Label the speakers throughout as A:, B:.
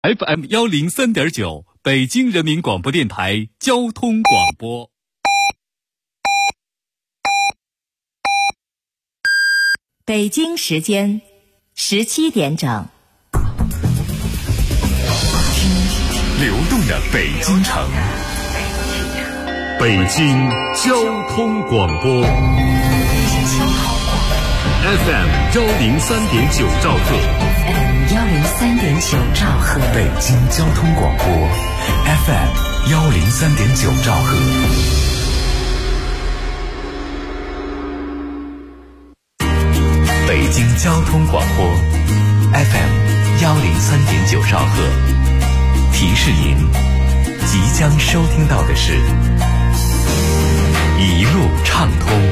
A: FM 103.9，北京人民广播电台交通广播。
B: 北京时间17点整。
C: 流动的北京城，北京交通广播 FM 103.9兆赫
B: 103.9兆赫，
C: 北京交通广播 FM 103.9兆赫。北京交通广播 FM 103.9兆赫。提示您，即将收听到的是一路畅通。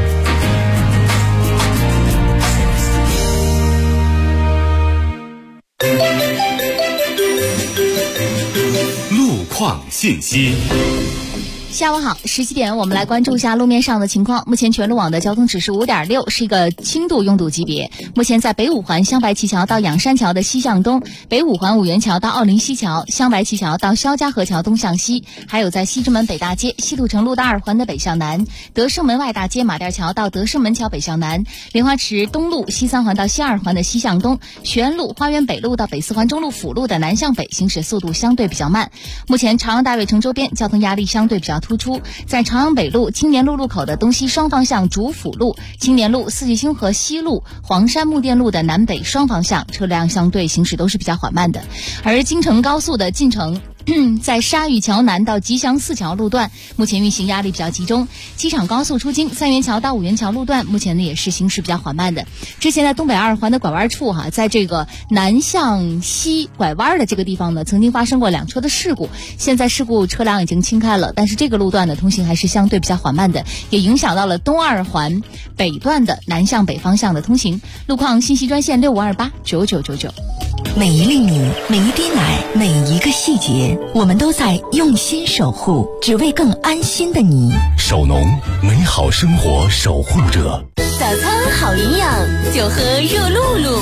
C: 路况信息。
D: 下午好，17点，我们来关注一下路面上的情况。目前全路网的交通指示5.6，是一个轻度拥堵级别。目前在北五环香白旗桥到仰山桥的西向东，北五环五元桥到奥林西桥，香白旗桥到肖家河桥东向西，还有在西直门北大街、西土城路到二环的北向南，德胜门外大街马甸桥到德胜门桥北向南，莲花池东路西三环到西二环的西向东，学院路、花园北路到北四环中路辅路的南向北行驶速度相对比较慢。目前朝阳大悦城周边交通压力相对比较突出，在朝阳北路青年路路口的东西双方向主辅路、青年路、四季星河西路、黄山木店路的南北双方向车辆相对行驶都是比较缓慢的。而京承高速的进城在沙峪桥南到吉祥寺桥路段目前运行压力比较集中，机场高速出京三元桥到五元桥路段目前呢也是行驶比较缓慢的。之前在东北二环的拐弯处在这个南向西拐弯的这个地方呢曾经发生过2车的事故，现在事故车辆已经清开了，但是这个路段的通行还是相对比较缓慢的，也影响到了东二环北段的南向北方向的通行。路况信息专线65289999。
B: 每一粒米，每一滴奶，每一个细节，我们都在用心守护，只为更安心的你。
C: 首农，美好生活守护者。
B: 早餐好营养，就喝热露露。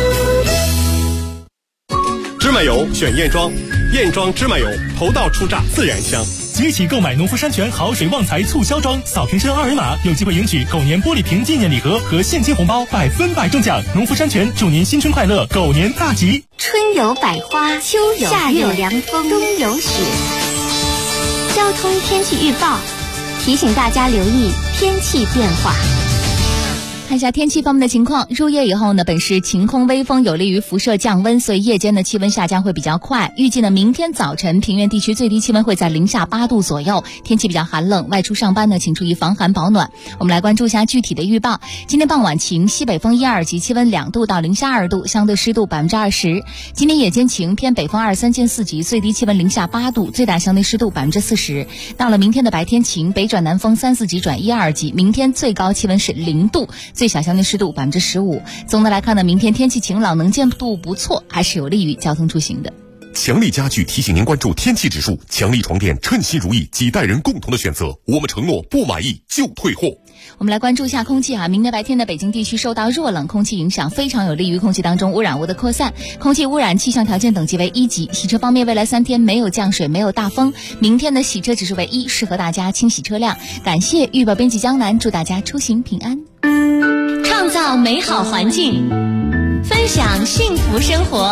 E: 芝麻油选燕庄，燕庄芝麻油头道出榨，自然香。
F: 即起购买农夫山泉好水旺财促销装，扫瓶身2维码，有机会赢取狗年玻璃瓶纪念礼盒和现金红包，100%中奖。农夫山泉祝您新春快乐，狗年大吉。
G: 春有百花，秋有夏有凉风，冬有雪。交通天气预报提醒大家留意天气变化。
D: 看一下天气方面的情况，入夜以后呢，本市晴空微风有利于辐射降温，所以夜间的气温下降会比较快。预计呢，明天早晨平原地区最低气温会在零下8度左右，天气比较寒冷，外出上班呢，请注意防寒保暖。我们来关注一下具体的预报。今天傍晚晴，西北风1、2级，气温2度到零下2度，相对湿度20%。今天夜间晴，偏北风2、3见4级，最低气温零下8度，最大相对湿度40%。到了明天的白天晴，北转南风3、4级转1、2级，明天最高气温是0度。最小相对湿度15%。总的来看呢，明天天气晴朗，能见度不错，还是有利于交通出行的。
C: 强力家具提醒您关注天气指数，强力床垫称心如意，几代人共同的选择，我们承诺不满意就退货。
D: 我们来关注一下空气明天白天的北京地区受到弱冷空气影响，非常有利于空气当中污染物的扩散，空气污染气象条件等级为1级。洗车方面，未来3天没有降水，没有大风，明天的洗车指数为1，适合大家清洗车辆。感谢预报编辑江南，祝大家出行平安。
B: 创造美好环境，分享幸福生活。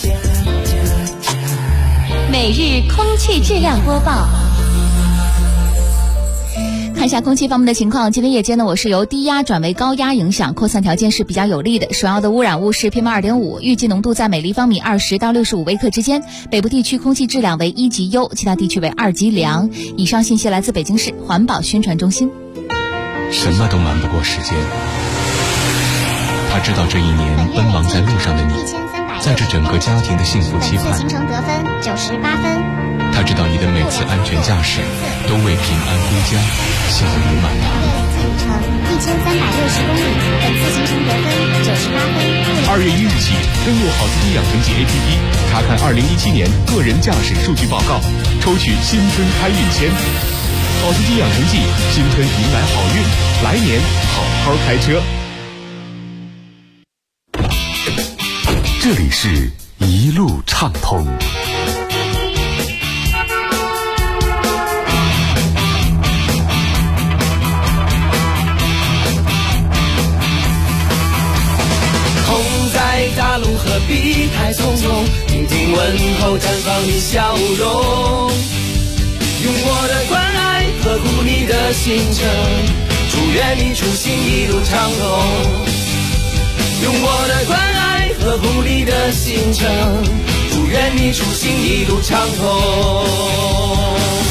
B: 每日空气质量播报。
D: 看一下空气方面的情况，今天夜间呢，我是由低压转为高压影响，扩散条件是比较有利的。主要的污染物是 PM2.5， 预计浓度在每立方米20到65微克之间。北部地区空气质量为1级优，其他地区为2级良。以上信息来自北京市环保宣传中心。
H: 什么都瞒不过时间，他知道这一年奔忙在路上的你，在这整个家庭的幸福期盼。
G: 行程得分98分。
H: 他知道你的每次安全驾驶都为平安归家效率满堂。
G: 里程1360公里，本次行程得分98分。
H: 2月1日起，登录好司机养成记 APP， 查看2017年个人驾驶数据报告，抽取新春开运签。好司机养成记，新春迎来好运，来年好好开车。
C: 这里是一路畅通。
I: 必太匆匆，听听问候，绽放你笑容。用我的关爱呵护你的行程，祝愿你出行一路畅通。用我的关爱呵护你的行程，祝愿你出行一路畅通。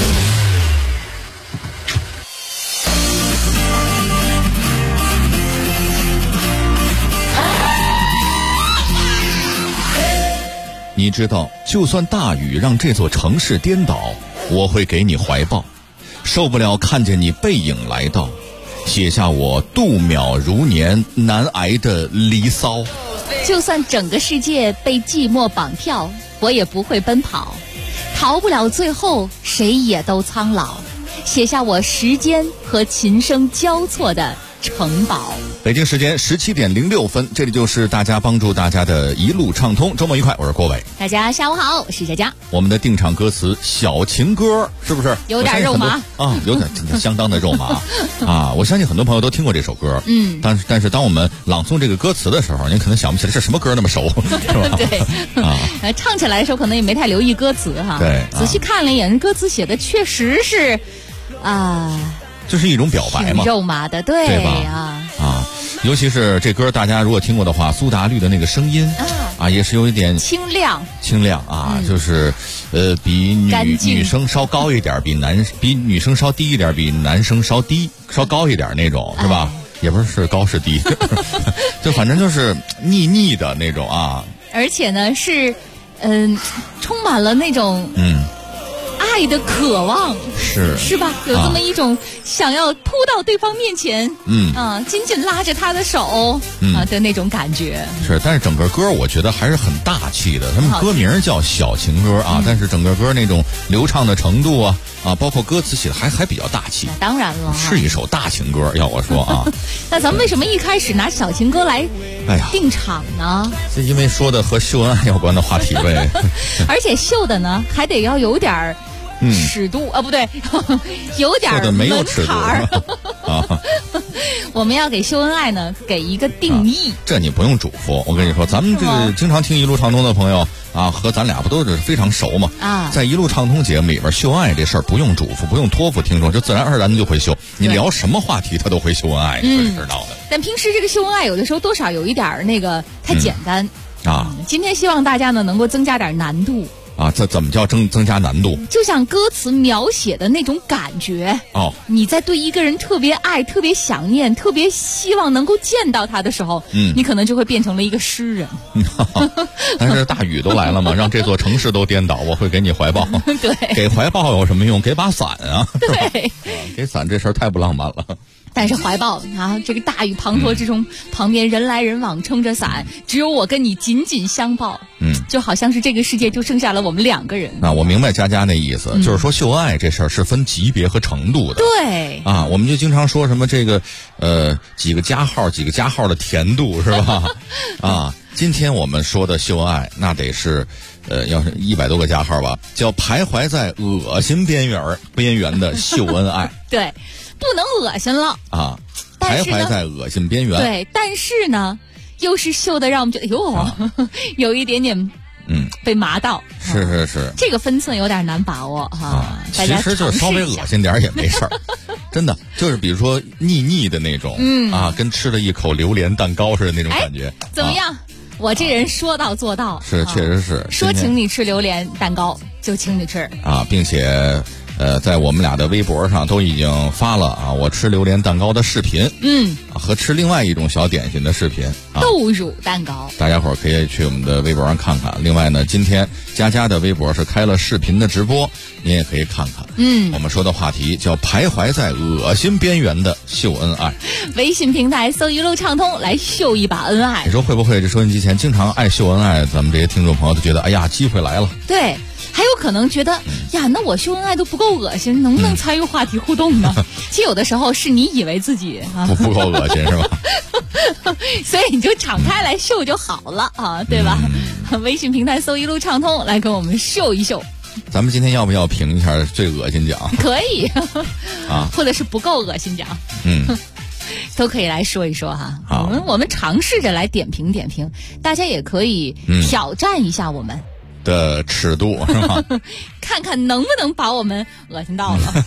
J: 你知道，就算大雨让这座城市颠倒，我会给你怀抱。受不了看见你背影来到，写下我度秒如年难挨的离骚。
D: 就算整个世界被寂寞绑票，我也不会奔跑。逃不了最后，谁也都苍老。写下我时间和琴声交错的城堡。
J: 北京时间17点06分，这里就是大家帮助大家的一路畅通。周末愉快，我是郭伟。
D: 大家下午好，我是佳佳。我
J: 们的定场歌词小情歌是不是
D: 有点肉麻
J: 啊？有点相当的肉麻啊！我相信很多朋友都听过这首歌，但是当我们朗诵这个歌词的时候，您可能想不起来这什么歌那么熟，是吧？
D: 对啊，唱起来的时候可能也没太留意歌词哈。
J: 对，
D: 仔细看了一眼，歌词写的确实是
J: 这是一种表白嘛，
D: 肉麻的，对
J: 吧？尤其是这歌，大家如果听过的话，苏打绿的那个声音也是有一点
D: 清亮
J: 啊，就是比女生稍高一点，比女生稍低一点，比男生稍高一点那种，是吧？也不是高是低，就反正就是腻的那种啊。
D: 而且呢，是充满了那种爱的渴望，是吧？有这么一种想要扑到对方面前，紧紧拉着他的手，的那种感觉。
J: 是，但是整个歌我觉得还是很大气的。他们歌名叫小情歌啊，但是整个歌那种流畅的程度包括歌词写的还比较大气。
D: 当然了，
J: 是一首大情歌，要我说啊。
D: 那咱们为什么一开始拿小情歌来定场呢？
J: 是因为说的和秀恩爱有关的话题呗。
D: 而且秀的呢，还得要有点尺度不对，有点门槛儿我们要给秀恩爱呢给一个定义。
J: 这你不用嘱咐，我跟你说，咱们这个经常听一路畅通的朋友和咱俩不都是非常熟嘛？在一路畅通节目里边，秀恩爱这事儿不用嘱咐，不用托付听众，就自然而然的就会秀。你聊什么话题，他都会秀恩爱，你是知道的。
D: 但平时这个秀恩爱有的时候多少有一点那个太简单今天希望大家呢能够增加点难度。
J: 这怎么叫增加难度？
D: 就像歌词描写的那种感觉你在对一个人特别爱、特别想念、特别希望能够见到他的时候，你可能就会变成了一个诗人。
J: 但是大雨都来了嘛，让这座城市都颠倒，我会给你怀抱。
D: 对，
J: 给怀抱有什么用？给把伞啊！
D: 对，
J: 给伞这事儿太不浪漫了。
D: 但是怀抱这个大雨滂沱之中，旁边人来人往撑着伞，只有我跟你紧紧相抱，就好像是这个世界就剩下了我们两个人。
J: 那我明白佳佳那意思，就是说秀恩爱这事儿是分级别和程度的。
D: 对
J: 我们就经常说什么这个几个加号的甜度是吧？今天我们说的秀恩爱，那得是要是100多个加号吧，叫徘徊在恶心边缘的秀恩爱。
D: 对。不能恶心了
J: 徘徊在恶心边缘。
D: 对，但是呢，又是秀的让我们觉得有一点点被麻到。
J: 是，
D: 这个分寸有点难把握
J: 其实就是稍微恶心点也没事儿，真的就是比如说腻的那种跟吃了一口榴莲蛋糕似的那种感觉。
D: 怎么样？我这人说到做到。
J: 是，确实是。
D: 说请你吃榴莲蛋糕就请你吃
J: 并且。在我们俩的微博上都已经发了我吃榴莲蛋糕的视频，和吃另外一种小点心的视频
D: 豆乳蛋糕，
J: 大家伙儿可以去我们的微博上看看。另外呢，今天佳佳的微博是开了视频的直播，您也可以看看。我们说的话题叫徘徊在恶心边缘的秀恩爱。
D: 微信平台搜一路畅通来秀一把恩爱。
J: 你说会不会这收音机前经常爱秀恩爱，咱们这些听众朋友都觉得哎呀机会来了。
D: 对，还有可能觉得呀，那我秀恩爱都不够恶心，能不能参与话题互动呢？其实有的时候是你以为自己
J: 不够恶心是吧？
D: 所以你就敞开来秀就好了对吧？微信平台搜一路畅通来跟我们秀一秀。
J: 咱们今天要不要评一下最恶心奖？
D: 可以或者是不够恶心奖。 都可以来说一说哈。我们尝试着来点评点评，大家也可以挑战一下我们
J: 的尺度，是吧？
D: 看看能不能把我们恶心到了。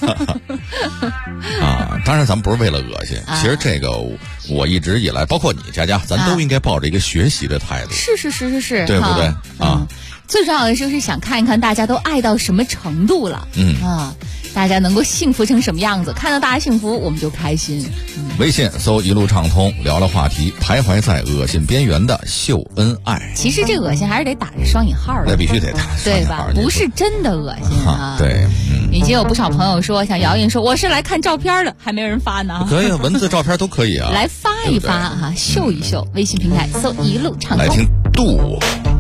J: 当然咱们不是为了恶心，其实这个我一直以来，包括你佳佳，咱都应该抱着一个学习的态度。
D: 是，
J: 对不对啊？
D: 最重要的就是想看一看大家都爱到什么程度了。大家能够幸福成什么样子，看到大家幸福我们就开心。
J: 微信搜一路畅通，聊聊话题，徘徊在恶心边缘的秀恩爱。
D: 其实这恶心还是得打着双引号的，
J: 那必须得打
D: 对吧？不是真的恶心啊。
J: 对，
D: 已经有不少朋友说，像姚颖说我是来看照片的，还没人发呢。
J: 可以，文字照片都可以啊。
D: 来发一发哈，秀一秀。微信平台搜一路畅通。
J: 来听度。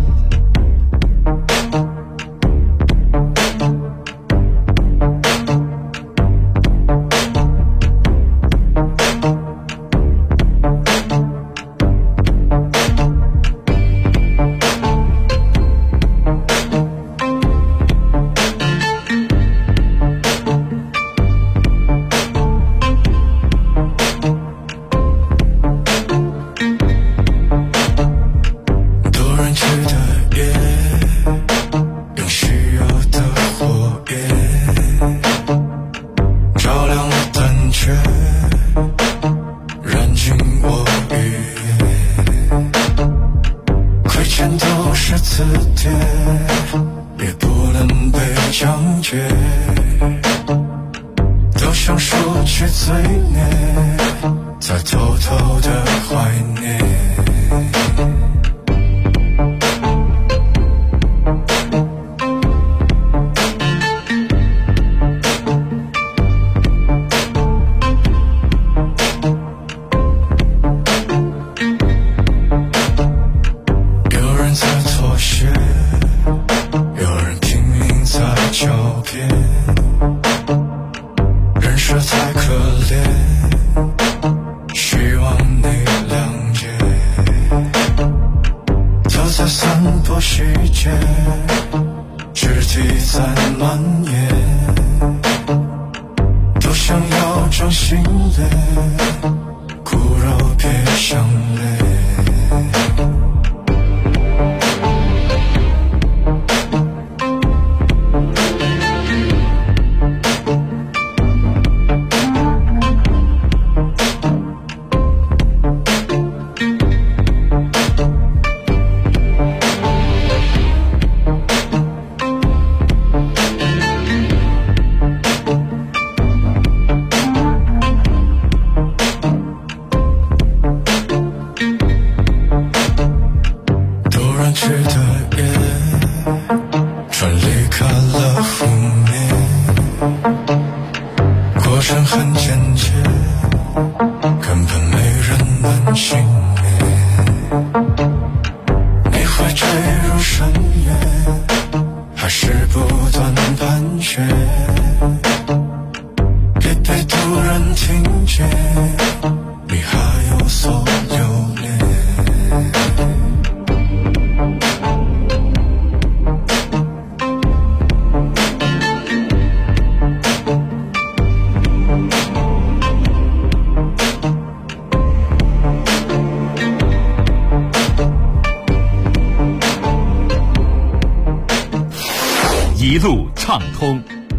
A: 一路畅通，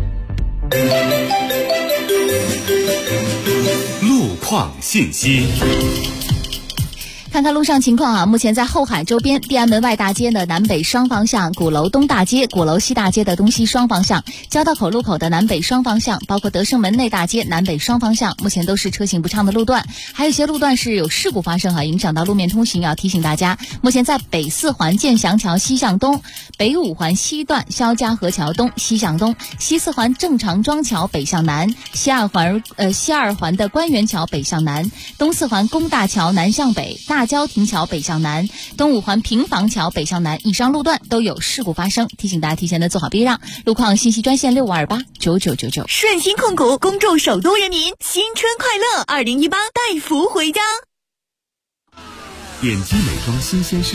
A: 路况信息。
D: 看看路上情况啊，目前在后海周边地安门外大街的南北双方向，鼓楼东大街、鼓楼西大街的东西双方向，交道口路口的南北双方向，包括德胜门内大街南北双方向，目前都是车行不畅的路段，还有一些路段是有事故发生影响到路面通行，要提醒大家。目前在北四环建祥桥西向东、北五环西段肖家河桥东西向东、西四环正常庄桥北向南、西二环的官园桥北向南、东四环工大桥南向北、大郊亭桥北向南、东五环平房桥北向南，以上路段都有事故发生，提醒大家提前的做好避让。路况信息专线65289999。
B: 顺鑫控股恭祝首都人民新春快乐，2018带福回家。
H: 点击美妆新鲜事，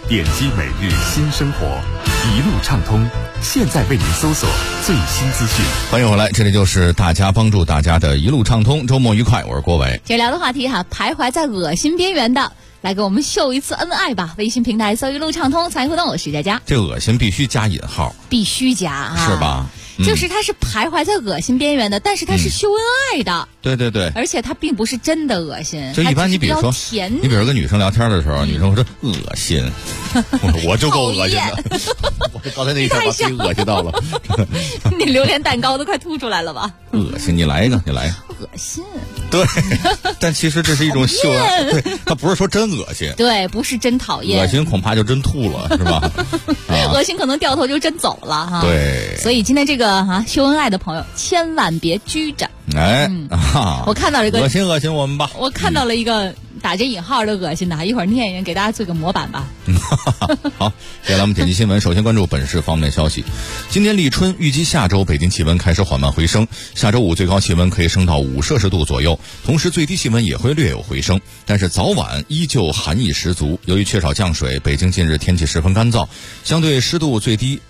H: 点击每日新生活，一路畅通。现在为您搜索最新资讯。
J: 欢迎回来，这里就是大家帮助大家的一路畅通，周末愉快，我是郭伟。
D: 今儿聊的话题哈，徘徊在恶心边缘的，来给我们秀一次恩爱吧！微信平台搜一路畅通，参与互动，我是佳佳。
J: 这恶心必须加引号，
D: 必须加啊，
J: 是吧？
D: 就是他是徘徊在恶心边缘的，但是他是秀恩爱的。
J: 对对对，
D: 而且他并不是真的恶心。
J: 就一般你比如说，你比如跟女生聊天的时候，女生说恶心，我就够恶心的。我刚才那一下把自己恶心到了。
D: 你榴莲蛋糕都快吐出来了吧？
J: 恶心，你来一个，你来一个。
D: 恶心。
J: 对，但其实这是一种秀恩爱，对，他不是说真恶心。
D: 对，不是真讨厌。
J: 恶心恐怕就真吐了，是吧？
D: 恶心可能掉头就真走了哈。
J: 对。
D: 所以今天这个秀恩爱的朋友，千万别拘着。我看到了一个
J: 恶心我们吧。
D: 我看到了一个打着引号的恶心的，一会儿念一念，给大家做个模板吧。
J: 好，接下来我们点击新闻，首先关注本市方面消息。今年立春，预计下周北京气温开始缓慢回升，下周五最高气温可以升到5摄氏度左右，同时最低气温也会略有回升，但是早晚依旧寒意十足。由于缺少降水，北京近日天气十分干燥，相对湿度最低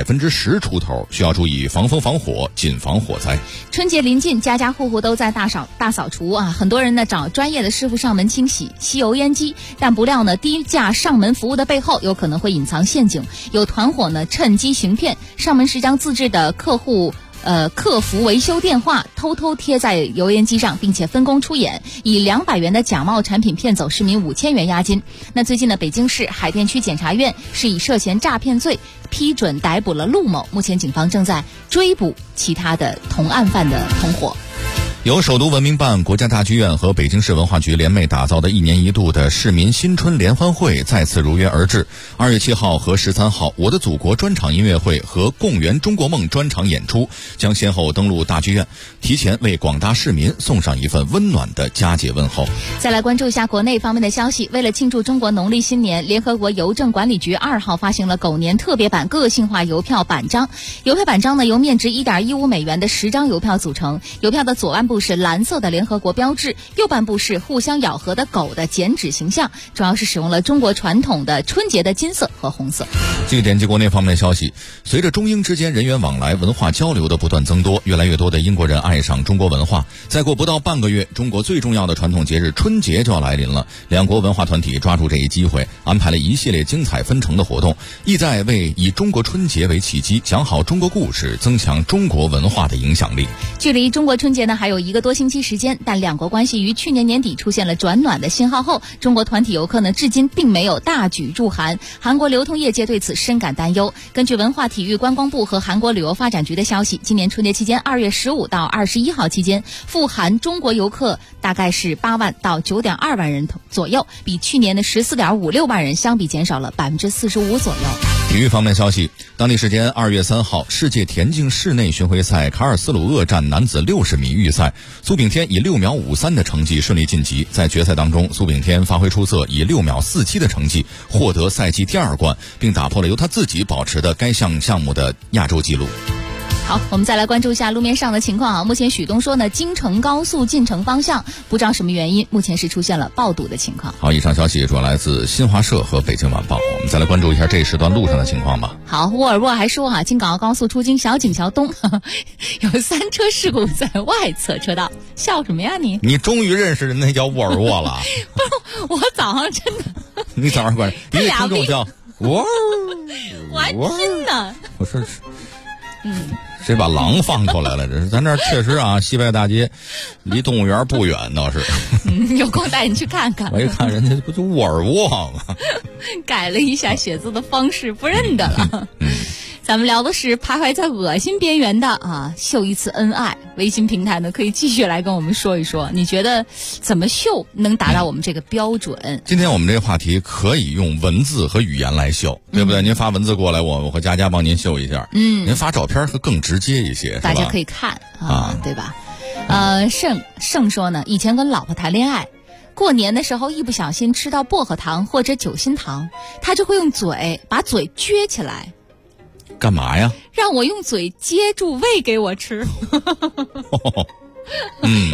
J: 10%出头，需要注意防风防火，谨防火灾。
D: 春节临近，家家户户都在大扫除啊，很多人呢找专业的师傅上门清洗吸油烟机，但不料呢低价上门服务的背后有可能会隐藏陷阱，有团伙呢趁机行骗，上门时将自制的客服维修电话偷偷贴在油烟机上，并且分工出演，以200元的假冒产品骗走市民5000元押金。那最近呢，北京市海淀区检察院是以涉嫌诈骗罪批准逮捕了陆某，目前警方正在追捕其他的同案犯的同伙。
J: 由首都文明办、国家大剧院和北京市文化局联袂打造的1年1度的市民新春联欢会再次如约而至。2月7号和13号，我的祖国专场音乐会和共圆中国梦专场演出将先后登陆大剧院，提前为广大市民送上一份温暖的佳节问候。
D: 再来关注一下国内方面的消息，为了庆祝中国农历新年，联合国邮政管理局2号发行了狗年特别版个性化邮票版章。邮票版章呢由面值1.15美元的10张邮票组成，邮票的左半部是蓝色的联合国标志，右半部是互相咬合的狗的剪纸形象，主要是使用了中国传统的春节的金色和红色。
J: 继续点击国内方面的消息，随着中英之间人员往来、文化交流的不断增多，越来越多的英国人爱上中国文化。再过不到半个月，中国最重要的传统节日春节就要来临了。两国文化团体抓住这一机会，安排了一系列精彩纷呈的活动，意在为以中国春节为契机，讲好中国故事，增强中国文化的影响力。
D: 距离中国春节呢还有1个多星期时间，但两国关系于去年年底出现了转暖的信号后，中国团体游客呢至今并没有大举驻韩。韩国流通业界对此深感担忧。根据文化体育观光部和韩国旅游发展局的消息，今年春节期间2月15到21号期间，赴韩中国游客大概是8万到9.2万人左右，比去年的14.56万人相比减少了45%左右。
J: 体育方面消息，当地时间2月3号，世界田径室内巡回赛卡尔斯鲁厄站男子60米预赛，苏炳添以6秒53的成绩顺利晋级。在决赛当中，苏炳添发挥出色，以6秒47的成绩获得赛季第2冠，并打破了由他自己保持的该项目的亚洲纪录。
D: 好，我们再来关注一下路面上的情况啊。目前许东说呢，京承高速进城方向不知道什么原因，目前是出现了爆堵的情况。
J: 好，以上消息主要来自新华社和北京晚报。我们再来关注一下这一时段路上的情况吧。
D: 好，沃尔沃还说京港澳高速出京小井桥东有3车事故在外侧车道。笑什么呀你？
J: 你终于认识人那叫沃尔沃了。
D: 我早上真的
J: 你早上关一位听众叫沃尔
D: 我还真的
J: 我说谁把狼放出来了？这是咱这儿确实西外大街离动物园不远倒是。
D: 有空带你去看看。
J: 我一看人家不就沃尔沃吗？
D: 改了一下写字的方式，不认得了。咱们聊的是徘徊在恶心边缘的秀一次恩爱。微信平台呢可以继续来跟我们说一说，你觉得怎么秀能达到我们这个标准？
J: 今天我们这个话题可以用文字和语言来秀，对不对？您发文字过来，我和佳佳帮您秀一下。您发照片会更直接一些，
D: 大家可以看对吧？盛说呢，以前跟老婆谈恋爱，过年的时候一不小心吃到薄荷糖或者酒心糖，他就会用嘴把嘴撅起来。
J: 干嘛呀？
D: 让我用嘴接住喂给我吃。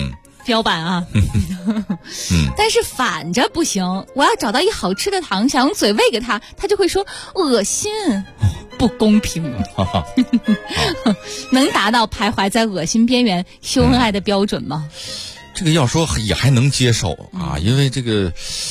D: 标板啊。但是反着不行，我要找到一好吃的糖，想用嘴喂给他，他就会说恶心，不公平。能达到徘徊在恶心边缘秀恩爱的标准吗？
J: 这个要说也还能接受啊，因为这个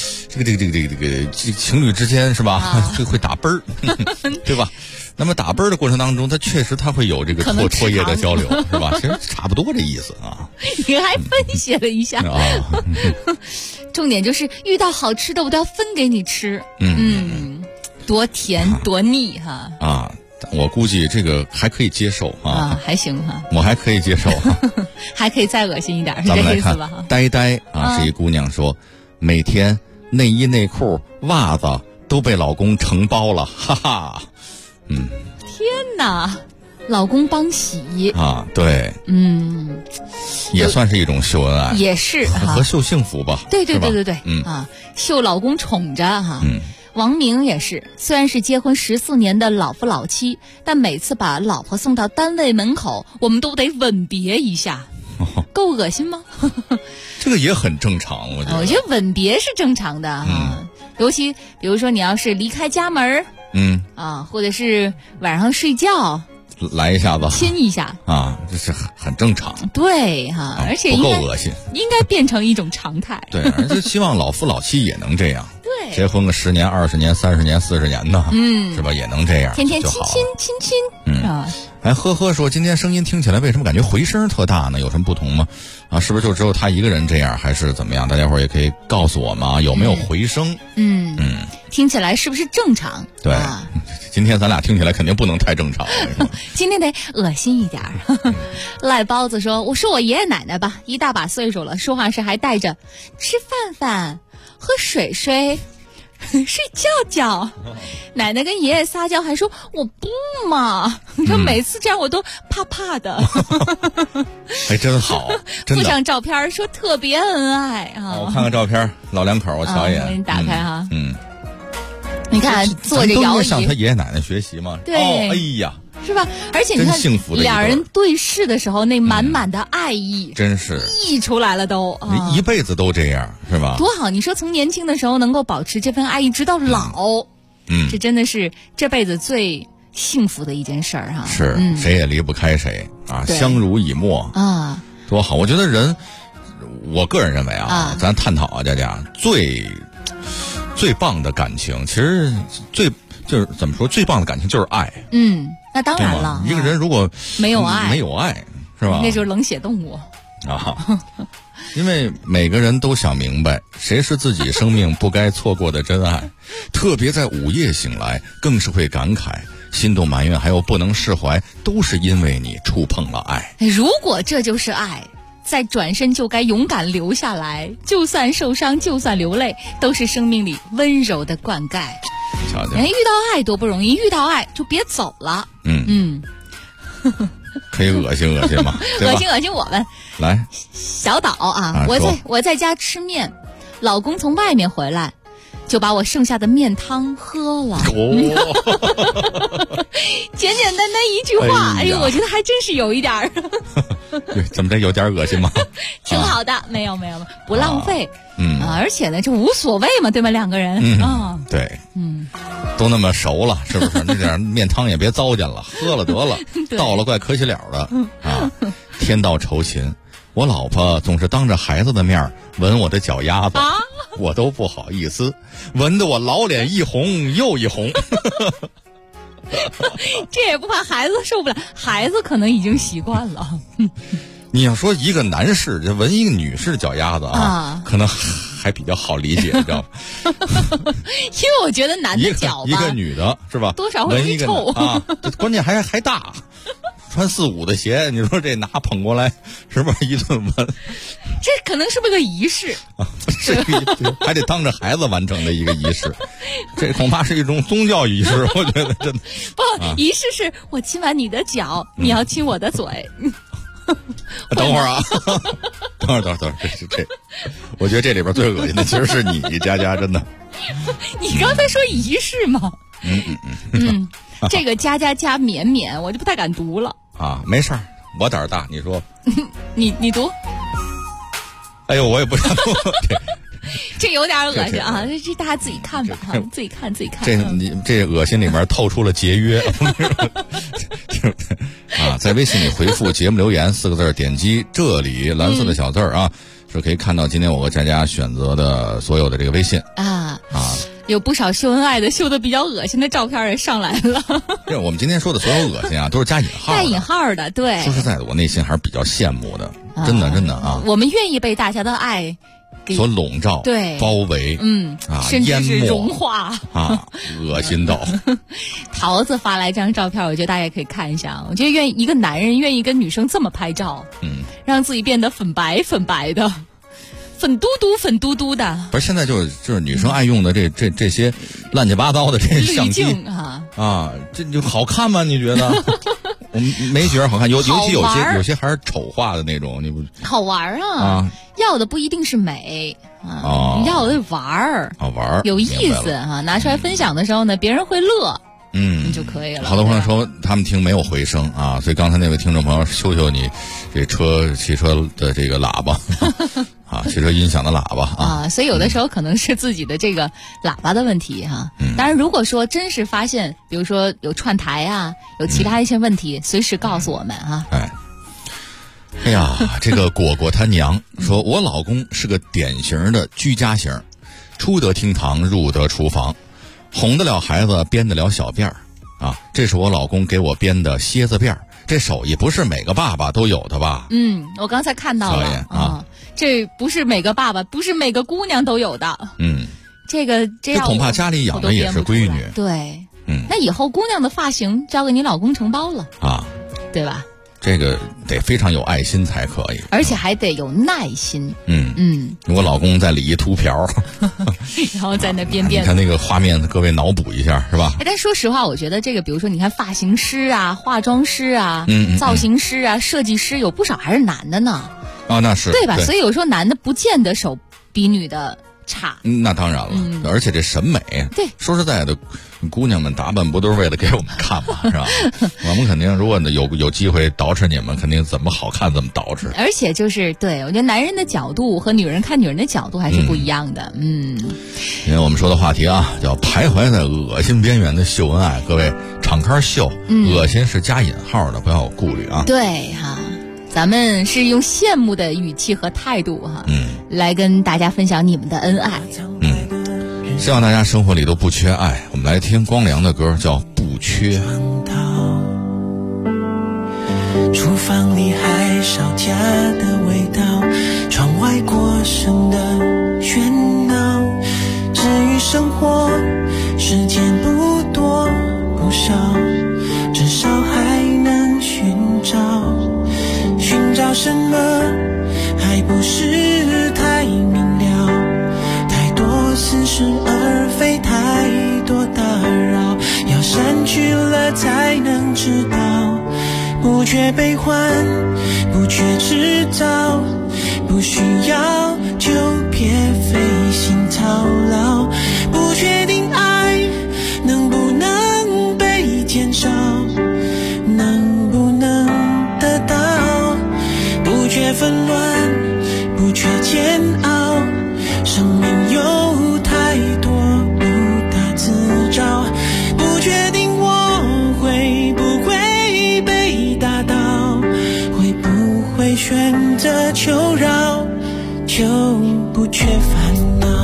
J: 情侣之间是吧，这会打啵儿，对吧？那么打啵儿的过程当中，他会有这个唾液的交流，是吧？其实差不多这意思啊。
D: 你还分析了一下啊，重点就是遇到好吃的我都要分给你吃，多甜多腻哈
J: 啊。我估计这个还可以接受啊，
D: 还行哈，
J: 我还可以接受哈，
D: 还可以再恶心一点，是这意思吧？
J: 呆呆啊，是一姑娘说，每天内衣内裤袜子都被老公承包了，哈哈，
D: 天哪，老公帮洗
J: 啊，对，也算是一种秀恩爱，
D: 也是
J: 和秀幸福吧，
D: 对，秀老公宠着哈。王明也是，虽然是结婚14年的老夫老妻，但每次把老婆送到单位门口，我们都得吻别一下，够恶心吗？
J: 这个也很正常，我觉
D: 得吻别是正常的啊，尤其比如说你要是离开家门，或者是晚上睡觉。
J: 来一下子，
D: 亲一下
J: 啊，这是很正常。
D: 对哈，而且
J: 不够恶心，
D: 应该变成一种常态。
J: 对，而且希望老夫老妻也能这样。
D: 对，
J: 结婚个10年、20年、30年、40年的，是吧？也能这样，
D: 天天亲亲啊。
J: 哎，呵呵说今天声音听起来为什么感觉回声特大呢？有什么不同吗？啊，是不是就只有他一个人这样，还是怎么样？大家伙儿也可以告诉我们啊，有没有回声？
D: 听起来是不是正常？
J: 对，今天咱俩听起来肯定不能太正常。
D: 今天得恶心一点儿。赖包子说：“我说我爷爷奶奶吧，一大把岁数了，说话时还带着吃饭饭、喝水水。”睡觉觉，奶奶跟爷爷撒娇还说我不嘛，你说每次这样我都怕怕的。
J: 还真好，真的。
D: 附上照片说特别恩爱啊！
J: 我看看照片，老两口我瞧一眼。
D: 我给你打开哈。你看坐着摇椅，
J: 向他爷爷奶奶学习嘛。
D: 对，
J: 哎呀。
D: 是吧？而且你看，俩人对视的时候，那满满的爱意，
J: 真是
D: 溢出来了都。
J: 你一辈子都这样，是吧？
D: 多好！你说从年轻的时候能够保持这份爱意，直到老，这真的是这辈子最幸福的一件事儿哈。
J: 是，谁也离不开谁啊，相濡以沫啊，多好！我觉得人，我个人认为啊，咱探讨啊，佳佳最棒的感情，其实就是怎么说，最棒的感情就是爱。
D: 那当然了，
J: 一个人如果
D: 没有爱，
J: 是吧？
D: 那就是冷血动物
J: 啊！因为每个人都想明白，谁是自己生命不该错过的真爱。特别在午夜醒来，更是会感慨、心动、埋怨，还有不能释怀，都是因为你触碰了爱。
D: 如果这就是爱，再转身就该勇敢留下来，就算受伤，就算流泪，都是生命里温柔的灌溉。人遇到爱多不容易，遇到爱就别走了。
J: 可以恶心恶心吗？
D: 恶心我们。
J: 来，
D: 小岛啊，我在家吃面，老公从外面回来，就把我剩下的面汤喝了。简简单单一句话，哎呦，我觉得还真是有一点儿。
J: 对，怎么着有点恶心吗？
D: 挺好的，没有，不浪费。而且呢，这无所谓嘛，对吗？两个人
J: 对，都那么熟了，是不是？那点面汤也别糟践了，喝了得了，倒了怪可惜了的啊！天道酬勤，我老婆总是当着孩子的面闻我的脚丫子，我都不好意思，闻得我老脸一红又一红。
D: 这也不怕孩子受不了，孩子可能已经习惯了。
J: 你要说一个男士就闻一个女士脚丫子啊，可能还比较好理解，你知道吗？
D: 因为我觉得男的脚吧，
J: 一个女的是吧？
D: 多少会
J: 闻一个
D: 臭
J: 啊，关键还大，穿4、5的鞋，你说这拿捧过来，是不是一顿闻？
D: 这可能是不是个仪式
J: 啊？是还得当着孩子完成的一个仪式，这恐怕是一种宗教仪式，我觉得真的。
D: 不，仪式是我亲完你的脚，你要亲我的嘴。
J: 等会儿啊，等会儿，这，我觉得这里边最恶心的其实是你，佳佳，真的。
D: 你刚才说仪式吗？这个加绵绵，我就不太敢读了。
J: 啊，没事儿，我胆儿大，你说。
D: 你读。
J: 哎呦，我也不知道。
D: 这有点恶心啊！这大家自己看吧，哈，自己看。
J: 这恶心里面透出了节约啊！在微信里回复节目留言4个字，点击这里蓝色的小字啊，是可以看到今天我和佳佳选择的所有的这个微信啊。
D: 有不少秀恩爱的、秀的比较恶心的照片也上来了。
J: 对，我们今天说的所有恶心啊，都是加引号的。
D: 带引号的，对。
J: 说实在的，我内心还是比较羡慕的，真的啊。
D: 我们愿意被大家的爱
J: 所笼罩，
D: 对，
J: 包围，
D: 甚至是融化
J: 啊，恶心到。
D: 桃子发来这张照片，我觉得大家也可以看一下。我觉得一个男人愿意跟女生这么拍照，让自己变得粉白的。粉嘟嘟的，
J: 不是现在就是女生爱用的这些乱七八糟的这相机啊，这就好看吗？你觉得？我没觉得好看，尤其有些还是丑化的那种，你不
D: 好玩啊？要的不一定是美啊，要的玩儿，
J: 好玩
D: 有意思哈。拿出来分享的时候呢，别人会乐。就可以了。
J: 好多朋友说他们听没有回声啊，所以刚才那位听众朋友修你这汽车的这个喇叭啊，汽车音响的喇叭啊，
D: 所以有的时候可能是自己的这个喇叭的问题哈。当然，如果说真是发现，比如说有串台啊，有其他一些问题，随时告诉我们啊。
J: 哎呀，这个果他娘说，我老公是个典型的居家型，出得厅堂，入得厨房。哄得了孩子，编得了小辫儿，啊，这是我老公给我编的蝎子辫儿，这手艺不是每个爸爸都有的吧？
D: 我刚才看到了啊，这不是每个爸爸，不是每个姑娘都有的。这
J: 恐怕家里养的也是闺女。
D: 对，那以后姑娘的发型交给你老公承包了啊，对吧？
J: 这个得非常有爱心才可以，
D: 而且还得有耐心。
J: 我老公在理一秃瓢，
D: 然后在那边
J: 你看那个画面，各位脑补一下是吧？
D: 但说实话，我觉得这个，比如说你看发型师啊、化妆师啊、造型师啊、设计师，有不少还是男的呢。
J: 那是
D: 对吧？所以有时候男的不见得手比女的差。
J: 那当然了，而且这审美，
D: 对，
J: 说实在的，姑娘们打扮不都是为了给我们看嘛，是吧？我们肯定如果有机会捯饬你们，肯定怎么好看怎么捯饬。
D: 而且就是对我觉得男人的角度和女人看女人的角度还是不一样的。
J: 因为我们说的话题啊，叫徘徊在恶心边缘的秀恩爱，各位敞开秀，恶心是加引号的，不要有顾虑啊。
D: 对哈。咱们是用羡慕的语气和态度哈，来跟大家分享你们的恩爱。
J: 希望大家生活里都不缺爱。我们来听光良的歌，叫《不缺》。
K: 厨房里还烧家的味道，窗外过剩的喧闹。至于生活，时间不多不少，至少还能寻找什么，还不是太明了，太多似是而非，太多打扰，要删去了才能知道，不缺悲欢，不缺制造，不需要就别费心操劳，不确定爱能不能被减少，能不能得到，不缺纷乱，不缺煎熬，生命有太多不打自招，不确定我会不会被打倒，会不会选择求饶，就不缺烦恼。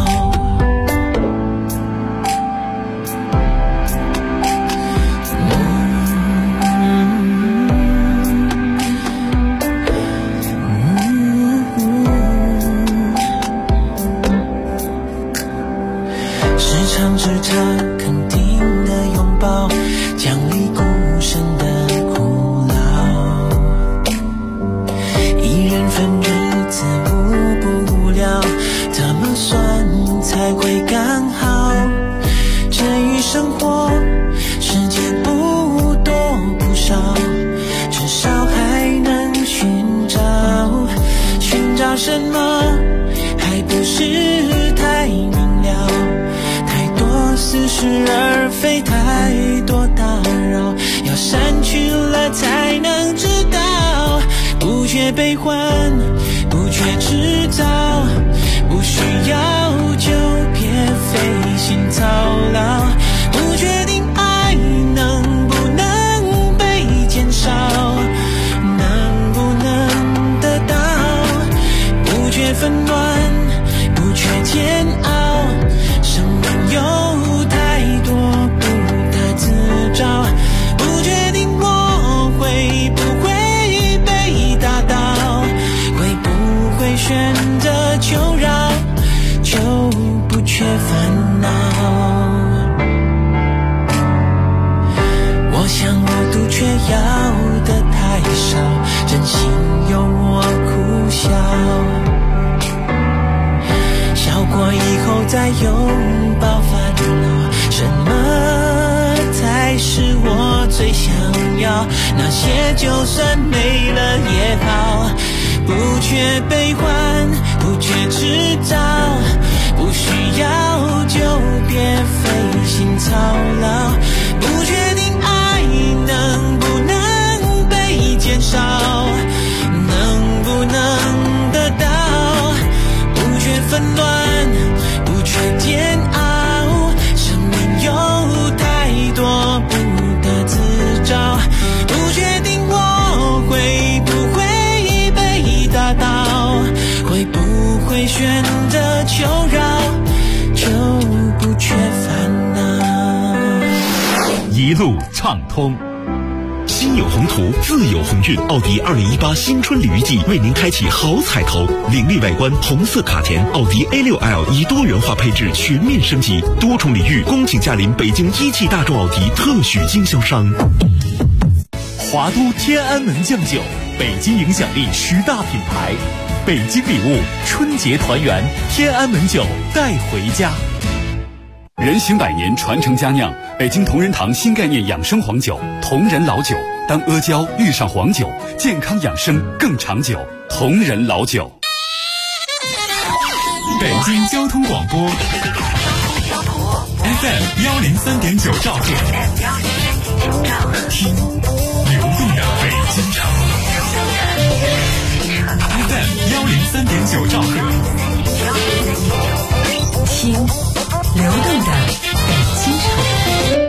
K: 时常肯定的拥抱，奖励孤身的苦劳，一人份日子无不无聊，怎么算才会刚好？至于生活，时间不多不少，至少还能寻找什么，还不是太明了，似是而非，太多打扰，要删去了才能知道，不缺悲欢，不缺制造， 需要就别费心操劳，不确定爱能不能被减少，能不能得到，不缺纷乱，不缺煎熬，生命有太多不得自找，不确定我会不会被打倒，会不会选择求饶，就不缺烦恼。我想我独却要的太少，真心由我苦笑，笑过以后再拥抱烦恼，什么才是我最想要？那些就算没了也好，不缺悲欢，不缺制造，不需要就别费心操劳，不确定爱能不能被减少，能不能得到，不缺纷乱，不缺煎熬，生命有太多不得自找，不确定我会不会被打倒，会不会选择求饶，就不缺烦恼。
H: 一路畅通。心有宏图，自有鸿运。奥迪2018新春礼遇季为您开启好彩头，凌厉外观，红色卡钳，奥迪 A6L 以多元化配置全面升级，多重礼遇，恭请驾临北京一汽大众奥迪特许经销商。
A: 华都天安门酱酒，北京影响力10大品牌，北京礼物，春节团圆，天安门酒带回家。人行百年，传承佳酿，北京同仁堂新概念养生黄酒，同仁老酒。当阿胶遇上黄酒，健康养生更长久。同仁老酒。
F: 北京交通广播 FM 103.9兆赫，听流动的北京城。FM 103.9兆赫，
B: 听流动的北京城。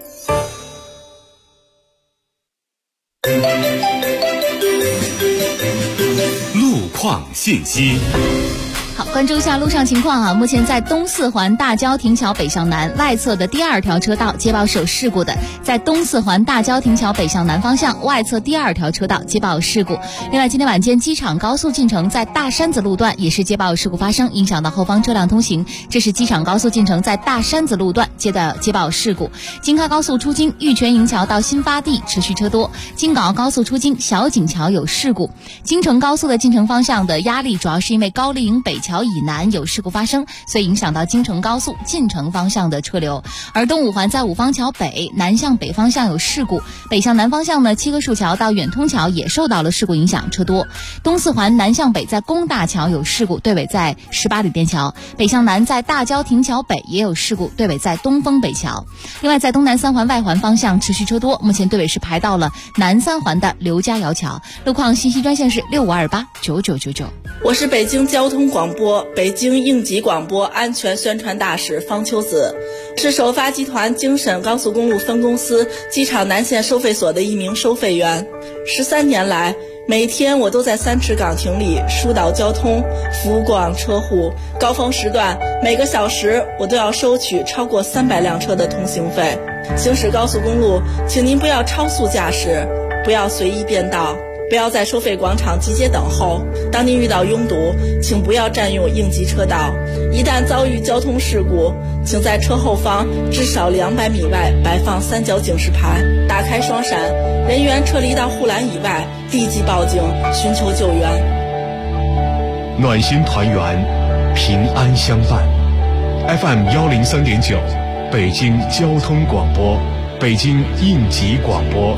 A: 路况信息。
D: 好，关注一下路上情况啊。目前在东四环大郊亭桥北向南外侧的第2条车道接报是有事故的，在东四环大郊亭桥北向南方向外侧第2条车道接报有事故。另外，今天晚间机场高速进城在大山子路段也是接报有事故发生，影响到后方车辆通行。这是机场高速进城在大山子路段接报有事故。京开高速出京玉泉营桥到新发地持续车多，京港澳高速出京小井桥有事故。京承高速的进城方向的压力主要是因为高丽营北桥以南有事故发生，所以影响到京承高速进城方向的车流。而东五环在五方桥北南向北方向有事故，北向南方向呢七棵树桥到远通桥也受到了事故影响，车多。东四环南向北在工大桥有事故，队尾在18里店桥。北向南在大郊亭桥北也有事故，队尾在东风北桥。另外，在东南三环外环方向持续车多，目前队尾是排到了南三环的刘家窑桥。路况信息专线是65289999。
L: 我是北京交通广播北京应急广播安全宣传大使方秋子，是首发集团京沈高速公路分公司机场南线收费所的一名收费员。13年来，每天我都在3池岗亭里疏导交通，服务过往车户。高峰时段，每个小时我都要收取超过300辆车的通行费。行驶高速公路，请您不要超速驾驶，不要随意变道，不要在收费广场集结等候。当您遇到拥堵，请不要占用应急车道。一旦遭遇交通事故，请在车后方至少200米外摆放3角警示牌，打开双闪，人员撤离到护栏以外，立即报警寻求救援。
H: 暖心团圆，平安相伴。FM 103.9，北京交通广播，北京应急广播。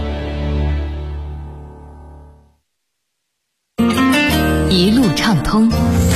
B: 一路畅通。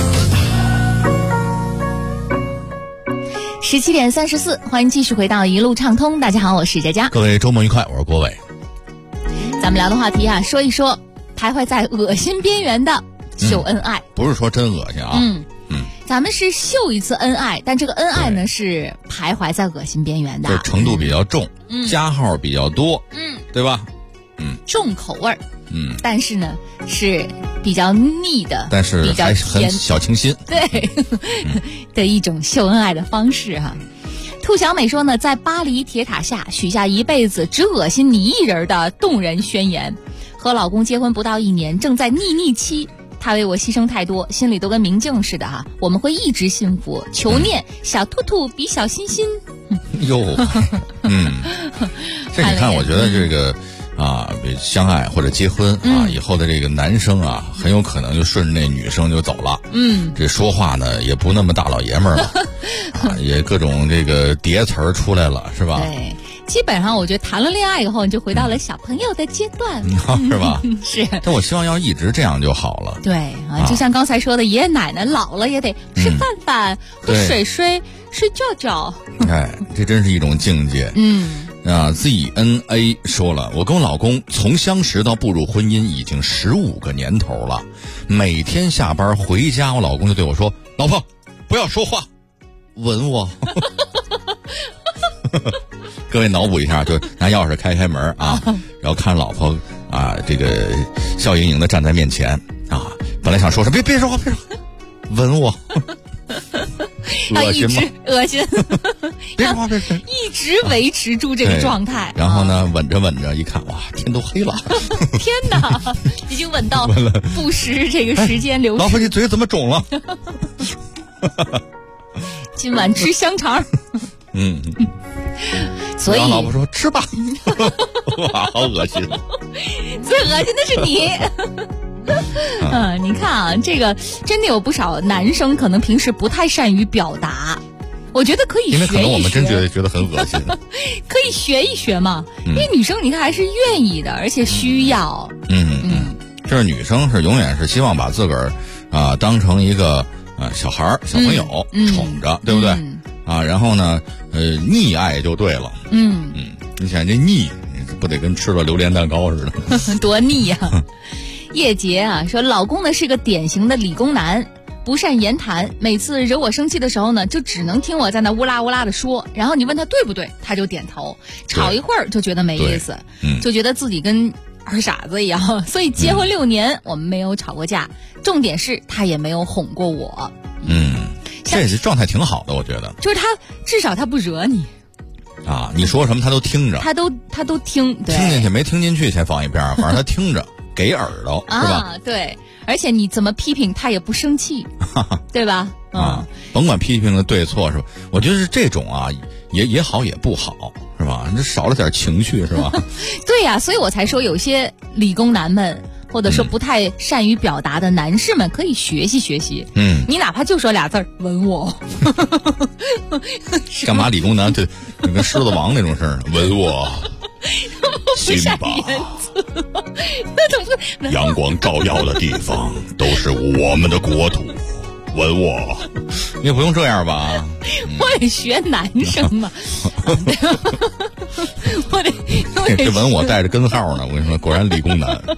D: 17点34，欢迎继续回到一路畅通。大家好，我是佳佳。
J: 各位周末愉快，我是郭伟。
D: 咱们聊的话题啊，说一说徘徊在恶心边缘的秀恩爱。
J: 不是说真恶心啊。
D: 咱们是秀一次恩爱，但这个恩爱呢是徘徊在恶心边缘的，
J: 就是程度比较重，加号比较多，对吧？
D: 重口味儿，但是呢是比较腻的，
J: 但是
D: 比较
J: 还很小清新，
D: 对的一种秀恩爱的方式哈。兔小美说呢，在巴黎铁塔下许下一辈子只恶心你一人的动人宣言。和老公结婚不到1年，正在腻期，他为我牺牲太多，心里都跟明镜似的哈。我们会一直幸福，求念小兔兔比小欣欣。
J: 哟，这你看，我觉得这个相爱或者结婚以后的这个男生啊，很有可能就顺着那女生就走了。这说话呢也不那么大老爷们儿了，也各种这个叠词儿出来了，是吧？
D: 对。基本上我觉得谈了恋爱以后，你就回到了小朋友的阶段，
J: 是吧？
D: 是。
J: 但我希望要一直这样就好了。
D: 对啊，就像刚才说的，爷爷奶奶老了也得吃饭饭、喝水睡觉觉。
J: 哎，这真是一种境界。ZNA 说了，我跟我老公从相识到步入婚姻已经15个年头了，每天下班回家，我老公就对我说：“老婆，不要说话，吻我。”各位脑补一下，就拿钥匙开门啊，然后看老婆这个笑盈盈的站在面前啊，本来想说什么，别说话，别说话，吻我，恶心吗？
D: 恶心，
J: 别说话，别说话，
D: 一直维持住这个状态。
J: 然后呢，吻着吻着，一看，哇，天都黑了，
D: 天哪，已经吻到不时这个时间流逝。
J: 老婆，你嘴怎么肿了？
D: 今晚吃香肠。所以
J: 老婆说吃吧。哇，好恶心。
D: 最恶心的是你。你看啊，这个真的有不少男生可能平时不太善于表达，我觉得可以学一学，
J: 因为可能我们真觉得很恶心。
D: 可以学一学嘛，因为女生你看还是愿意的，而且需要。
J: 就是女生是永远是希望把自个儿当成一个小孩儿、小朋友宠着，对不对？然后呢，溺爱就对了。你想这溺，不得跟吃了榴莲蛋糕似的，
D: 多腻呀！叶杰啊说，老公呢是个典型的理工男，不善言谈，每次惹我生气的时候呢，就只能听我在那乌拉乌拉的说，然后你问他对不对，他就点头，吵一会儿就觉得没意思，就觉得自己跟二傻子一样。所以结婚6年，我们没有吵过架，重点是他也没有哄过我。
J: 这是状态挺好的，我觉得。
D: 就是他至少他不惹你
J: 你说什么他都听着，
D: 他都听，对，
J: 听进去没听进去先放一边，反正他听着，给耳朵是吧？
D: 对，而且你怎么批评他也不生气，对吧？
J: 甭管批评的对错是吧？我觉得是这种也好也不好，是吧？这少了点情绪是吧？
D: 对呀，所以我才说有些理工男们，或者说不太善于表达的男士们可以学习学习。你哪怕就说俩字儿吻我。
J: 干嘛理工男就跟狮子王那种事儿，吻我。
D: 不善言辞，那怎么
J: 阳光照耀的地方都是我们的国土，吻我。你也不用这样吧？
D: 我得学男生嘛。我得
J: 这吻我带着根号呢，我跟你说，果然理工男。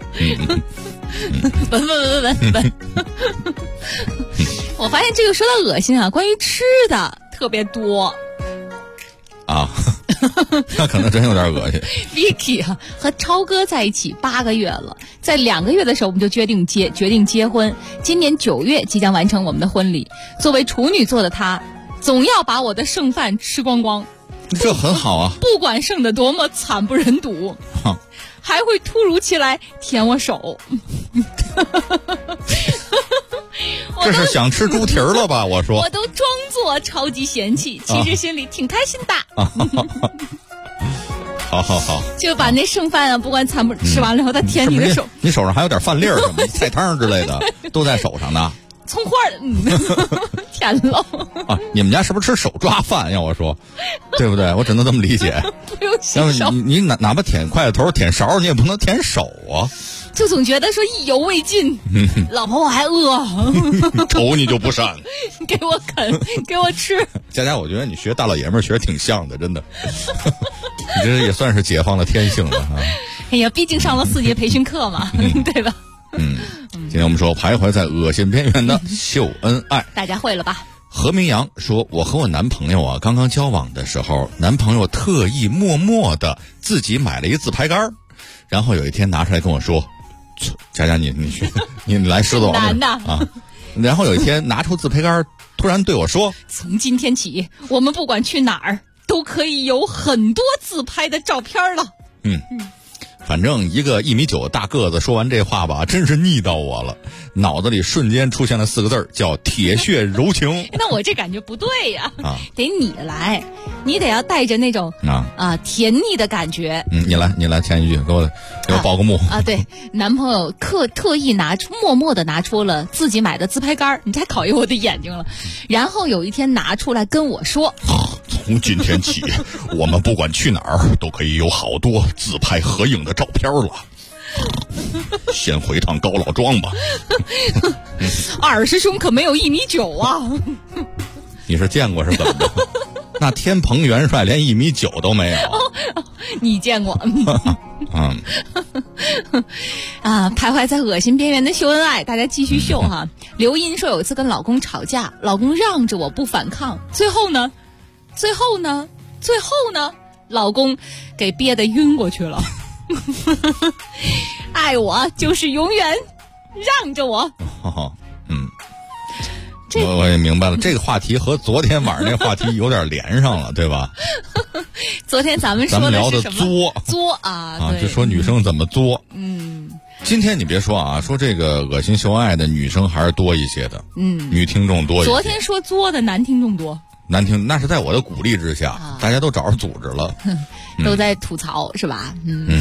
D: 闻。我发现这个说到恶心关于吃的特别多。
J: 那可能真有点恶心。
D: Vicky 和超哥在一起8个月了，在2个月的时候我们就决定结婚，今年9月即将完成我们的婚礼。作为处女座的他，总要把我的剩饭吃光光。
J: 这很好啊，
D: 不管剩得多么惨不忍睹，还会突如其来舔我手。
J: 这是想吃猪蹄儿了吧？我说，
D: 我都装作超级嫌弃，其实心里挺开心的。
J: 好，
D: 就把那剩饭不管惨不吃完了以后，他舔你的手，
J: 你手上还有点饭粒儿什么菜汤之类的，都在手上呢。
D: 葱花舔了
J: 你们家是不是吃手抓饭？要我说，对不对？我只能这么理解。
D: 不用洗手，
J: 你哪怕舔筷子头、舔勺，你也不能舔手啊。
D: 就总觉得说意犹未尽，老婆我还饿，
J: 瞅你就不善，
D: 给我啃，给我吃。
J: 佳，我觉得你学大老爷们儿学挺像的，真的。你这也算是解放了天性了啊。
D: 哎呀，毕竟上了4节培训课嘛，对吧？
J: 天我们说徘徊在恶心边缘的秀恩爱，
D: 大家会了吧？
J: 何明阳说，我和我男朋友啊刚刚交往的时候，男朋友特意默默的自己买了一自拍杆，然后有一天拿出来跟我说，佳佳你去你来狮子王
D: 男的
J: 啊，然后有一天拿出自拍杆，突然对我说，
D: 从今天起我们不管去哪儿都可以有很多自拍的照片了。
J: 反正一个1.9米大个子说完这话吧，真是腻到我了，脑子里瞬间出现了4个字叫铁血柔情。
D: 那我这感觉不对呀，得你来，你得要带着那种甜腻的感觉。
J: 你来前一句，给我报个幕
D: 啊！对，男朋友特意默默的拿出了自己买的自拍杆，你太考验我的眼睛了。然后有一天拿出来跟我说，
J: 从今天起，我们不管去哪儿都可以有好多自拍合影的照片了。先回趟高老庄吧。
D: 二师兄可没有1.9米啊！
J: 你是见过是怎么的？那天蓬元帅连1.9米都没有。
D: 你见过？徘徊在恶心边缘的秀恩爱，大家继续秀哈。刘英说有一次跟老公吵架，老公让着我不反抗，最后呢，老公给憋得晕过去了。爱我就是永远让着我。
J: 我也明白了，这个话题和昨天晚上那话题有点连上了，对吧？
D: 昨天咱们说的是什么？作
J: 啊，就说女生怎么作。今天你别说啊，说这个恶心秀恩爱的女生还是多一些的。女听众多一些。
D: 昨天说作的男听众多。
J: 那是在我的鼓励之下，大家都找着组织了，
D: 都在吐槽是吧？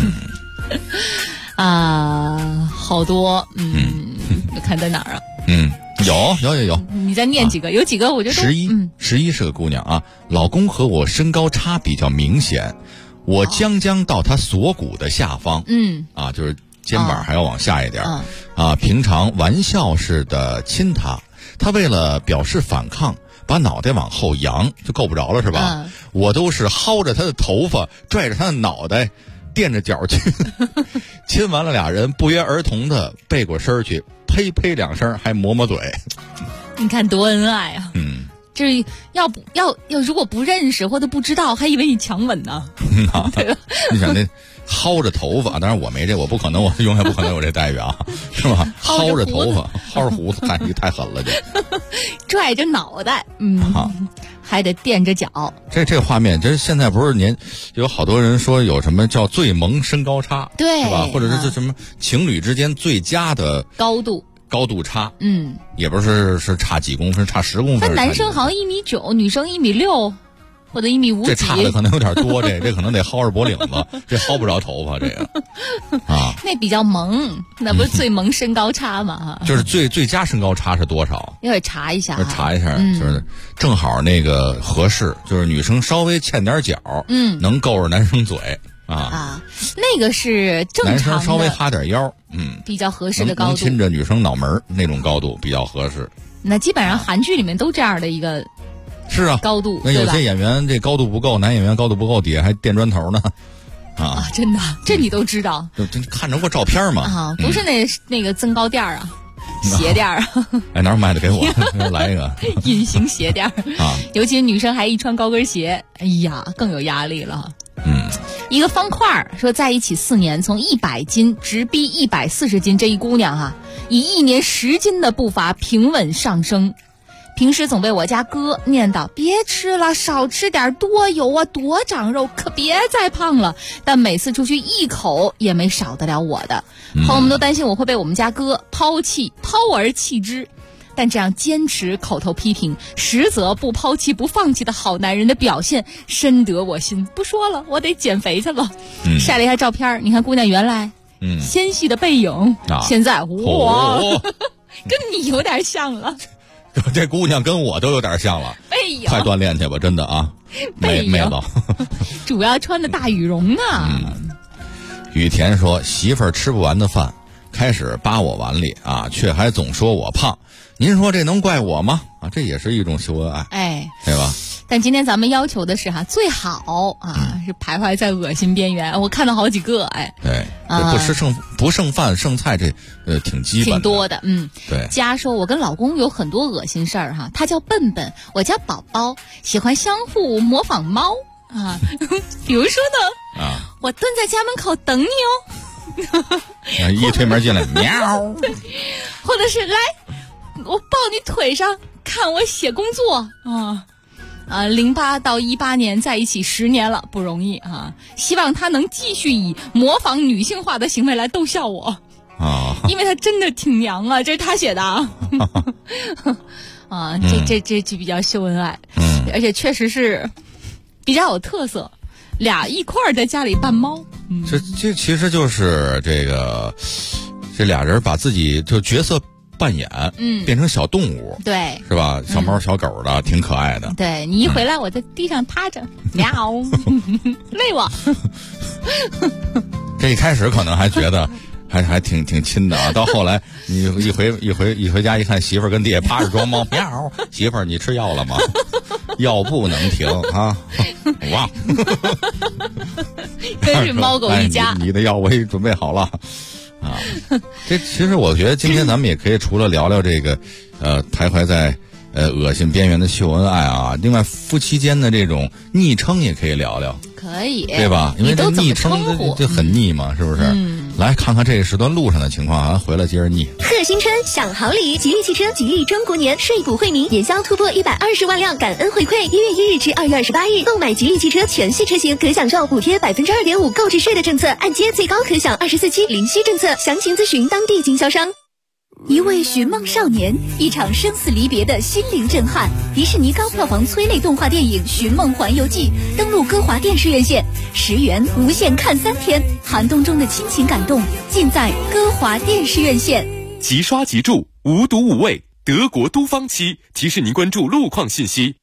D: 好多。看在哪儿啊？有。 你再念几个？有几个我觉得
J: 11是个姑娘啊。老公和我身高差比较明显，我将到他锁骨的下方。就是肩膀还要往下一点。平常玩笑似的亲他，他为了表示反抗，把脑袋往后扬，就够不着了是吧？我都是薅着他的头发，拽着他的脑袋，垫着脚去。亲完了俩人不约而同的背过身去，呸呸2声，还抹嘴。
D: 你看多恩爱啊！这要如果不认识或者不知道，还以为你强吻呢。对吧？
J: 你想那薅着头发，当然我没这，我不可能，我永远不可能有这待遇啊，是吧？薅着头发，薅着胡子，看你太狠了，
D: 拽着脑袋，还得垫着脚。
J: 这画面，这现在不是有好多人说有什么叫最萌身高差，
D: 对，
J: 是吧？或者是什么情侣之间最佳的高度差，也不是差几公分，差10公分。
D: 但男生好像1.9米，女生1.6米，或者1.5米。
J: 这差的可能有点多，这可能得薅着脖领子，这薅不着头发，这个
D: 那比较萌，那不是最萌身高差吗？
J: 就是最佳身高差是多少？
D: 要查一下，
J: 就是正好那个合适，就是女生稍微欠点脚，能够着男生嘴。
D: 那个是正常的，
J: 男生稍微哈点腰，
D: 比较合适的高度，
J: 能亲着女生脑门那种高度比较合适。
D: 那基本上韩剧里面都这样的一个
J: 是啊
D: 高度。
J: 那有些演员这高度不够，男演员高度不够，底下还垫砖头呢。
D: 真的，这你都知道？
J: 就看着过照片嘛？
D: 不是那个增高垫啊，鞋垫啊。
J: 哪儿买的给我来一个
D: 隐形鞋垫尤其女生还一穿高跟鞋，哎呀，更有压力了。一个方块说在一起4年，从100斤直逼140斤，这一姑娘以1年10斤的步伐平稳上升。平时总被我家哥念叨别吃了，少吃点，多油啊，多长肉，可别再胖了。但每次出去一口也没少得了我的。朋友们都担心我会被我们家哥抛而弃之。但这样坚持口头批评，实则不抛弃不放弃的好男人的表现，深得我心。不说了，我得减肥去了。晒了一下照片，你看姑娘原来纤细的背影，现在哇，跟你有点像了。
J: 这姑娘跟我都有点像了，
D: 背影
J: 快锻炼去吧，真的啊，妹子。
D: 主要穿的大羽绒呢。
J: 雨田说，媳妇儿吃不完的饭，开始扒我碗里却还总说我胖。您说这能怪我吗？这也是一种秀恩爱，对吧？
D: 但今天咱们要求的是最好是徘徊在恶心边缘。我看到好几个
J: 对，不剩饭剩菜这挺基本的，
D: 挺多的。
J: 对。
D: 佳说，我跟老公有很多恶心事儿哈，他叫笨笨，我叫宝宝，喜欢相互模仿猫啊。比如说呢，我蹲在家门口等你哦。
J: 一推门进来，喵。
D: 或者是来，我抱你腿上看我写工作08到18年在一起10年了，不容易啊！希望他能继续以模仿女性化的行为来逗笑我因为他真的挺娘啊，这是他写的这比较秀恩爱，而且确实是比较有特色，俩一块儿在家里扮猫。
J: 这其实就是这俩人把自己就角色扮演，变成小动物，
D: 对，
J: 是吧？小猫小狗的，挺可爱的。
D: 对，你一回来，我在地上趴着，喵，累我。
J: 这一开始可能还觉得还挺亲的到后来你一回家一看，媳妇儿跟地下趴着装猫，喵，媳妇儿你吃药了吗？药不能停啊！哇，
D: 真是猫狗一家。
J: 你的药我也准备好了。这其实我觉得今天咱们也可以除了聊聊这个徘徊在恶心边缘的秀恩爱另外夫妻间的这种昵称也可以聊聊，
D: 可以，
J: 对吧？因为这昵称就很腻嘛，是不是？来看看这个时段路上的情况回来接着腻。
M: 贺新春享好礼，吉利汽车吉利中国年税补惠民，年销突破120万辆，感恩回馈。1月1日至2月28日，购买吉利汽车全系车型可享受补贴2.5%购置税的政策，按揭最高可享24期零息政策，详情咨询当地经销商。一位寻梦少年，一场生死离别的心灵震撼。迪士尼高票房催泪动画电影《寻梦环游记》登陆歌华电视院线，10元无限看3天，寒冬中的亲情感动尽在歌华电视院线。
H: 即刷即住，无毒无味，德国都方漆提示您关注路况信息。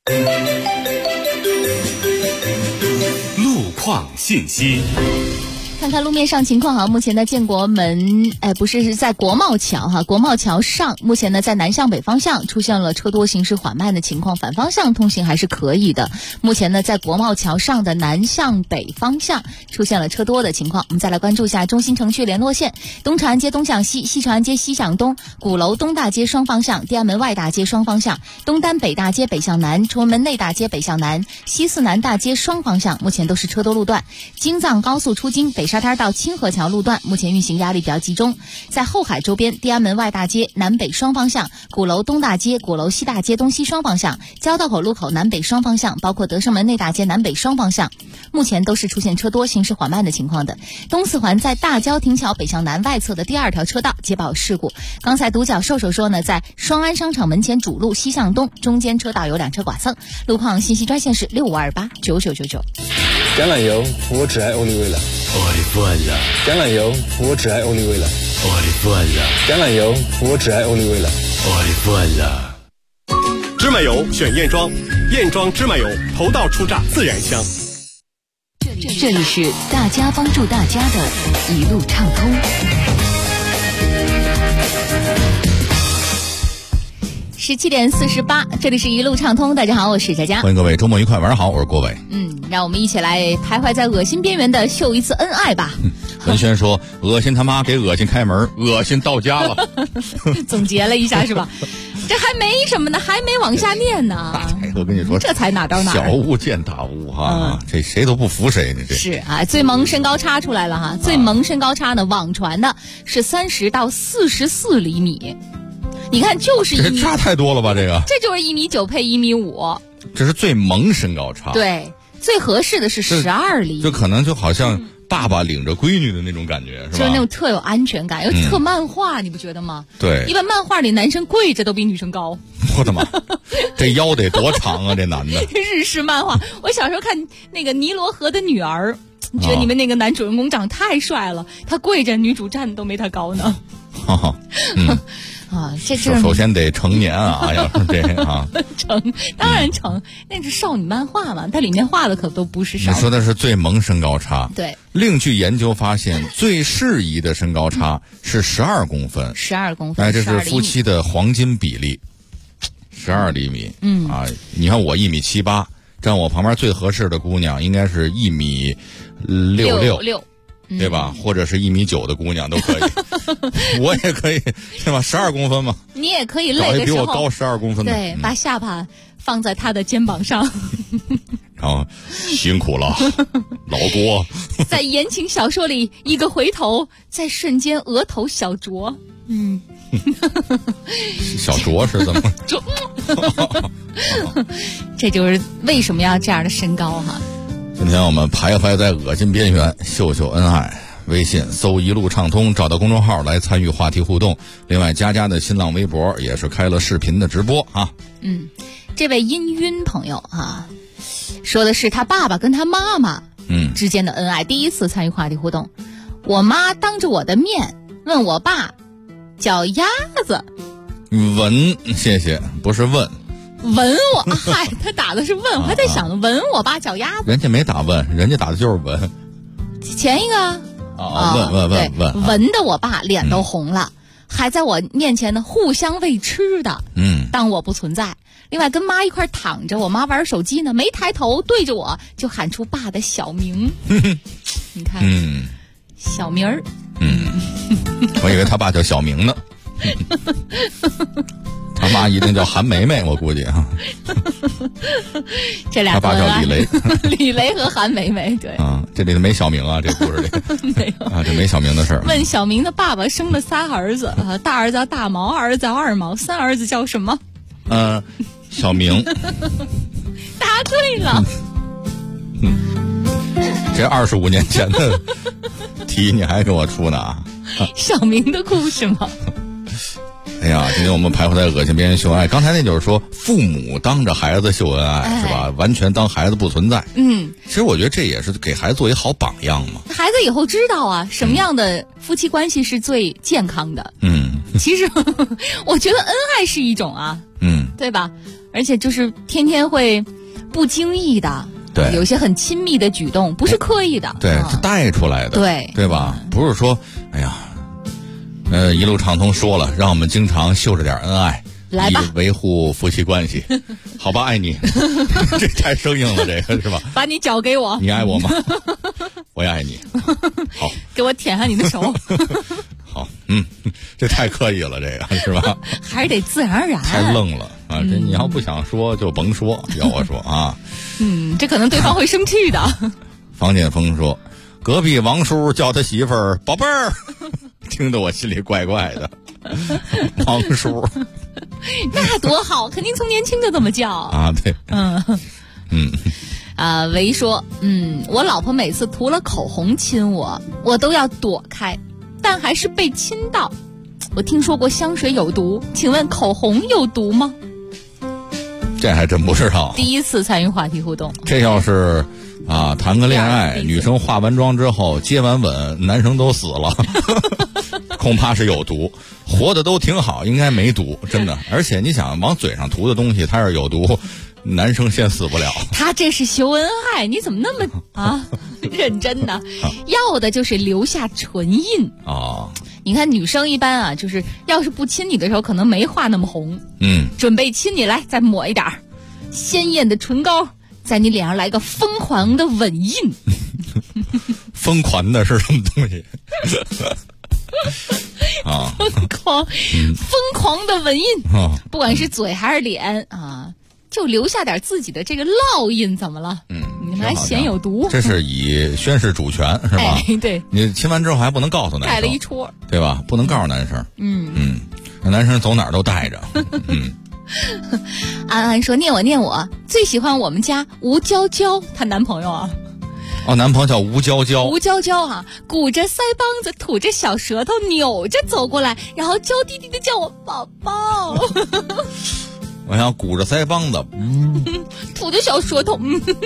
H: 路况信息。
D: 看看路面上情况目前的建国门，是在国贸桥国贸桥上，目前呢在南向北方向出现了车多行驶缓慢的情况，反方向通行还是可以的。目前呢在国贸桥上的南向北方向出现了车多的情况。我们再来关注一下中心城区联络线，东长安街东向西，西长安街西向东，鼓楼东大街双方向，天安门外大街双方向，东单北大街北向南，崇文门内大街北向南，西四南大街双方向目前都是车多路段。京藏高速出京北沙滩到清河桥路段目前运行压力比较集中。在后海周边，天安门外大街南北双方向，鼓楼东大街、鼓楼西大街东西双方向，交道口路口南北双方向，包括德胜门内大街南北双方向目前都是出现车多行驶缓慢的情况的。东四环在大郊亭桥北向南外侧的第2条车道接报事故。刚才独角兽手说呢，在双安商场门前主路西向东中间车道有2车剐蹭。路况信息专线是65289999。
N: 橄榄油，我只爱欧丽薇了。
O: 我的饭了。
N: 橄榄油，我只爱欧丽薇了。
O: 我的饭了。
N: 橄榄油，我只爱欧丽薇了。
O: 我的饭了。
E: 芝麻油选燕庄，燕庄芝麻油头道出榨自然香。
B: 这里是大家帮助大家的一路畅通。
D: 17点48，这里是一路畅通。大家好，我是佳佳，
J: 欢迎各位周末愉快，晚上好，我是郭伟。
D: 让我们一起来徘徊在恶心边缘的秀一次恩爱吧。
J: 文轩说：“恶心他妈给恶心开门，恶心到家了。”
D: 总结了一下是吧？这还没什么呢，还没往下念呢。
J: 我跟你说，
D: 这才哪到哪。
J: 小巫见大巫这谁都不服谁呢？这
D: 是最萌身高差出来了最萌身高差呢，网传的是30到44厘米。你看，就是1米，
J: 这差太多了吧？这个，
D: 这就是1.9米配1.5米，
J: 这是最萌身高差。
D: 对，最合适的是12厘米，
J: 就可能就好像爸爸领着闺女的那种感觉，是吧？
D: 就是那种特有安全感，又特漫画，你不觉得吗？
J: 对，
D: 一般漫画里男生跪着都比女生高。
J: 我的妈，这腰得多长啊！这男的。
D: 日式漫画，我小时候看那个《尼罗河的女儿》，你觉得你们那个男主人公长太帅了，他跪着，女主站都没他高呢。这
J: 首先得成年要是这
D: 成，当然成，那是少女漫画嘛，它里面画的可都不是少女。
J: 你说的是最萌身高差，
D: 对。
J: 另据研究发现，最适宜的身高差是12公分
D: ，12公分，
J: 这是夫妻的黄金比例，12厘米。你看我1.78米， 站我旁边最合适的姑娘应该是1.66米，对吧？或者是1.9米的姑娘都可以。我也可以，对吧？12公分嘛。
D: 你也可以累的时候
J: 找一比我高12公分的。
D: 对，把下巴放在他的肩膀上。
J: 然后辛苦了，老郭。
D: 在言情小说里，一个回头，在瞬间额头小啄。
J: 小啄是怎么？
D: 这就是为什么要这样的身高哈。
J: 今天我们徘徊在恶心边缘，秀秀恩爱。微信搜一路畅通，找到公众号来参与话题互动。另外，佳佳的新浪微博也是开了视频的直播啊。
D: 这位音晕朋友啊，说的是他爸爸跟他妈妈之间的恩爱，第一次参与话题互动。我妈当着我的面问我爸脚丫子，
J: 闻，谢谢，不是问。
D: 闻我，嗨，他打的是问，我还在想闻我爸脚丫子。
J: 人家没打问，人家打的就是闻。
D: 前一个问，闻的我爸脸都红了，还在我面前呢互相喂吃的，当我不存在。另外跟妈一块躺着，我妈玩手机呢，没抬头对着我就喊出爸的小名。你看，小名儿。
J: 我以为他爸叫小明呢。他妈一定叫韩梅梅，我估计啊。
D: 这俩
J: 他爸叫李雷。
D: 李雷和韩梅梅，对
J: 啊，这里头没小明啊，这故事里
D: 没有
J: 啊，这没小明的事儿。
D: 问小明的爸爸生了3儿子啊，大儿子叫大毛，二儿子叫二毛，三儿子叫什么？
J: 小明。
D: 答对了。
J: 这25年前的题你还给我出呢？
D: 小明的故事吗？
J: 哎呀，今天我们徘徊在恶心边缘秀恩爱。刚才那就是说父母当着孩子秀恩爱，是吧？完全当孩子不存在。其实我觉得这也是给孩子做一好榜样嘛。
D: 孩子以后知道啊，什么样的夫妻关系是最健康的。其实我觉得恩爱是一种啊，对吧？而且就是天天会不经意的，
J: 对，
D: 有些很亲密的举动，不是刻意的，
J: 对，是带出来的，对吧？不是说，哎呀。一路畅通说了，让我们经常秀着点恩爱，
D: 来吧，
J: 以维护夫妻关系。好吧，爱你。这太生硬了，这个是吧？
D: 把你脚给我，
J: 你爱我吗？我也爱你。好，
D: 给我舔上你的手。
J: 好，这太刻意了，这个是吧？
D: 还是得自然而然。
J: 太愣了啊！这你要不想说就甭说，要我说啊。
D: 这可能对方会生气的。
J: 房建峰说，隔壁王叔叫他媳妇儿宝贝儿。听得我心里怪怪的。王叔
D: 那多好，肯定从年轻就这么叫
J: 啊。对，
D: 维说，我老婆每次涂了口红亲我，我都要躲开，但还是被亲到。我听说过香水有毒，请问口红有毒吗？
J: 这还真不知道。
D: 第一次参与话题互动。
J: 这要是谈个恋爱，女生化完妆之后接完吻，男生都死了。恐怕是有毒，活的都挺好，应该没毒，真的。而且你想往嘴上涂的东西，它要有毒，男生先死不了。
D: 他这是秀恩爱，你怎么那么认真呢？要的就是留下唇印
J: 啊。
D: 你看女生一般就是要是不亲你的时候，可能没画那么红，准备亲你来，再抹一点鲜艳的唇膏，在你脸上来个疯狂的吻印。
J: 疯狂的是什么东西？
D: 疯狂的吻印，不管是嘴还是脸就留下点自己的这个烙印，怎么了？你们还嫌有毒？
J: 这是以宣示主权是吧？
D: 对，
J: 你亲完之后还不能告诉男生，
D: 盖了一戳，
J: 对吧？不能告诉男生。让男生走哪儿都带着。
D: 安安说：“念我，最喜欢我们家吴娇娇，她男朋友
J: 男朋友叫吴娇娇。
D: 吴娇娇鼓着腮帮子，吐着小舌头，扭着走过来，然后娇滴滴的叫我宝宝。
J: 我想鼓着腮帮子，
D: 吐着小舌头，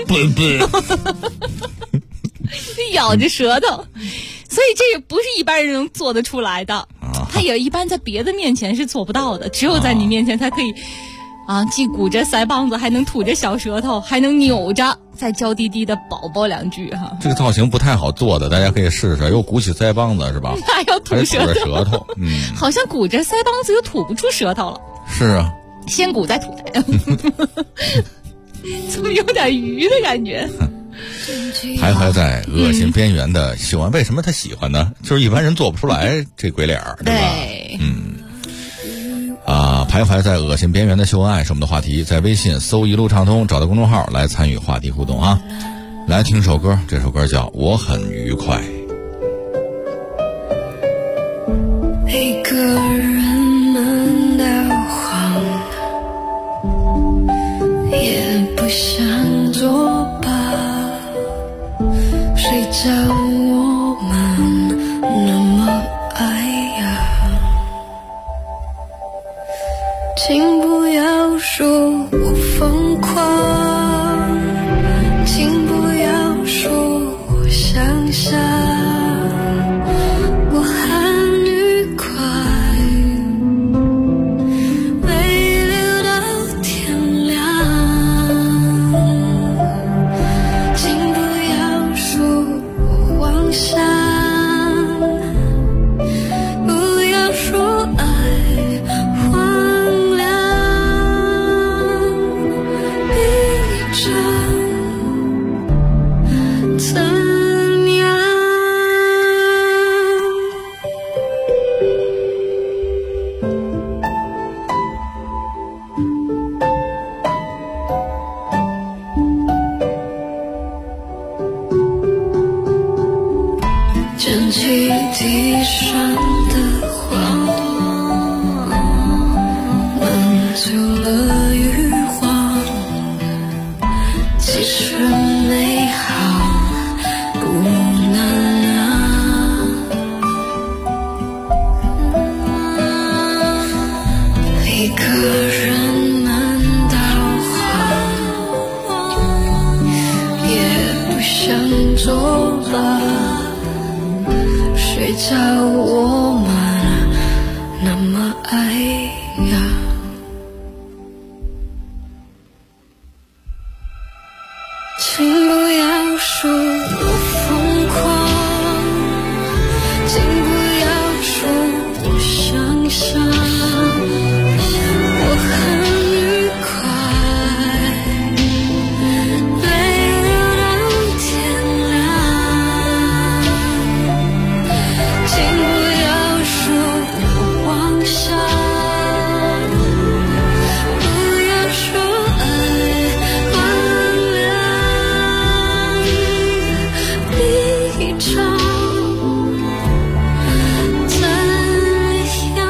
D: 咬着舌头，所以这也不是一般人能做得出来的。他也一般在别的面前是做不到的，只有在你面前才可以。既鼓着腮帮子，还能吐着小舌头，还能扭着，再娇滴滴的宝宝两句
J: 这个造型不太好做的，大家可以试试。又鼓起腮帮子是吧？
D: 还要吐舌
J: 头。
D: 好像鼓着腮帮子又吐不出舌头了。
J: 是啊。
D: 先鼓再吐。 怎么有点鱼的感觉？
J: 徘徊在恶心边缘的秀恩，为什么他喜欢呢？就是一般人做不出来这鬼脸儿，对吧？徘徊在恶心边缘的秀恩爱是我们的话题，在微信搜一路畅通，找到公众号来参与话题互动啊！来听首歌，这首歌叫《我很愉快》。
P: 一个人闷到慌，也不想作罢，谁叫我们那么爱呀？请不要说我疯狂，请不要说我想傻，我很愉快，没留到天亮。请不要说我妄想，不要说爱荒凉，闭着怎样？捡起地上的花，满足了欲望，其实美好不难啊。一个人闷到慌，也不想作罢，谁叫我们那么爱呀？请不要说我疯狂，请不要说我想傻，我很愉快，没留到天亮。请不要说我妄想，不要说爱荒凉，一场怎样？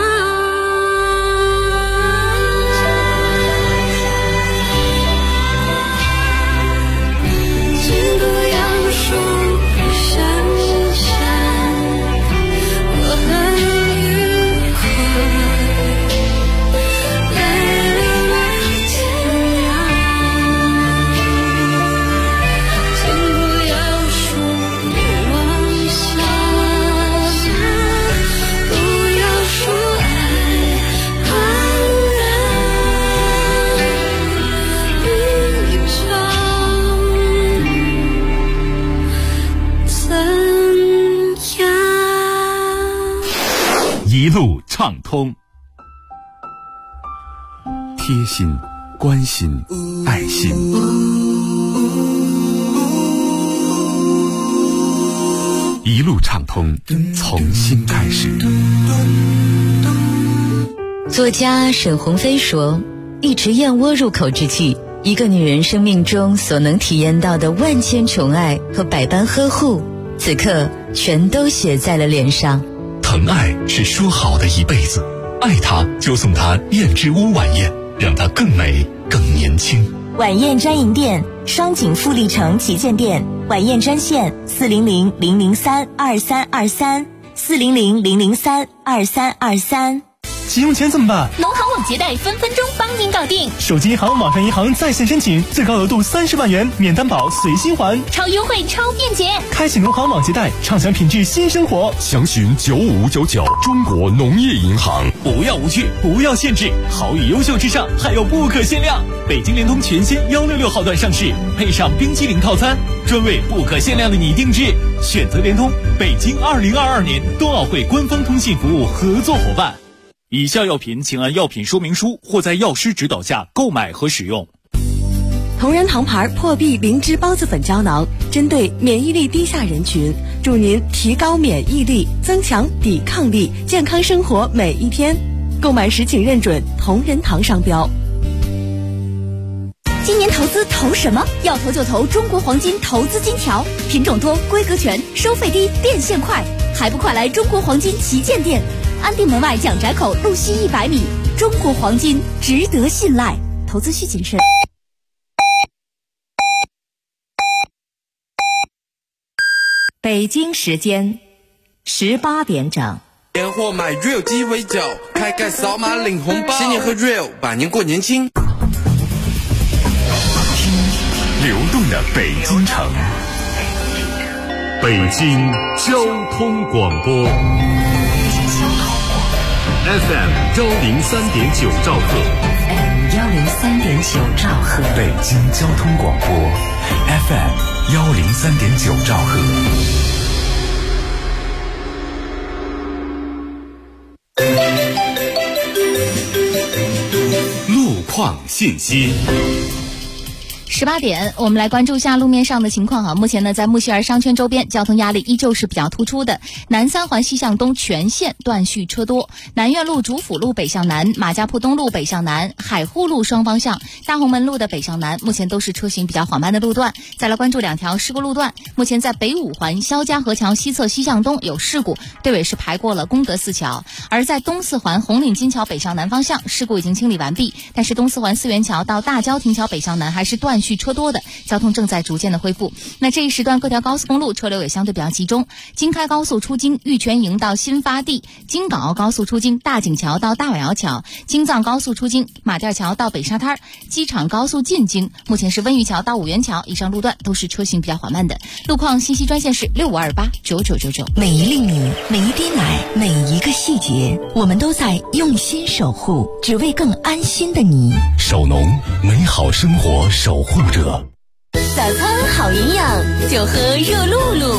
P: 请不要说我想想，我很愉快，没留到天亮。请不要说我妄想，不要说爱荒凉，一场怎样？
A: 一路畅通，
H: 贴心、关心、爱心。一路畅通，从新开始。
B: 作家沈鸿飞说，一池燕窝入口之际，一个女人生命中所能体验到的万千宠爱和百般呵护，此刻全都写在了脸上。
A: 疼爱是说好的一辈子，爱她就送她燕之屋晚宴，让她更美更年轻。
M: 晚宴专营店，双井富力城旗舰店，晚宴专线400-003-2323，400-003-2323。
F: 急用钱怎么办？
M: 农行网结贷分分钟帮您搞定，
F: 手机银行、网上银行在线申请，最高额度30万元，免担保随心还，
M: 超优惠超便捷。
F: 开启农行网结贷，畅享品质新生活。
H: 详询9599中国农业银行。
A: 不要无趣，不要限制，好与优秀之上还有不可限量。北京联通全新166号段上市，配上冰淇淋套餐，专为不可限量的你定制。选择联通，北京2022年冬奥会官方通信服务合作伙伴。以下药品请按药品说明书或在药师指导下购买和使用。
Q: 同仁堂牌破壁灵芝孢子粉胶囊，针对免疫力低下人群，助您提高免疫力，增强抵抗力，健康生活每一天。购买时请认准同仁堂商标。
M: 今年投资投什么？要投就投中国黄金投资金条，品种多，规格全，收费低，变现快，还不快来中国黄金旗舰店，安定门外蒋宅口路西100米。中国黄金值得信赖，投资需谨慎。
R: 北京时间18点整。
S: 年货买 Real 鸡尾酒，开盖扫码领红包，新年喝 Real， 百年过年轻。
A: 流动的北京城，北京交通广播 FM 103.9兆赫
R: ，FM 103.9兆赫，
C: 北京交通广播 FM 103.9兆赫。
A: 路况信息。
D: 18点，我们来关注一下路面上的情况哈。目前呢，在木樨园商圈周边，交通压力依旧是比较突出的。南三环西向东全线断续车多，南苑路、主辅路北向南、马家铺东路北向南、海沪路双方向、大红门路的北向南，目前都是车行比较缓慢的路段。再来关注2条事故路段，目前在北五环肖家河桥西侧西向东有事故，队尾是排过了功德寺桥；而在东四环红岭金桥北向南方向，事故已经清理完毕，但是东四环四元桥到大郊亭桥北向南还是断续车多的，交通正在逐渐的恢复。那这一时段各条高速公路车流也相对比较集中，京开高速出京玉泉营到新发地，京港澳高速出京大井桥到大碗窑桥，京藏高速出京马甸桥到北沙滩，机场高速进京目前是温榆桥到五元桥，以上路段都是车行比较缓慢的。路况信息专线是65289999。
B: 每一粒米，每一滴奶，每一个细节，我们都在用心守护，只为更安心的你。
A: 首农，美好生活守护者。
M: 早餐好营养，就喝热露露。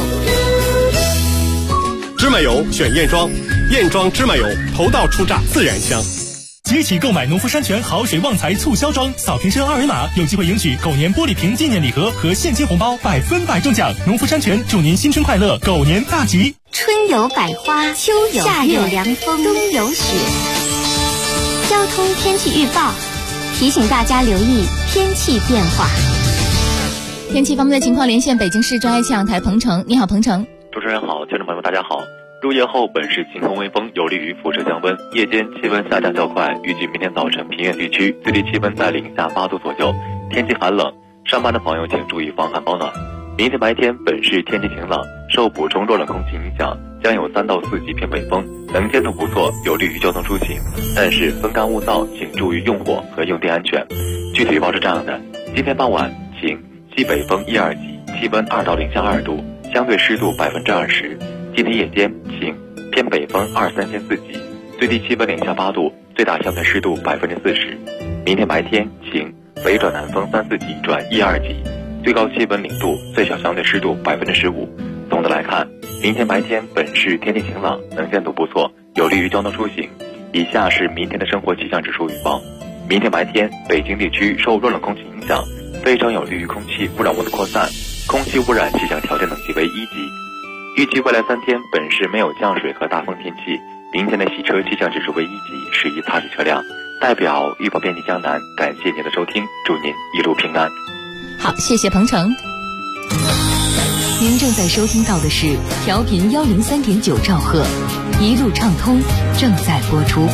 E: 芝麻油选燕庄，燕庄芝麻油头道出榨，自然香。
F: 即起购买农夫山泉好水旺财促销装，扫瓶身2维码，有机会赢取狗年玻璃瓶纪念礼盒和现金红包100%中奖。农夫山泉祝您新春快乐，狗年大吉。
G: 春有百花，秋有夏有凉风，冬有雪。交通天气预报提醒大家留意天气变化。
D: 天气方面的情况，连线北京市专业气象台彭程。你好，彭程。
T: 主持人好，听众朋友们大家好。入夜后本市晴空微风，有利于辐射降温，夜间气温下降较快，预计明天早晨平原地区最低气温在零下8度左右，天气寒冷，上班的朋友请注意防寒保暖。明天白天本市天气晴朗，受补充弱冷空气影响，将有3到4级偏北风，能见度不错，有利于交通出行。但是风干物燥，请注意用火和用电安全。具体预报是这样的：今天傍晚晴，西北风1、2级，气温2到零下2度，相对湿度20%。今天夜间晴，偏北风2、3线4级，最低气温零下8度，最大相对湿度40%。明天白天晴，北转南风3、4级转1、2级，最高气温0度，最小相对湿度15%。总的来看，明天白天本市天气晴朗，能见度不错，有利于交通出行。以下是明天的生活气象指数预报：明天白天，北京地区受弱冷空气影响，非常有利于空气污染物的扩散，空气污染气象条件等级为1级。预计未来3天本市没有降水和大风天气，明天的洗车气象指数为1级，适宜擦洗车辆。代表预报编辑江南，感谢您的收听，祝您一路平安。
D: 好，谢谢彭程。
B: 您正在收听到的是调频103.9兆赫，一路畅通正在播出。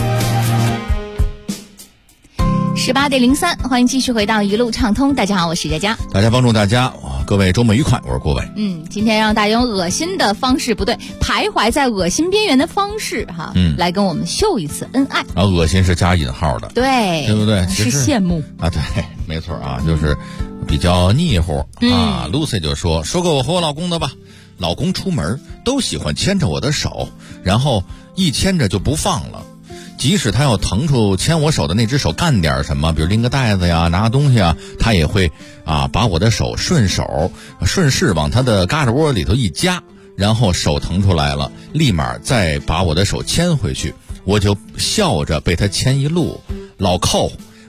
D: 18点03，欢迎继续回到一路畅通。大家好，我是佳佳。
J: 大家帮助大家，各位周末愉快，我是郭伟。
D: 今天让大家用恶心的方式，不对，徘徊在恶心边缘的方式哈，来跟我们秀一次恩爱。
J: 然后恶心是加引号的，
D: 对，
J: 对不对？
D: 是羡慕
J: 啊，对，没错啊，就是比较腻乎啊。Lucy 就说个我和我老公的吧，老公出门都喜欢牵着我的手，然后一牵着就不放了。即使他要腾出牵我手的那只手干点什么，比如拎个袋子呀、拿个东西啊，他也会把我的手顺势往他的胳肢窝里头一夹，然后手腾出来了，立马再把我的手牵回去。我就笑着被他牵一路，老寇，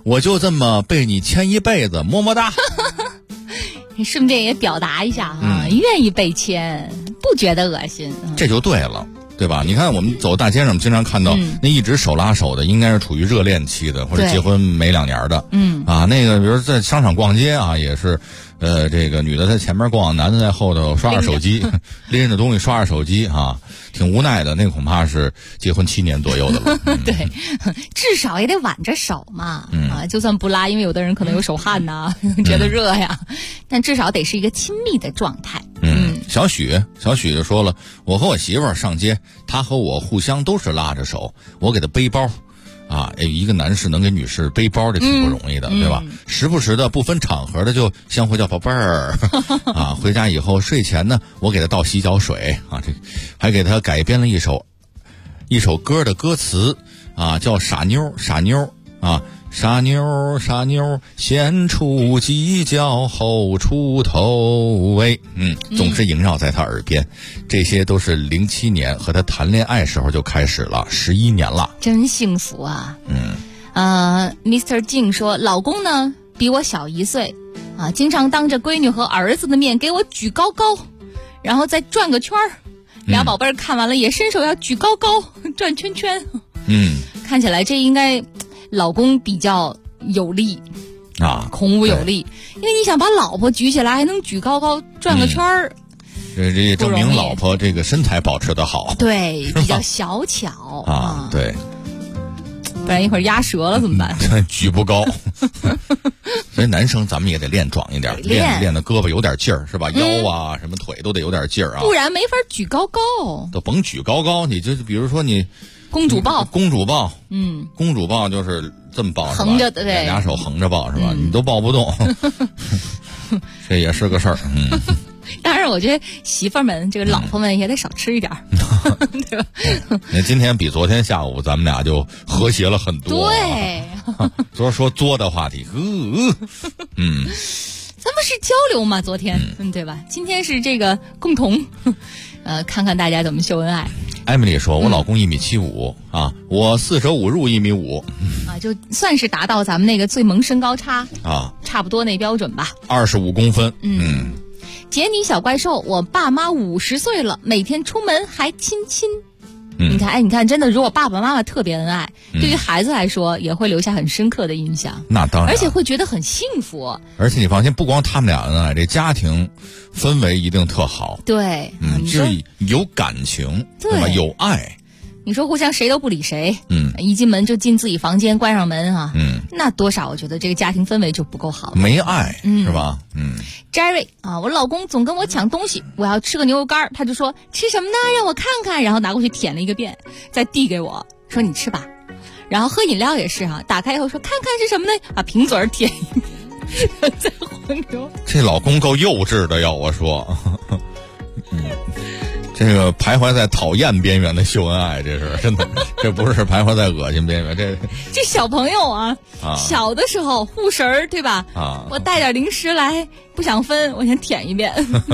J: 我就这么被你牵一辈子，么么哒。
D: 顺便也表达一下哈，愿意被牵，不觉得恶心，
J: 这就对了。对吧？你看我们走大街上经常看到那一直手拉手的，应该是处于热恋期的，或者结婚没2年的。那个比如在商场逛街啊，也是这个女的在前面逛，男的在后头刷着手机，拎着东西刷着手机啊，挺无奈的。那恐怕是结婚7年左右的了。
D: 对，至少也得挽着手嘛。就算不拉，因为有的人可能有手汗呐，觉得热呀，但至少得是一个亲密的状态。
J: 小许就说了，我和我媳妇儿上街，她和我互相都是拉着手，我给她背包。一个男士能给女士背包，这挺不容易的，对吧？时不时的不分场合的就相互叫宝贝儿回家以后睡前呢，我给她倒洗脚水这还给她改编了一首歌的歌词叫傻妞傻妞傻妞傻妞，先出犄角后出头尾，总是萦绕在他耳边。这些都是07年和他谈恋爱时候就开始了，11年了，
D: 真幸福啊。Mr. 静说，老公呢比我小1岁经常当着闺女和儿子的面给我举高高，然后再转个圈儿。俩宝贝儿看完了也伸手要举高高，转圈圈。看起来这应该老公比较有力孔武有力，因为你想把老婆举起来还能举高高转个圈儿，
J: 这也证明老婆这个身材保持得好，
D: 对，比较小巧
J: 对，
D: 不然一会儿压折了怎么办？
J: 举不高。所以男生咱们也得练壮一点，练的胳膊有点劲儿，是吧？腰啊什么腿都得有点劲儿
D: 不然没法举高高。
J: 都甭举高高，你就比如说你
D: 公主抱，
J: 公主抱就是这么抱，
D: 横着的，对，
J: 俩手横着抱是吧？你都抱不动，这也是个事儿。
D: 当然，我觉得媳妇儿们这个老婆们也得少吃一点，对吧？
J: 那今天比昨天下午咱们俩就和谐了很多。
D: 对，
J: 昨儿说作的话题，
D: 咱们是交流嘛，昨天，对吧？今天是这个共同，看看大家怎么秀恩爱。
J: 艾米丽说：“我老公1.75米我4舍5入1.5米
D: 就算是达到咱们那个最萌身高差差不多那标准吧
J: ，25公分。
D: 杰尼小怪兽，我爸妈50岁了，每天出门还亲亲。你看，真的，如果爸爸妈妈特别恩爱，对于孩子来说也会留下很深刻的印象。
J: 那当然，
D: 而且会觉得很幸福。
J: 而且你放心，不光他们俩恩爱，这家庭氛围一定特好。
D: 对，
J: 就是有感情，对吧？有爱。
D: 你说互相谁都不理谁，一进门就进自己房间，关上门那多少我觉得这个家庭氛围就不够好了，
J: 没爱，是吧
D: ？Jerry 我老公总跟我抢东西，我要吃个牛肉干，他就说吃什么呢？让我看看，然后拿过去舔了一个遍，再递给我说你吃吧。然后喝饮料也是打开以后说看看是什么呢？凭嘴舔一遍，再混流。
J: 这老公够幼稚的，要我说。这个徘徊在讨厌边缘的秀恩爱，这是真的，这不是徘徊在恶心边缘，
D: 这小朋友小的时候护食儿，对吧？我带点零食来，不想分，我先舔一遍。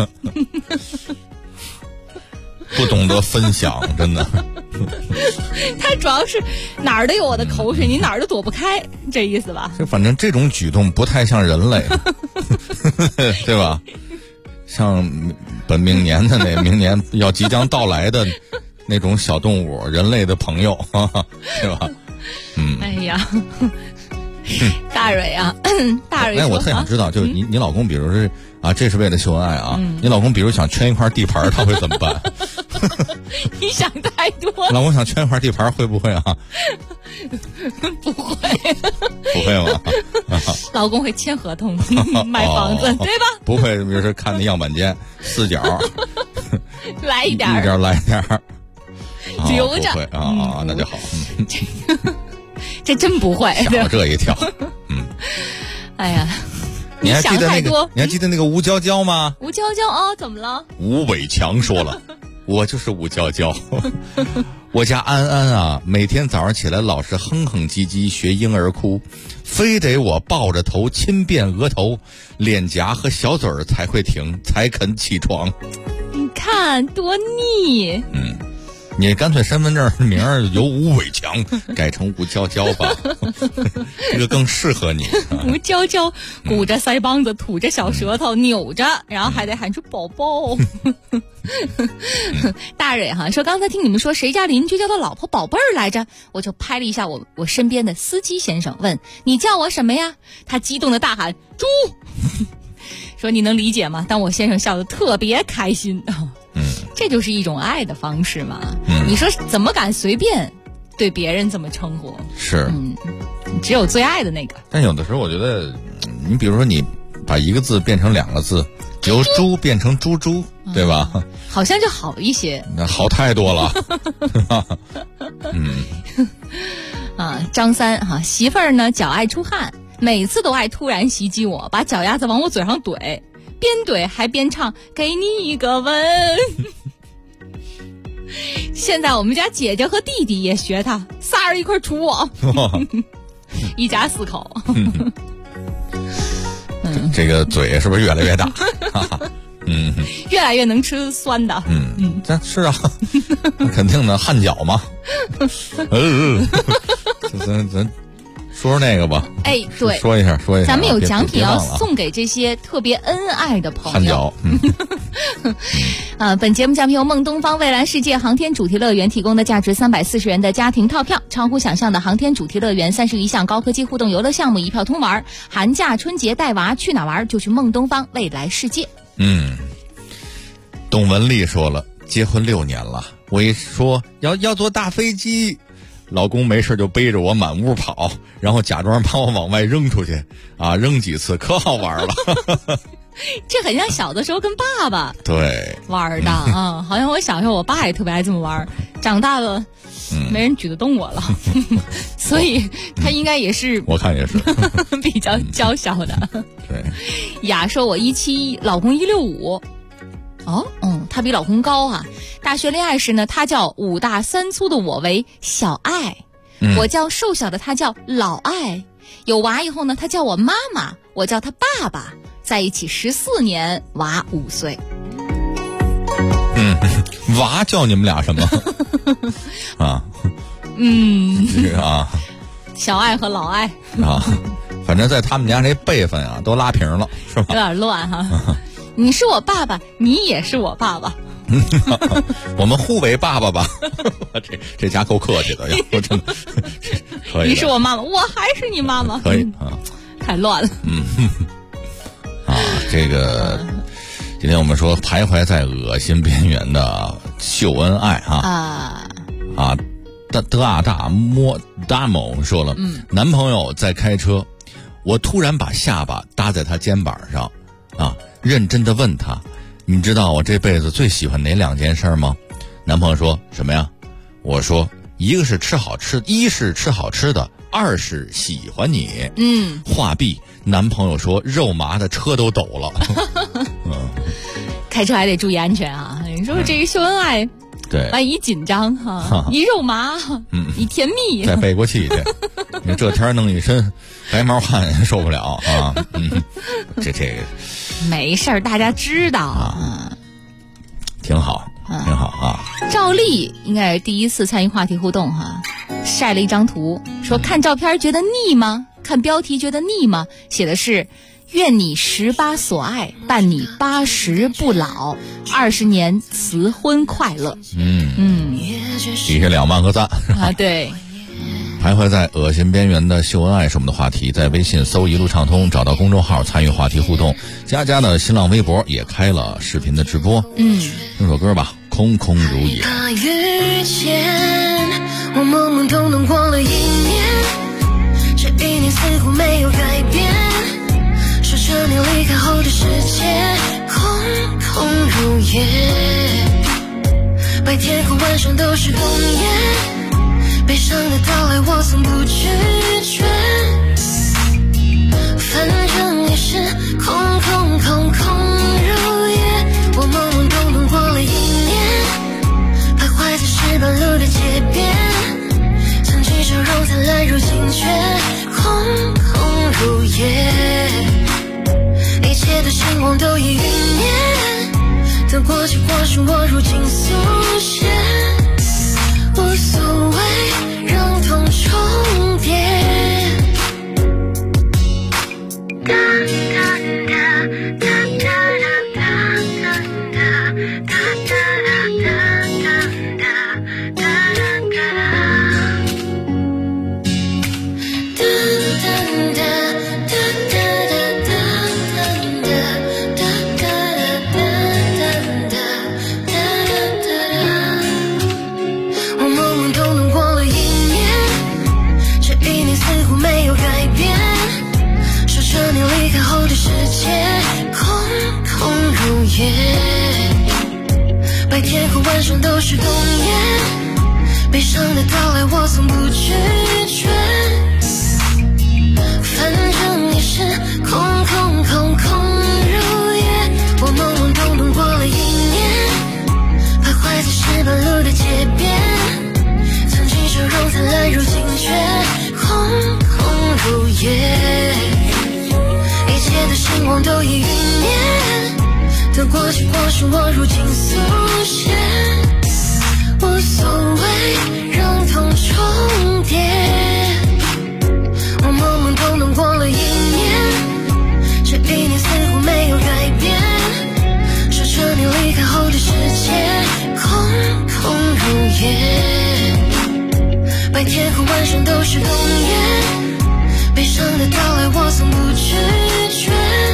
J: 不懂得分享，真的。
D: 他主要是哪儿都有我的口水，你哪儿都躲不开，这意思吧？
J: 就反正这种举动不太像人类，对吧？像本命年的明年要即将到来的那种小动物，人类的朋友，对吧？
D: 哎呀，大蕊大蕊说，
J: 我特想知道，就是你老公，比如是这是为了秀恩爱你老公比如想圈一块地盘，他会怎么办？
D: 你想太多了。
J: 老公想圈一块地盘，会不会
D: 不会，
J: 不会吗？
D: 老公会签合同买房子，对吧？
J: 不会，比如说看那样板间4角，
D: 来一点，
J: 来一点，
D: 留着。
J: 不会那就好。
D: 这真不会，
J: 吓我这一跳。
D: 哎呀，
J: 你还记得那个？你还记得那个吴娇娇吗？
D: 吴娇娇怎么了？
J: 吴伟强说了，我就是吴娇娇。我家安安每天早上起来老是哼哼唧唧学婴儿哭，非得我抱着头亲遍额头、脸颊和小嘴儿才会停，才肯起床。
D: 你看多腻。
J: 你干脆身份证名由吴伟强改成吴娇娇吧，这个更适合你。
D: 吴娇娇鼓着腮帮子，吐着小舌头，扭着，然后还得喊出宝宝。大蕊哈说，刚才听你们说谁家邻居叫他老婆宝贝儿来着，我就拍了一下我身边的司机先生，问你叫我什么呀？他激动的大喊猪。说你能理解吗？但我先生笑得特别开心。这就是一种爱的方式嘛。你说怎么敢随便对别人这么称呼？
J: 是，
D: 只有最爱的那个。
J: 但有的时候我觉得，你比如说你把一个字变成2个字，由猪变成猪猪，对吧？
D: 好像就好一些。
J: 那好太多了。
D: 张三哈，媳妇儿呢脚爱出汗，每次都爱突然袭击我，把脚丫子往我嘴上怼，边怼还边唱给你一个吻。现在我们家姐姐和弟弟也学他，仨人一块杵我。一家4口。
J: 这个嘴是不是越来越大？
D: 越来越能吃酸的。
J: 这是啊，肯定的，汗脚嘛。咱说说那个吧。
D: 哎，对，
J: 说一下。
D: 咱们有奖品要送给这些特别恩爱的朋友。本节目奖品由梦东方蔚蓝世界航天主题乐园提供的价值340元的家庭套票，超乎想象的航天主题乐园31项高科技互动游乐项目一票通玩。寒假春节带娃去哪玩就去梦东方蔚蓝世界。
J: 董文丽说了，结婚6年了，我一说要坐大飞机，老公没事就背着我满屋跑，然后假装把我往外扔出去啊，扔几次可好玩了。
D: 这很像小的时候跟爸爸
J: 对
D: 玩的啊，好像我小时候我爸也特别爱这么玩，长大了没人举得动我了。所以他应该也是，
J: 我看也是
D: 比较娇小的。
J: 对，
D: 雅说我171，老公165。他比老公高啊。大学恋爱时呢，他叫5大3粗的我为小爱，我叫瘦小的他叫老爱。有娃以后呢，他叫我妈妈，我叫他爸爸。在一起14年，娃5岁。
J: 娃叫你们俩什么？
D: 小爱和老爱
J: 啊，反正在他们家这辈分啊都拉平了，是吧？
D: 有点乱哈。你是我爸爸，你也是我爸爸。
J: 我们互为爸爸吧。这家够客气的呀，我真的可以。
D: 你是我妈妈，我还是你妈妈。
J: 可以啊，
D: 太乱了。
J: 这个今天我们说徘徊在恶心边缘的秀恩爱大某说了，男朋友在开车，我突然把下巴搭在他肩膀上认真的问他，你知道我这辈子最喜欢哪2件事吗？男朋友说什么呀？我说一是吃好吃的，2是喜欢你。话毕，男朋友说肉麻的车都抖了。开
D: 车还得注意安全啊！你说这个秀恩爱，
J: 对，
D: 万一紧张一肉麻，一甜蜜，
J: 再背过气去。你这天弄一身白毛汗受不了啊！这个
D: 没事儿，大家知道
J: 挺好啊。
D: 赵丽应该是第一次参与话题互动晒了一张图，说看照片觉得腻吗？看标题觉得腻吗？写的是愿你18所爱，伴你80不老，20年辞婚快乐。
J: 底下2万个赞
D: 对。
J: 徘徊在恶心边缘的秀恩爱是我们的话题，在微信搜一路畅通，找到公众号参与话题互动。佳佳的新浪微博也开了视频的直播。听首歌吧，空空如也。
P: 遇见我懵懵懂懂过了1年，这1年似乎没有改变，说着你离开后的世界空空如也，白天和晚上都是冬夜，悲伤的到来我从不拒绝，反正也是空空空空如也。我懵懵懂懂过了1年，徘徊在石板路的街边，曾经笑容灿烂，如今却空空如也。一切的星光都已陨灭，等过去或许我如今速写。 开后的世界空空如也，白天和晚上都是冬夜，悲伤的到来我从不拒绝，反正也是空空空空如也。我懵懵懂懂过了1年，徘徊在石板路的街边，曾经笑容灿烂，如今却空空如也，一切的星光都已陨灭，得过且过是我如今速写，无所谓让痛重叠。我懵懵懂懂过了1年，这1年似乎没有改变，说着你离开后的世界空空如也，白天和晚上都是冬夜，悲伤的到来我从不拒绝，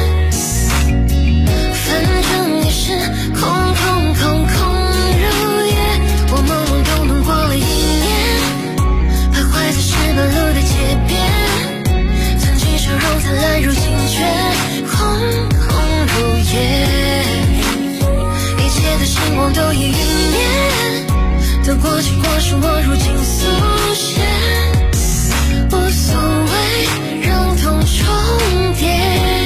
P: 反正也是空空空空如也。我懵懵懂懂过了1年，徘徊在石板路的街边，曾经笑容灿烂，如今却空空如也，一切的星光都已陨灭，得过且过是我如今速写，无所谓让痛重叠。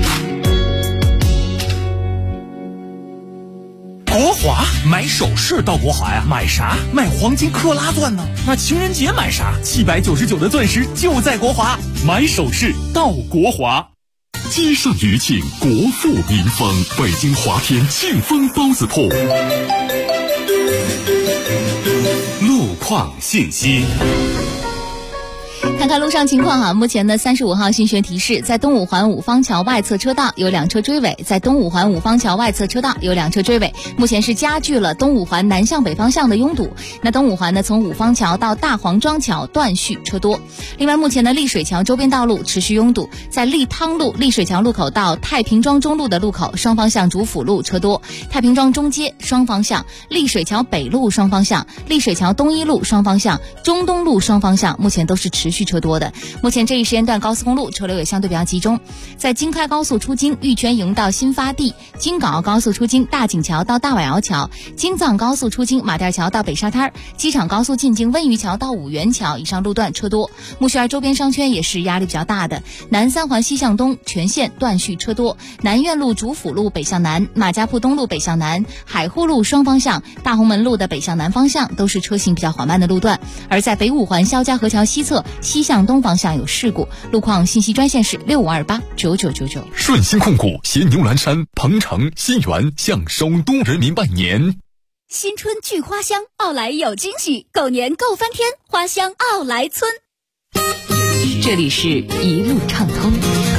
A: 国华买首饰到国华呀，买啥？买黄金克拉钻呢？那情人节买啥？799的钻石就在国华，买首饰到国华。
U: 街上余庆，国富民丰，北京华天庆丰包子铺。路况信息。
D: 看看路上情况哈，目前的35号信学提示，在东五环五方桥外侧车道有2车追尾，在东五环五方桥外侧车道有2车追尾，目前是加剧了东五环南向北方向的拥堵。那东五环呢，从五方桥到大黄庄桥断续车多。另外，目前的丽水桥周边道路持续拥堵，在利汤路丽水桥路口到太平庄中路的路口双方向主辅路车多，太平庄中街双方向，丽水桥北路双方向，丽水桥东一路双方向，中东路双方向目前都是持续车多的。目前这一时间段高速公路车流也相对比较集中，在京开高速出京玉泉营到新发地，京港澳高速出京大井桥到大崴窑桥，京藏高速出京马甸桥到北沙滩，机场高速进京温榆桥到五原桥以上路段车多。木樨周边商圈也是压力比较大的，南三环西向东全线断续车多，南苑路主辅路北向南，马家铺东路北向南，海沪路双方向，大红门路的北向南方向都是车行比较缓慢的路段。而在北五环肖家河桥西侧西向东方向有事故，路况信息专线是65289999。
U: 顺鑫控股携牛栏山、鹏城、新源向首都人民拜年。
M: 新春聚花香，奥莱有惊喜，狗年够翻天，花香奥莱村。
B: 这里是一路畅通。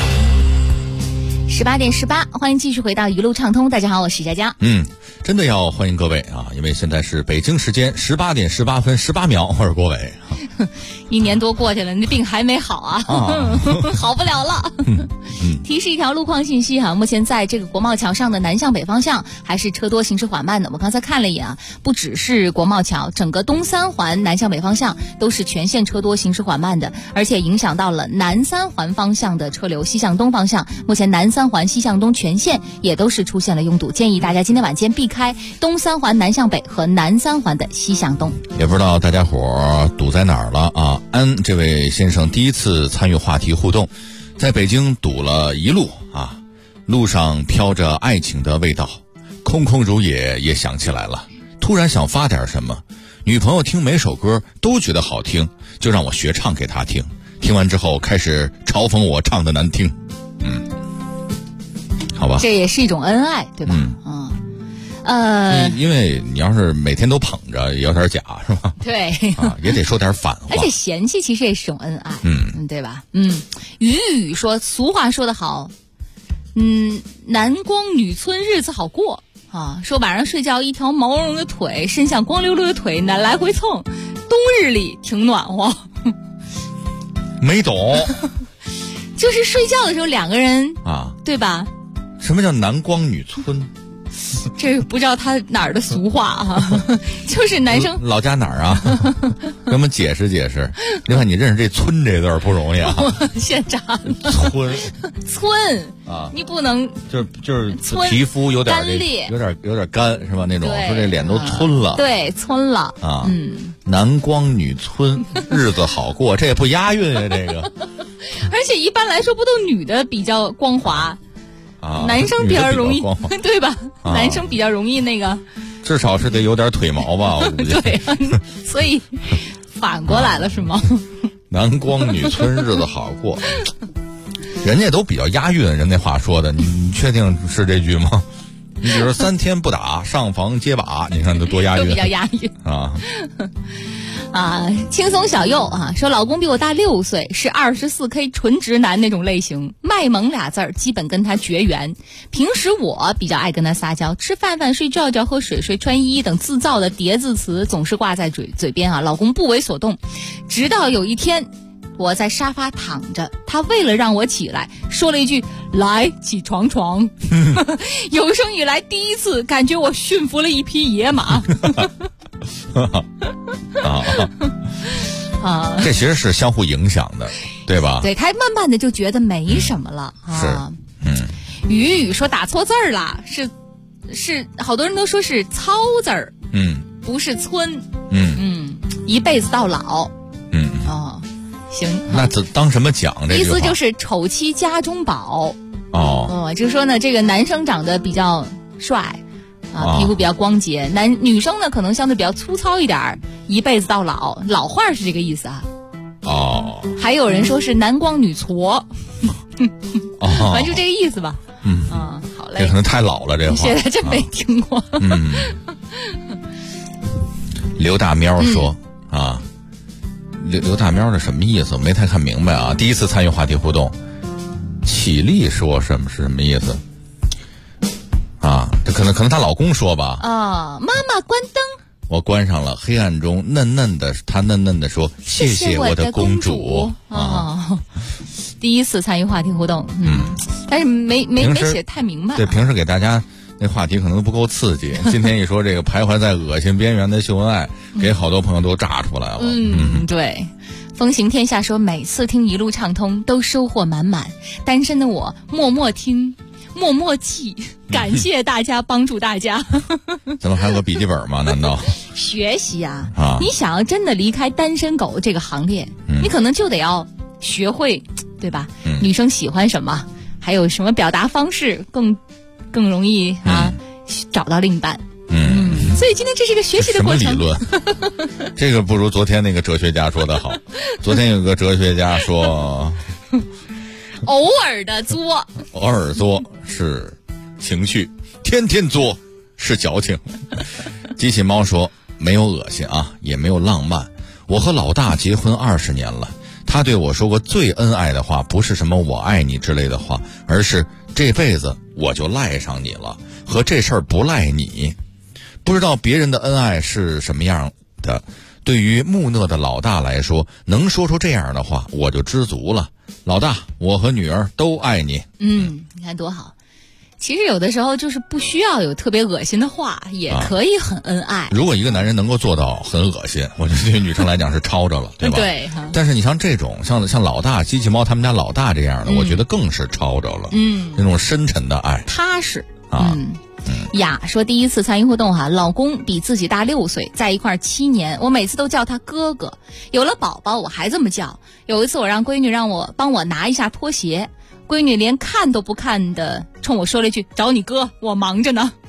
D: 18点18，欢迎继续回到一路畅通。大家好，我是佳佳。
J: 真的要欢迎各位啊，因为现在是北京时间18点18分18秒，我是郭伟。
D: 1年多过去了，你的病还没好啊？好不了了。提示一条路况信息哈，目前在这个国贸桥上的南向北方向还是车多，行驶缓慢的。我刚才看了一眼啊，不只是国贸桥，整个东三环南向北方向都是全线车多，行驶缓慢的，而且影响到了南三环方向的车流，西向东方向，目前南三环西向东全线也都是出现了拥堵，建议大家今天晚间避开东三环南向北和南三环的西向东。
J: 也不知道大家伙堵在哪儿了啊？安这位先生第一次参与话题互动，在北京堵了一路啊，路上飘着爱情的味道，空空如也想起来了，突然想发点什么，女朋友听每首歌都觉得好听，就让我学唱给她听，听完之后开始嘲讽我唱的难听。好吧，
D: 这也是一种恩爱，对吧？
J: 因为你要是每天都捧着，也有点假，是吧？
D: 对
J: 啊，也得说点反话。
D: 而且嫌弃其实也是种恩爱，对吧？雨说，俗话说得好，南光女村日子好过啊。说晚上睡觉一条毛茸茸的腿伸向光溜溜的腿那来回蹭，冬日里挺暖和。
J: 没懂，
D: 就是睡觉的时候两个人
J: 啊，
D: 对吧？
J: 什么叫南光女村？
D: 这不知道他哪儿的俗话哈，就是男生
J: 老家哪儿啊？给我们解释解释。另外，你认识这“村”这字儿不容易啊。
D: 现场
J: 村
D: 啊，你不能
J: 就是皮肤有点
D: 干裂，
J: 有点干是吧？那种说这脸都皴了，
D: 对，皴了
J: 啊。男光女皴，日子好过，这也不押韵啊，这个。
D: 而且一般来说，不都女的比较光滑？
J: 啊，
D: 男生比较容易，对吧？
J: 啊、
D: 男生比较容易那个，
J: 至少是得有点腿毛吧，我估计。
D: 对，所以反过来了是吗？
J: 男光女皴，日子好过，人家都比较押韵，人那话说的，你确定是这句吗？你比如说3天不打，上房揭把，你看这多押韵，
D: 都比较押韵
J: 啊。
D: 轻松小右啊，说老公比我大6岁，是24K 纯直男那种类型，卖萌俩字儿基本跟他绝缘。平时我比较爱跟他撒娇，吃饭饭、睡觉觉、喝水水、穿衣衣等自造的叠字词总是挂在嘴边啊，老公不为所动。直到有一天，我在沙发躺着，他为了让我起来，说了一句“来，起床床”，有生以来第一次感觉我驯服了一匹野马。
J: 这其实是相互影响的，对吧？
D: 对，他慢慢的就觉得没什么了啊。雨说打错字儿了，是好多人都说是操字儿，不是村，一辈子到老，行，
J: 那当什么讲？这
D: 意思就是丑妻家中宝
J: 哦，
D: 就是说呢，这个男生长得比较帅。皮肤比较光洁，女生呢可能相对比较粗糙一点，一辈子到老，老话是这个意思啊。
J: 哦，
D: 还有人说是男光女矬，反正就这个意思吧。好嘞。
J: 这可能太老了，这话。
D: 现在真没听过。
J: 刘大喵说刘大喵的什么意思？我没太看明白啊。第一次参与话题互动，起立说是什么意思？这可能她老公说吧。
D: 妈妈关灯。
J: 我关上了，黑暗中她嫩嫩的说：“谢谢我的公主。”
D: 第一次参与话题互动，但是没写太明白。
J: 对，平时给大家那话题可能都不够刺激。今天一说这个徘徊在恶心边缘的秀恩爱，给好多朋友都炸出来了。
D: 对。风行天下说，每次听一路畅通都收获满满，单身的我默默听。默默记，感谢大家，帮助大家。
J: 咱们还有个笔记本吗？难道
D: 学习啊？你想要真的离开单身狗这个行列，你可能就得要学会，对吧？女生喜欢什么，还有什么表达方式更容易找到另一半。所以今天这是一个学习的过程。
J: 什么理论？这个不如昨天那个哲学家说的好。昨天有个哲学家说。
D: 偶尔的作，
J: 偶尔作是情绪，天天作是矫情。机器猫说没有恶心啊，也没有浪漫。我和老大结婚20年了，他对我说过最恩爱的话，不是什么我爱你之类的话，而是这辈子我就赖上你了，和这事儿不赖你。不知道别人的恩爱是什么样的，对于木讷的老大来说，能说出这样的话，我就知足了。老大，我和女儿都爱你。
D: 你看多好。其实有的时候就是不需要有特别恶心的话，也可以很恩爱。
J: 如果一个男人能够做到很恶心，我觉得对于女生来讲是超着了，对吧？
D: 对。
J: 但是你像这种像老大机器猫他们家老大这样的，我觉得更是超着了。那种深沉的爱，
D: 踏实啊。雅说第一次参与互动老公比自己大6岁，在一块7年，我每次都叫他哥哥。有了宝宝我还这么叫。有一次我让闺女帮我拿一下拖鞋，闺女连看都不看的冲我说了一句：“找你哥，我忙着呢。”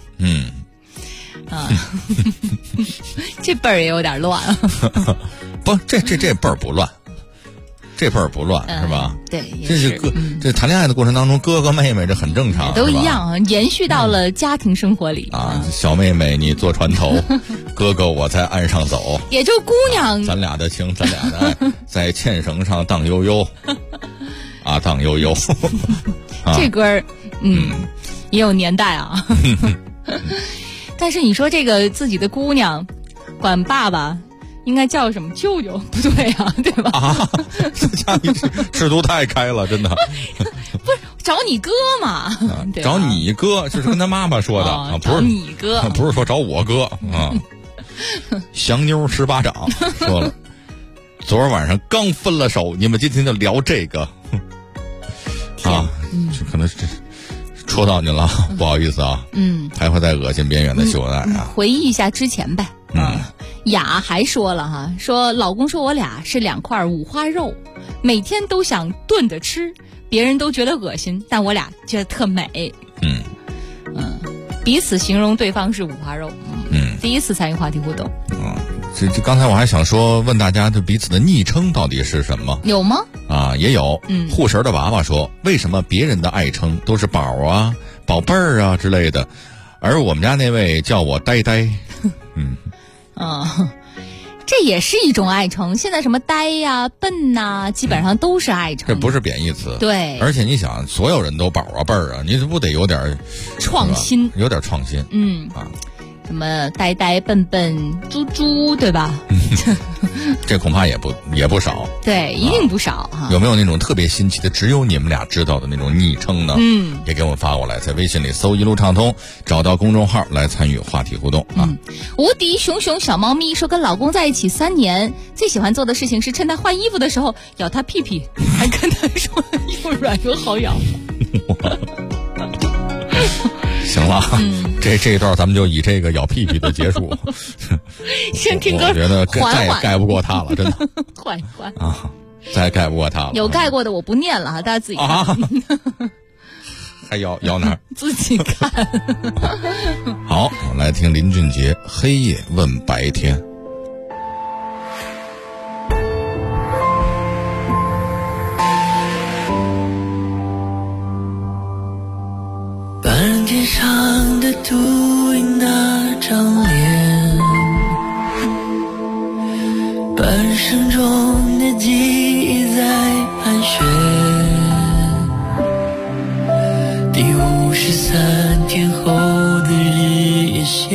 D: 这辈儿也有点乱。
J: 不，这辈儿不乱。这辈儿不乱是吧？
D: 对，
J: 这是这谈恋爱的过程当中，哥哥妹妹这很正常，
D: 都一样，延续到了家庭生活里
J: 小妹妹你坐船头，哥哥我在岸上走，
D: 也就姑娘，
J: 咱俩的情，咱俩的爱，在纤绳上荡悠悠，荡悠悠。
D: 这歌儿，也有年代啊。但是你说这个自己的姑娘管爸爸。应该叫什么舅舅？不对啊，对吧？
J: 这家里尺度太开了，真的。
D: 不是， 找你哥嘛，对吧
J: 找你哥就是跟他妈妈说的啊，不是
D: 找你哥，
J: 不是说找我哥啊。降妞18掌说了，昨儿晚上刚分了手，你们今天就聊这个啊，这可能是戳到您了，不好意思啊，还会在恶心边缘的秀恩爱啊，
D: 回忆一下之前呗。雅还说了哈，说老公说我俩是2块五花肉，每天都想炖着吃，别人都觉得恶心，但我俩觉得特美。彼此形容对方是五花肉。第一次参与话题互动。
J: 这刚才我还想说，问大家这彼此的昵称到底是什么？
D: 有吗？
J: 也有。护食的娃娃说，为什么别人的爱称都是宝啊、宝贝儿啊之类的，而我们家那位叫我呆呆。
D: 这也是一种爱称。现在什么呆呀、笨呐，基本上都是爱称。
J: 这不是贬义词。
D: 对。
J: 而且你想，所有人都宝啊、贝儿啊，你这不得有点
D: 创新？
J: 有点创新。
D: 什么呆呆笨笨猪猪，对吧？
J: 这恐怕也不少。
D: 对，一定不少哈。
J: 有没有那种特别新奇的，只有你们俩知道的那种昵称呢？也给我们发过来，在微信里搜一路畅通，找到公众号来参与话题互动啊。
D: 无敌熊熊小猫咪说，跟老公在一起3年，最喜欢做的事情是趁他换衣服的时候咬他屁屁，还跟他说又软又好咬。
J: 行了，这一段咱们就以这个咬屁屁的结束。
D: 先听歌，
J: 我觉得再也盖不过他了，真的。
D: 换一换
J: 啊，再也盖不过他了。
D: 有盖过的我不念了哈，大家自己看。
J: 还咬哪儿？
D: 自己看。
J: 好，我们来听林俊杰《黑夜问白天》。
K: 半街上的秃鹰那张脸，半生中的记忆在盘旋，第53天后的日夜线，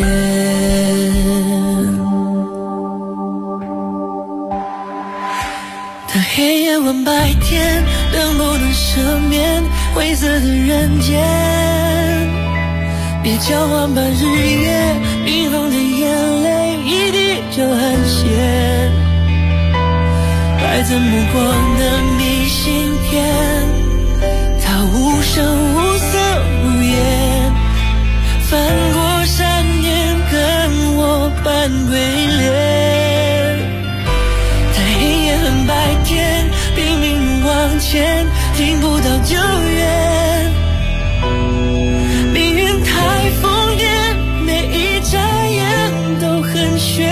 K: 当黑夜问白天，能不能赦免灰色的人间，别交换把日夜冰封的眼泪一滴就很咸，摆在目光的明信片，它无声无色无言，翻过山岩跟我扮鬼脸，在黑夜和白天拼命往前，听不到救援，命运太疯癫，每一眨眼都很悬，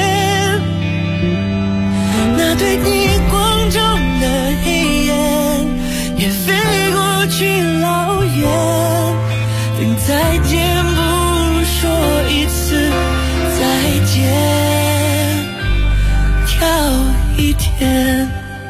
K: 那对逆光中的黑眼也飞过去老远，等再见不如说一次再见，跳一天。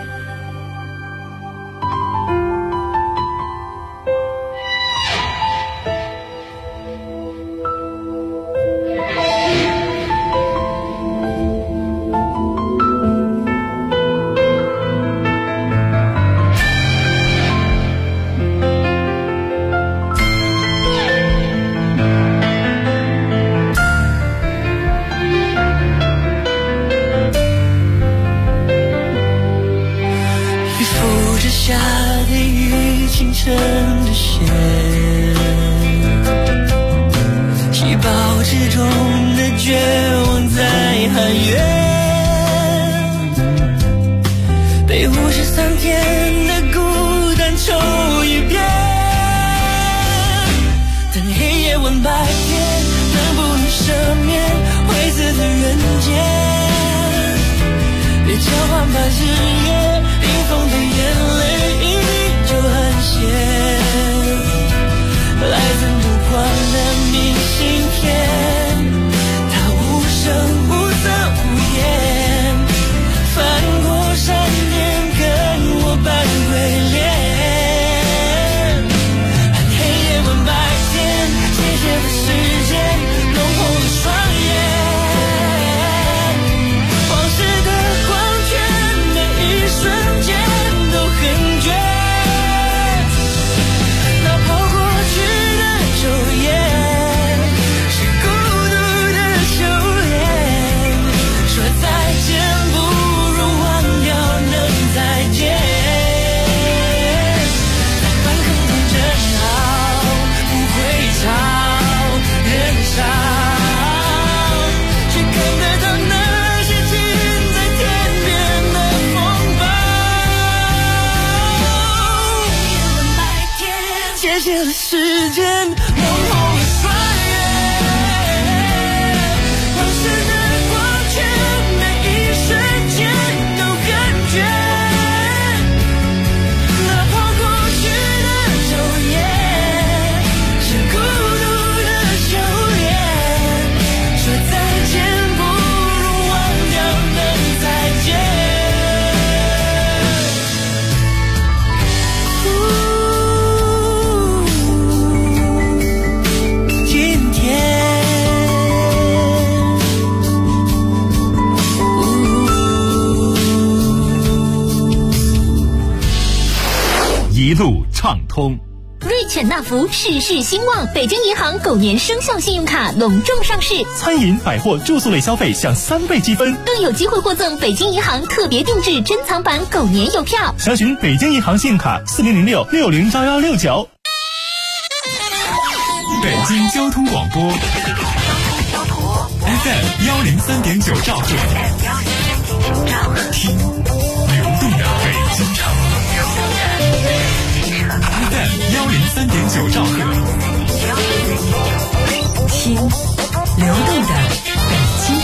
K: 下的雨清晨的线，细胞之中的绝望在喊冤，被53天的孤单抽一遍，等黑夜问白天，能不能赦免灰色的人间，别交换把日夜冰封的眼泪一滴就很咸，来自目光的明信片，它无声无色无言，翻过山巅跟我扮鬼脸，和黑夜问白天，斜斜的时间弄红了双眼，往事的光圈每一瞬借了时间，蒙红了双眼，往事的光圈，每一瞬间都感觉，哪怕过去的昼夜是孤独的修炼，说再见不如忘掉能再见。
A: 一路畅通。
M: 瑞犬纳福事事兴旺，北京银行狗年生肖信用卡隆重上市，
F: 餐饮、百货、住宿类消费享3倍积分，
M: 更有机会获赠北京银行特别定制珍藏版狗年邮票。
F: 详询北京银行信用卡4006601169。
A: 北京交通广播 FM 103.9兆赫，听流动的北京城。FM 103.9兆赫，
R: 听流动的北京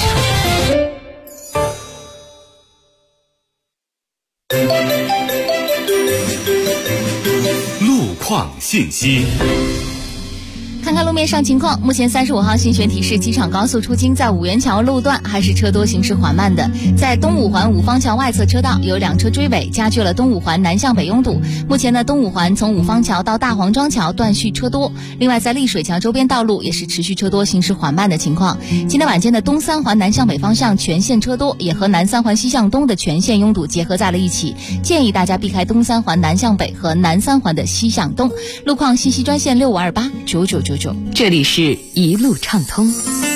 A: 城。路况信息。
D: 看看路面上情况，目前35号信玄提示机场高速出京在五元桥路段还是车多行驶缓慢的，在东五环五方桥外侧车道有2车追尾，加剧了东五环南向北拥堵。目前呢，东五环从五方桥到大黄庄桥断续车多，另外在丽水桥周边道路也是持续车多行驶缓慢的情况。今天晚间的东三环南向北方向全线车多，也和南三环西向东的全线拥堵结合在了一起，建议大家避开东三环南向北和南三环的西向东。路况信息专线65289999。
R: 这里是一路畅通。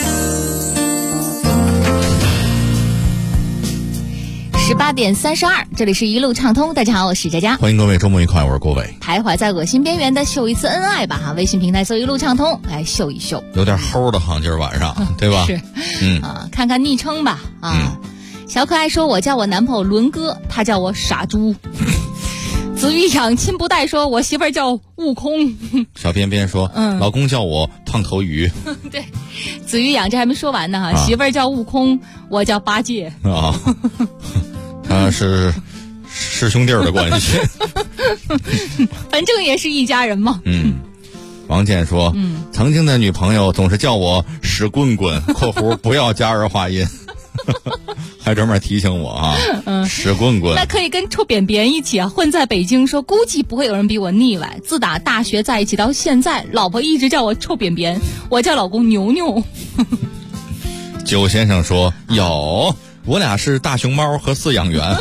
D: 18点32，这里是一路畅通。大家好，我是佳佳，
J: 欢迎各位，周末愉快，我是郭伟。
D: 徘徊在恶心边缘的秀一次恩爱吧哈！微信平台搜一路畅通来秀一秀，
J: 有点齁的哈，今儿晚上对吧？
D: 是，看看昵称吧啊。小可爱说，我叫我男朋友伦哥，他叫我傻猪。子欲养亲不待说，我媳妇儿叫悟空。
J: 小边边说，老公叫我胖头鱼。
D: 对，子欲养这还没说完呢哈，媳妇儿叫悟空，我叫八戒
J: 啊。他是师兄弟的关系。
D: 反正也是一家人嘛。
J: 王健说，曾经的女朋友总是叫我屎棍棍（括弧不要加儿化音）。还专门提醒我啊，屎棍棍
D: 那可以跟臭扁扁一起啊，混在北京说估计不会有人比我腻歪。自打大学在一起到现在，老婆一直叫我臭扁扁，我叫老公牛牛。
J: 九先生说有，我俩是大熊猫和饲养员。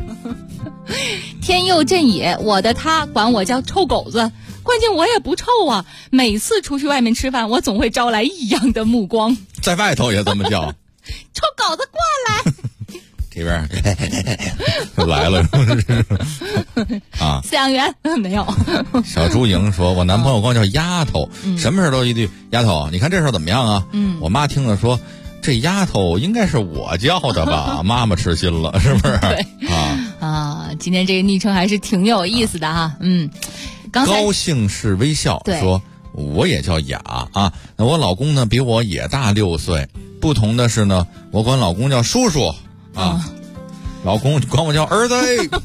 D: 天佑镇野，我的他管我叫臭狗子，关键我也不臭啊，每次出去外面吃饭，我总会招来异样的目光。
J: 在外头也这么叫。
D: 臭狗子过来。
J: 这边就来了。啊，
D: 饲养员没有。
J: 小朱莹说，我男朋友光叫丫头，什么事都一句丫头，你看这事怎么样啊？我妈听了说，这丫头应该是我叫的吧？妈妈吃心了，是不是？
D: 对啊，今天这个昵称还是挺有意思的哈。刚才
J: 高兴是微笑说，我也叫雅啊，那我老公呢比我也大6岁，不同的是呢，我管老公叫叔叔啊，老公管我叫儿子。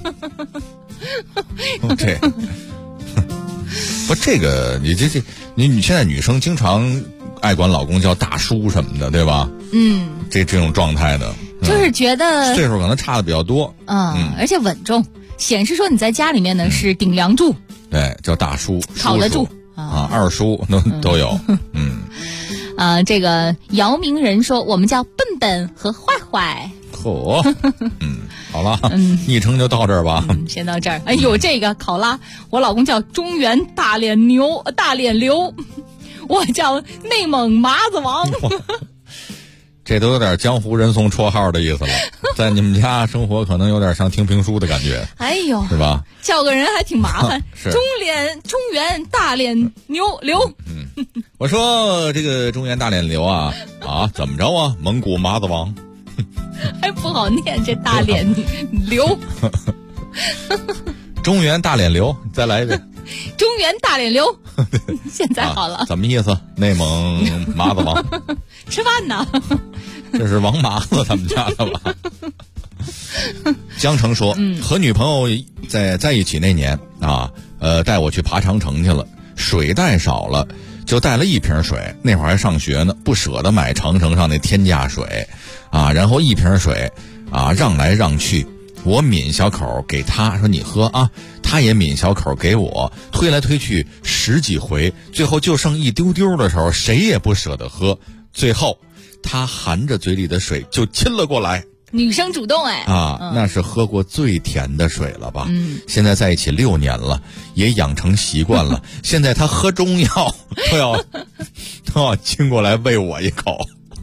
J: 不，这个你现在女生经常爱管老公叫大叔什么的，对吧？这种状态的，
D: 就是觉得
J: 岁数可能差的比较多，
D: 而且稳重，显示说你在家里面呢是顶梁柱，
J: 对，叫大叔，
D: 靠得住
J: 啊，二叔都有。
D: 这个姚明人说，我们叫笨笨和坏坏。
J: 好了，昵称就到这儿吧。
D: 先到这儿。哎呦，这个考拉，我老公叫中原大脸牛，我叫内蒙麻子王。
J: 这都有点江湖人送绰号的意思了，在你们家生活可能有点像听评书的感觉。
D: 哎呦，
J: 是吧？
D: 叫个人还挺麻烦。
J: 是
D: 中原大脸刘。
J: 我说这个中原大脸刘啊，怎么着啊？蒙古麻子王。
D: 还不好念这大脸刘。
J: 中原大脸刘，再来一遍。
D: 中原大脸瘤，现在好了。
J: 怎么意思？内蒙麻子王
D: 吃饭呢？
J: 这是王麻子他们家的吧？江城说，和女朋友在一起那年啊，带我去爬长城去了，水带少了，就带了1瓶水。那会儿还上学呢，不舍得买长城上那天价水，啊，然后1瓶水啊让来让去，我抿小口给他说你喝啊，他也抿小口给我，推来推去10几回，最后就剩一丢丢的时候，谁也不舍得喝，最后他含着嘴里的水就亲了过来。
D: 女生主动哎
J: 啊，那是喝过最甜的水了吧？现在在一起6年了，也养成习惯了。现在他喝中药都要亲过来喂我一口。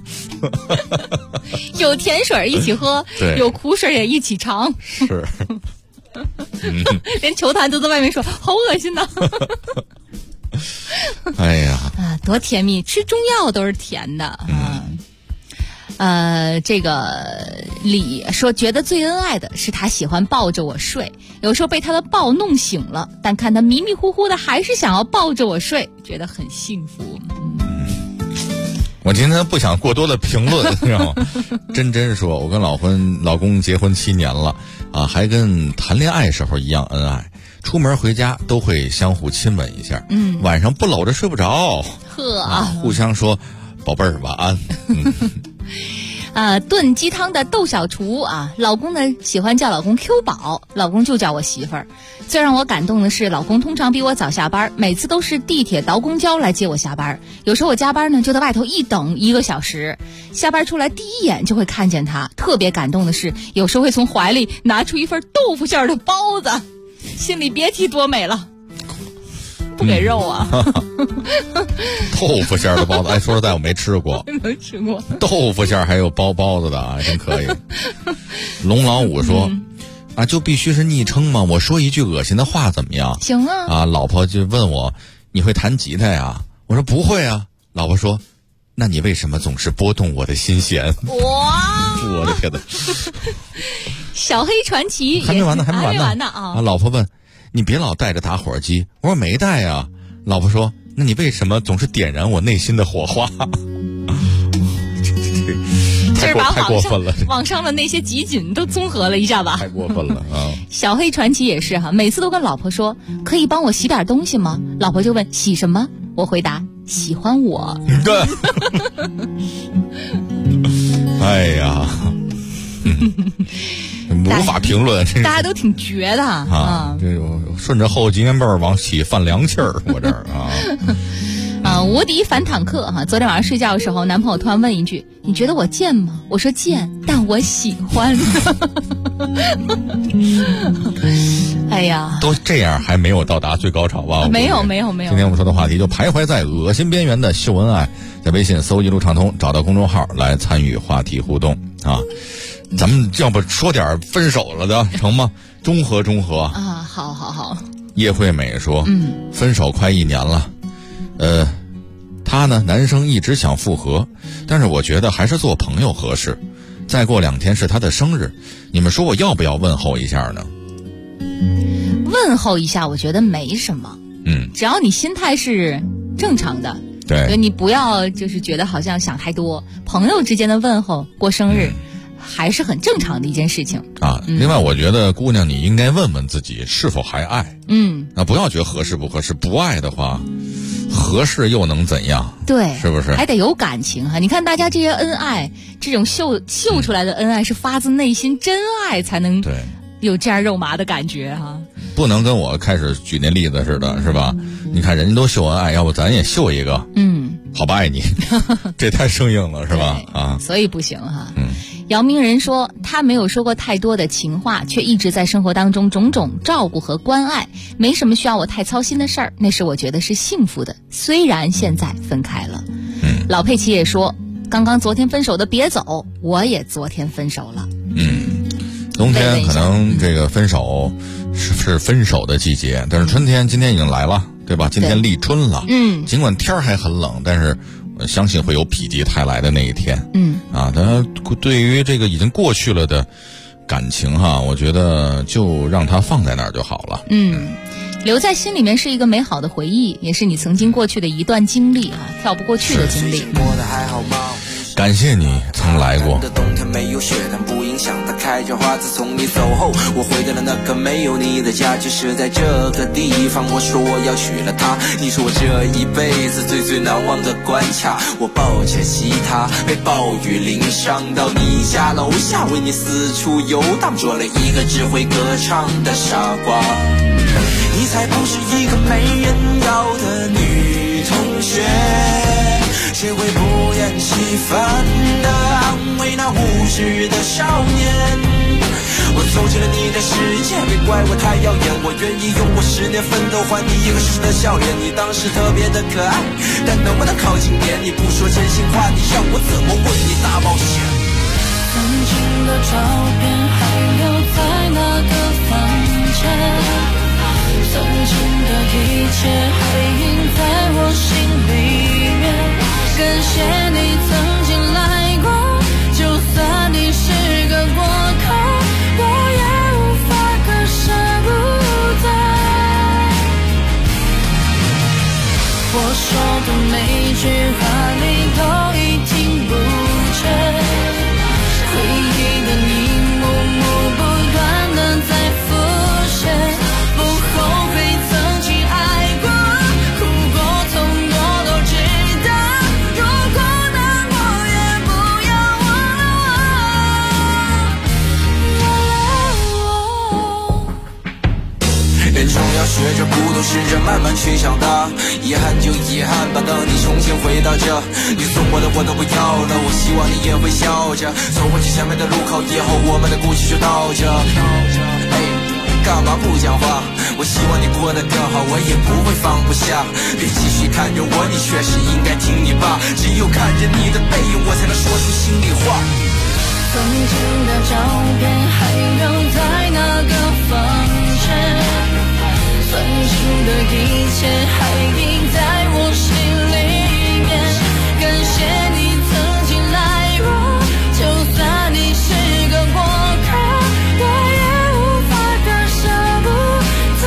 D: 有甜水一起喝，有苦水也一起尝。
J: 是，
D: 连球坛都在外面说好恶心呐。
J: 哎呀，
D: 啊，多甜蜜！吃中药都是甜的啊。这个李说，觉得最恩爱的是他喜欢抱着我睡，有时候被他的抱弄醒了，但看他迷迷糊糊的，还是想要抱着我睡，觉得很幸福。
J: 我今天不想过多的评论，知道吗？真说，我跟老公结婚7年了啊，还跟谈恋爱时候一样恩爱，出门回家都会相互亲吻一下，晚上不搂着睡不着，互相说宝贝儿晚安。
D: 炖鸡汤的窦小厨啊，老公呢喜欢叫老公 Q 宝，老公就叫我媳妇儿。最让我感动的是，老公通常比我早下班，每次都是地铁倒公交来接我下班。有时候我加班呢，就在外头一等1个小时，下班出来第一眼就会看见他。特别感动的是，有时候会从怀里拿出一份豆腐馅的包子，心里别提多美了。不给肉啊。
J: 豆腐馅的包子，哎，说实在我没吃过。
D: 没吃过
J: 豆腐馅还有包子的啊，真可以。龙老五说，啊，就必须是昵称吗？我说一句恶心的话怎么样？
D: 行啊。
J: 啊，老婆就问我，你会弹吉他呀？我说不会啊。老婆说，那你为什么总是拨动我的心弦？
D: 哇！
J: 我的天哪！
D: 小黑传奇
J: 还没完呢
D: 啊！
J: 老婆问，你别老带着打火机。我说没带啊。老婆说，那你为什么总是点燃我内心的火花？
D: 这把
J: 太过分了，
D: 网上的那些集锦都综合了一下吧。
J: 太过分了啊！
D: 小黑传奇也是哈，每次都跟老婆说，可以帮我洗点东西吗？老婆就问洗什么？我回答喜欢我。
J: 对。哎呀。无法评论，
D: 大家都挺绝的啊！
J: 这顺着后脊梁背往起泛凉气儿，我这儿啊。
D: 无敌反坦克哈！昨天晚上睡觉的时候，男朋友突然问一句：“你觉得我贱吗？”我说：“贱，但我喜欢。”哎呀，
J: 都这样还没有到达最高潮吧？
D: 没有。
J: 今天我们说的话题就徘徊在恶心边缘的秀恩爱，在微信搜一路畅通，找到公众号来参与话题互动啊。咱们要不说点分手了的成吗？中和啊！
D: 好。
J: 叶惠美说，分手快1年了，他呢，男生一直想复合，但是我觉得还是做朋友合适。再过2天是他的生日，你们说我要不要问候一下呢？
D: 问候一下，我觉得没什么。只要你心态是正常的，
J: 对，
D: 你不要就是觉得好像想太多。朋友之间的问候，过生日。还是很正常的一件事情
J: 啊。另外，我觉得姑娘你应该问问自己是否还爱。不要觉得合适不合适，不爱的话，合适又能怎样？
D: 对，
J: 是不是？
D: 还得有感情哈。你看大家这些恩爱，这种秀出来的恩爱是发自内心真爱才能
J: 对
D: 有这样肉麻的感觉哈。
J: 不能跟我开始举那例子似的，是吧？你看人家都秀恩爱，要不咱也秀一个？好吧，爱你，这太生硬了，是吧？啊，
D: 所以不行哈。姚明人说，他没有说过太多的情话，却一直在生活当中种种照顾和关爱，没什么需要我太操心的事儿，那是我觉得是幸福的，虽然现在分开了。老佩奇也说，昨天分手的别走，我也昨天分手了。
J: 冬天可能这个分手是分手的季节，但是春天今天已经来了，对吧？今天立春了。尽管天还很冷，但是我相信会有否极泰来的那一天。他对于这个已经过去了的感情哈，我觉得就让它放在那儿就好了。
D: 留在心里面是一个美好的回忆，也是你曾经过去的一段经历啊，跳不过去的经历。
J: 感谢你曾来过。
K: 冬天没有雪，但不影响它开着花。自从你走后，我回到了那个没有你的家，就是在这个地方。我说我要娶了她，你是我这一辈子最难忘的关卡。我抱着吉他，被暴雨淋伤，到你家楼下，为你四处游荡，做了一个只会歌唱的傻瓜。你才不是一个没人要的女同学，谁会不厌其烦地安慰那无知的少年？我走进了你的世界，别怪我太耀眼，我愿意用我10年奋斗换你一个熟悉的笑脸。你当时特别的可爱，但能不能靠近点？你不说真心话，你让我怎么为你大冒险？
P: 曾经的照片还留在那个房间，曾经的一切还印在我心里面。感谢你曾经来过，就算你是个过客，我也无法割舍不得。我说的每句话你都已听不见，回忆的一幕幕不断地在浮现。不后悔曾经爱过，哭过痛过都值得。如果难过也不要忘了我。
K: 人总要学着孤独，试着慢慢去长大。遗憾就遗憾吧，等你重新回到这，你送我的我都不要了。我希望你也会笑着走过去前面的路口，以后我们的故事就到这。干嘛不讲话？我希望你过得更好，我也不会放不下。别继续看着我，你确实应该听你爸。只有看着你的背影，我才能说出心里话。
P: 曾经的照片还留在那个房间，曾经的一切还印在我心里面。感谢你曾经来过，就算你是个过客，我也无法割舍不得。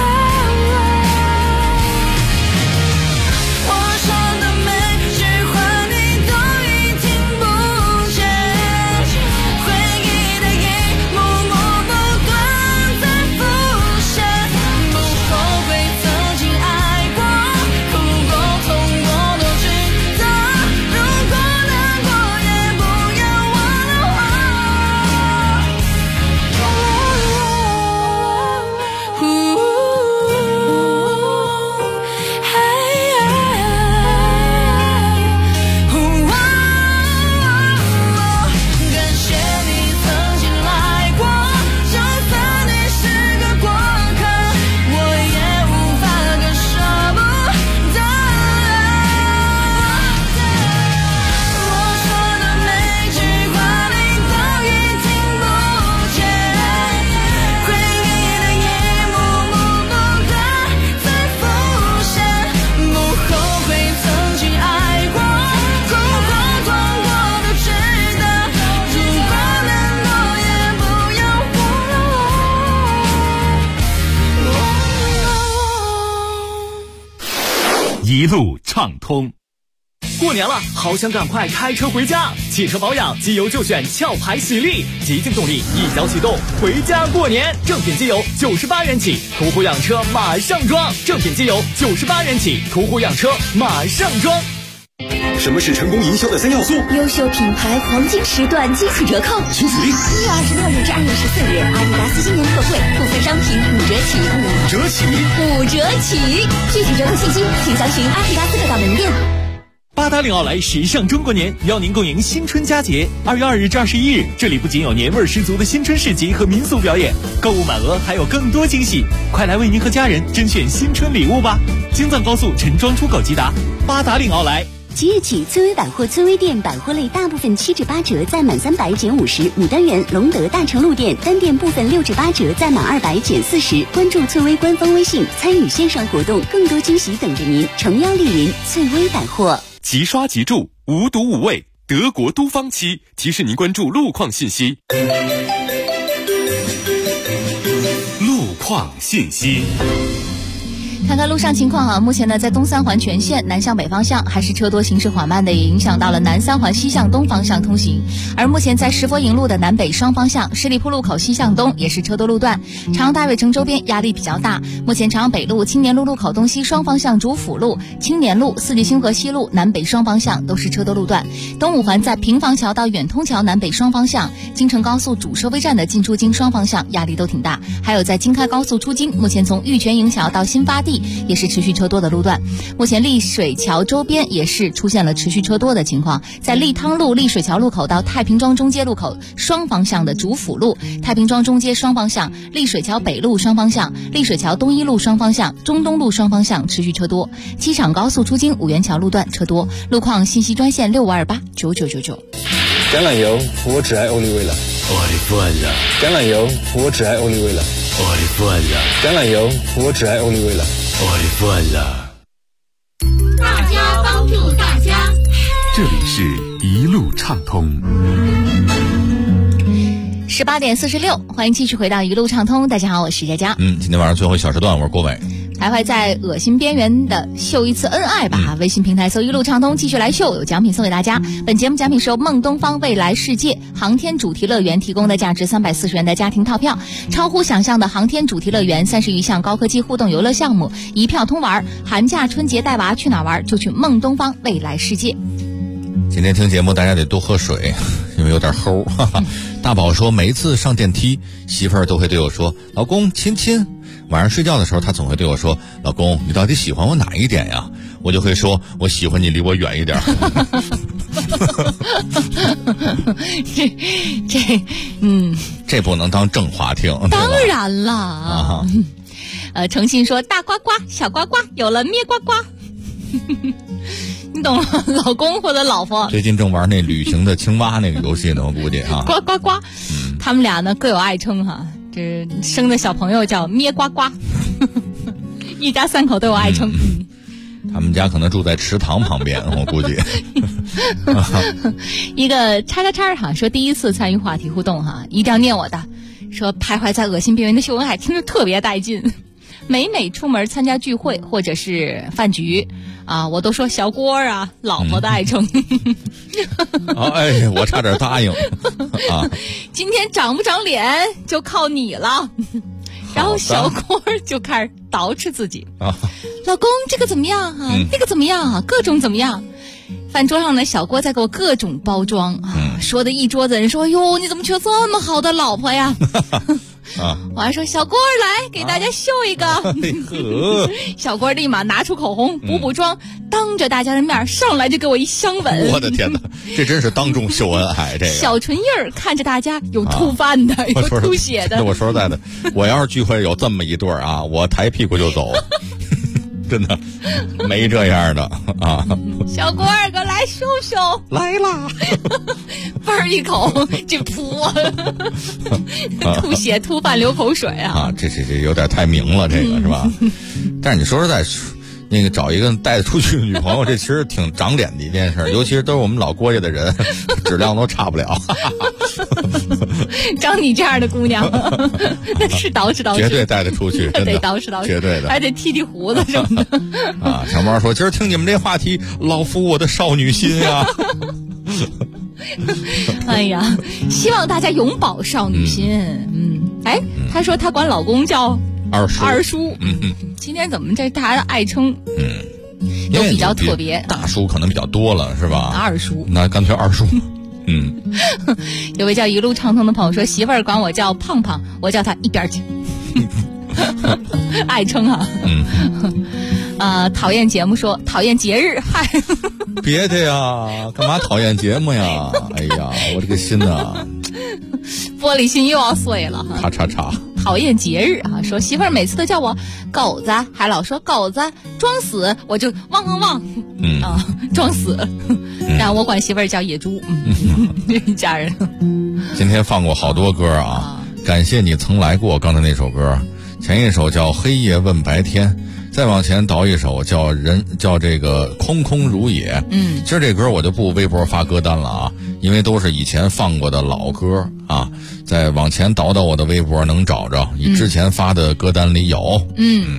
P: 我说的每句话你都已听不见，回忆的一幕幕不断在浮现。不后悔曾经爱过，哭过痛过都值得。如果难过也不要忘了我。感谢你曾经来过，就算你是个过客，我也无法割舍不得。我说的每句话你都已听不见，回忆的一幕幕不断在浮现。不后悔曾经爱过，哭过痛过都值得。如果难过也不要忘了
A: 一路畅通。
F: 过年了，好想赶快开车回家。汽车保养，机油就选壳牌喜力，极净动力，一脚启动，回家过年。正品机油98元起，途虎养车马上装。正品机油98元起，途虎养车马上装。
E: 什么是成功营销的3要素？
M: 优秀品牌黄金时段惊喜折扣，
E: 请举例。
M: 1月26日至2月14日，阿迪达斯新年特惠，部分商品5折起，5折起。具体折扣信息，请详询阿迪达斯各大门店。
A: 八达岭奥莱时尚中国年邀您共迎新春佳节。2月2日至21日，这里不仅有年味十足的新春市集和民俗表演，购物满额还有更多惊喜，快来为您和家人甄选新春礼物吧！京藏高速陈庄出口吉达，八达岭奥莱。
M: 即日起，翠微百货翠微店百货类大部分7至8折，在满300减50。牡丹园、隆德大成路店单店部分6至8折，在满200减40。关注翠微官方微信，参与线上活动，更多惊喜等着您。诚邀莅临翠微百货。
H: 即刷即住，无毒无味，德国都芳漆提示您关注路况信息。
A: 路况信息。
D: 看看路上情况目前呢，在东三环全线南向北方向还是车多，行驶缓慢的，也影响到了南三环西向东方向通行。而目前在石佛营路的南北双方向，十里铺路口西向东也是车多路段，长安大悦城周边压力比较大。目前长安北路、青年路路口东西双方向主辅路、青年路、四季星河西路南北双方向都是车多路段。东五环在平房桥到远通桥南北双方向，京承高速主收费站的进出京双方向压力都挺大。还有在京开高速出京，目前从玉泉营桥到新发地也是持续车多的路段。目前丽水桥周边也是出现了持续车多的情况，在利汤路丽水桥路口到太平庄中街路口双方向的主辅路、太平庄中街双方向、丽水桥北路双方向、丽水桥东一路双方向、中东路双方向持续车多。机场高速出京五元桥路段车多。路况信息专线65289999。
N: 橄榄油，我只爱欧丽味了。
O: 我的饭了。
N: 橄榄油，我只爱欧丽味了。
O: 我的饭了。
N: 橄榄油，我只爱欧丽味了。
O: 我的饭了。
P: 大家帮助大家。
U: 这里是一路畅通。
D: 18点46，欢迎继续回到一路畅通。大家好，我是佳佳。
J: 今天晚上最后一小时段，我是郭伟。
D: 徘徊在恶心边缘的秀一次恩爱吧！微信平台搜一路畅通，继续来秀，有奖品送给大家。本节目奖品是由梦东方未来世界航天主题乐园提供的价值340元的家庭套票，超乎想象的航天主题乐园30余项高科技互动游乐项目，一票通玩。寒假春节带娃去哪玩？就去梦东方未来世界。
J: 今天听节目大家得多喝水，因为有点齁。大宝说，每一次上电梯，媳妇儿都会对我说，老公亲亲。晚上睡觉的时候，他总会对我说，老公你到底喜欢我哪一点呀？我就会说，我喜欢你离我远一点。这不能当正话听。
D: 当然了诚信说，大呱呱小呱呱有了咩呱呱。你懂了，老公或者老婆
J: 最近正玩那旅行的青蛙那个游戏呢，我估计
D: 呱呱呱。他们俩呢各有爱称这生的小朋友叫咩呱呱。一家三口都有爱称。
J: 他们家可能住在池塘旁边，我估计。
D: 一个叉说，第一次参与话题互动一定要念我的，说徘徊在恶心边缘的秀恩爱听着特别带劲。每出门参加聚会或者是饭局我都说小郭老婆的爱称。
J: 我差点答应
D: 今天长不长脸就靠你了。然后小郭就开始捯饬自己老公这个怎么样那个怎么样各种怎么样。饭桌上呢，小郭在给我各种包装说的一桌子人说，哟你怎么娶这么好的老婆呀。我还说小郭来给大家秀一个。小郭立马拿出口红补妆，当着大家的面上来就给我一香吻。
J: 我的天哪，这真是当众秀恩爱。这个
D: 小唇印儿看着大家有吐饭的有吐血的。
J: 我说实在的，我要是聚会有这么一对我抬屁股就走。真的没这样的
D: 小郭儿哥来秀秀
J: 来啦。
D: 嘣一口就噗吐血吐饭流口水
J: 这有点太明了，这个是吧？但是你说实在那个找一个带出去的女朋友，这其实挺长脸的一件事，尤其是都是我们老郭家的人，质量都差不了。
D: 长你这样的姑娘，那是捯饬，
J: 绝对带得出去，
D: 得捯饬，
J: 绝对的，
D: 还得剃胡子什么的。
J: 小猫说，今儿听你们这话题，老抚我的少女心呀。
D: 哎呀，希望大家永葆少女心。他说他管老公叫二叔。今天怎么这大家的爱称都比较特别？
J: 大叔可能比较多了是吧？
D: 二叔，
J: 那干脆二叔。
D: 有位叫一路畅通的朋友说，媳妇儿管我叫胖胖，我叫他一边去。爱称讨厌节目说讨厌节日，嗨，
J: 别的呀，干嘛讨厌节目呀？哎呀，我这个心呐，
D: 玻璃心又要碎了。
J: 叉。
D: 讨厌节日说媳妇儿每次都叫我狗子，还老说狗子装死，我就汪装死。但我管媳妇儿叫野猪。一家人。
J: 今天放过好多歌感谢你曾来过。刚才那首歌，前一首叫黑夜问白天，再往前倒一首叫这个空空如也。其实这歌我就不微博发歌单了因为都是以前放过的老歌再往前倒我的微博能找着，你之前发的歌单里有。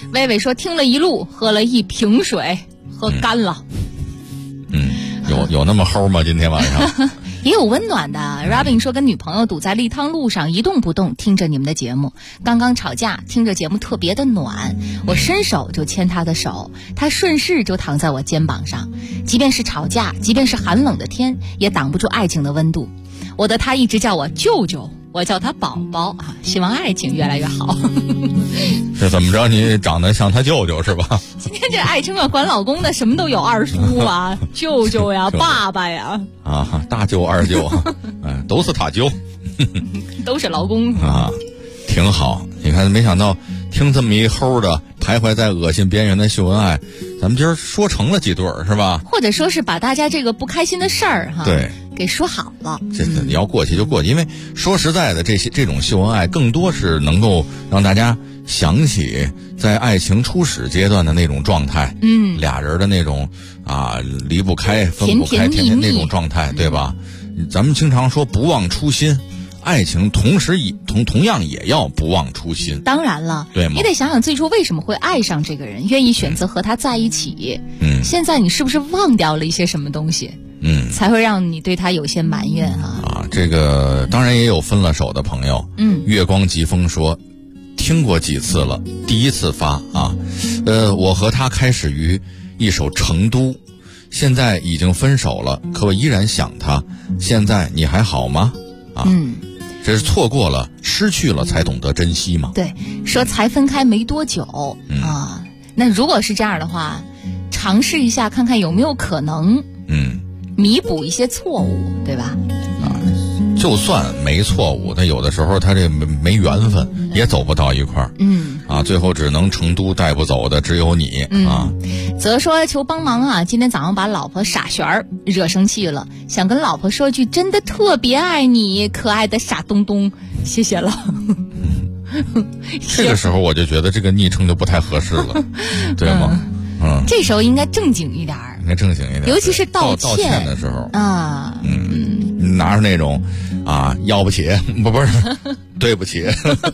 D: 薇薇说听了一路，喝了1瓶水，喝干了。
J: 有那么齁吗？今天晚上
D: 也有温暖的。Robin 说跟女朋友堵在立汤路上一动不动，听着你们的节目。刚刚吵架，听着节目特别的暖，我伸手就牵他的手，他顺势就躺在我肩膀上。即便是吵架，即便是寒冷的天，也挡不住爱情的温度。我的他一直叫我舅舅，我叫他宝宝啊，希望爱情越来越好。
J: 这怎么着？你长得像他舅舅是吧？
D: 今天这爱称啊，管老公的什么都有，二叔啊、舅舅呀、爸爸呀，
J: 啊，大舅、二舅，都是他舅，
D: 都是老公
J: 啊，挺好。你看，没想到听这么一齁的徘徊在恶心边缘的秀恩爱，咱们今儿说成了几对儿是吧？
D: 或者说是把大家这个不开心的事儿哈，
J: 对，
D: 给说好了。
J: 你要过去就过去，因为说实在的，这种秀恩爱更多是能够让大家想起在爱情初始阶段的那种状态，俩人的那种离不开分不开甜甜那种状态，对吧？咱们经常说不忘初心，爱情同样也要不忘初心。
D: 当然了，
J: 对吗？
D: 你得想想最初为什么会爱上这个人，愿意选择和他在一起。现在你是不是忘掉了一些什么东西？才会让你对他有些埋怨啊。
J: 这个当然也有分了手的朋友。月光疾风说，听过几次了，第一次发啊。我和他开始于一首《成都》，现在已经分手了，可我依然想他。现在你还好吗？这是错过了，失去了才懂得珍惜嘛。
D: 对，说才分开没多久那如果是这样的话，尝试一下看看有没有可能弥补一些错误，对吧？
J: 就算没错误，但有的时候他这没缘分，也走不到一块儿。最后只能成都带不走的只有你
D: 则说求帮忙啊！今天早上把老婆傻璇儿惹生气了，想跟老婆说句真的特别爱你，可爱的傻东东，谢谢了。
J: 这个时候我就觉得这个昵称就不太合适了，对吗？
D: 这时候应该正经一点儿，
J: 应该正经一点，
D: 尤其是道
J: 歉的时候
D: 拿
J: 出那种要不起，不是对不起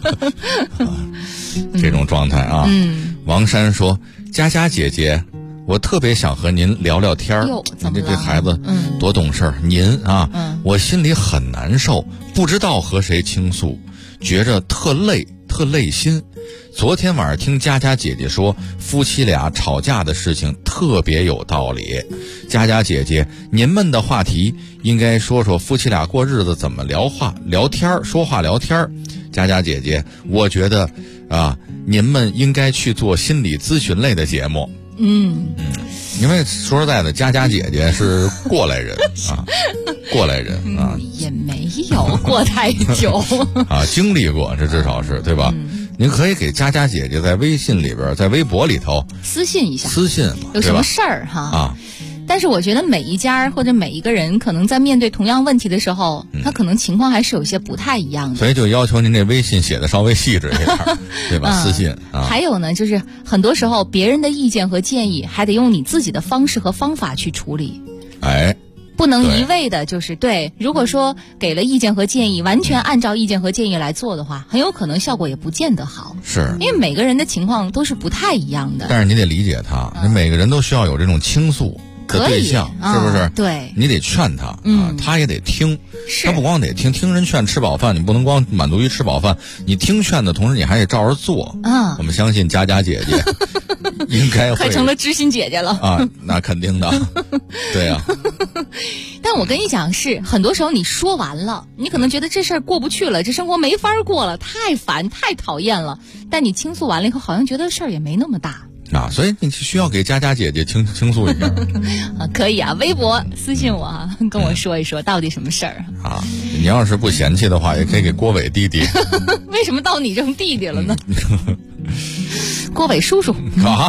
J: 这种状态啊。王珊说，佳佳姐姐，我特别想和您聊聊天儿。这孩子多懂事儿。您我心里很难受，不知道和谁倾诉，觉着特累心。昨天晚上听佳佳姐姐说，夫妻俩吵架的事情特别有道理。佳佳姐姐，您们的话题应该说说夫妻俩过日子怎么说话聊天。佳佳姐姐，我觉得您们应该去做心理咨询类的节目。因为说实在的，佳佳姐姐是过来人过来人
D: 也没有过太久
J: 经历过，这至少是对吧？您可以给佳佳姐姐在微信里边，在微博里头
D: 私信一下，有什么事儿但是我觉得每一家或者每一个人可能在面对同样问题的时候，他可能情况还是有些不太一样的，
J: 所以就要求您这微信写的稍微细致一点对吧？私信
D: 还有呢，就是很多时候别人的意见和建议还得用你自己的方式和方法去处理，不能一味的就是对。如果说给了意见和建议，完全按照意见和建议来做的话，很有可能效果也不见得好。
J: 是
D: 因为每个人的情况都是不太一样的。
J: 但是你得理解他，每个人都需要有这种倾诉的对象，是不是？
D: 对，
J: 你得劝他他也得听。他不光得听人劝吃饱饭，你不能光满足于吃饱饭，你听劝的同时你还得照着做我们相信佳佳姐姐应该会
D: 快成了知心姐姐了
J: 那肯定的对啊。
D: 但我跟你讲，是很多时候你说完了，你可能觉得这事儿过不去了，这生活没法过了，太烦太讨厌了，但你倾诉完了以后，好像觉得事儿也没那么大
J: 所以你需要给佳佳姐姐倾诉一下
D: 可以微博私信我跟我说一说到底什么事儿
J: 你要是不嫌弃的话，也可以给郭伟弟弟
D: 为什么到你成弟弟了呢？郭伟叔叔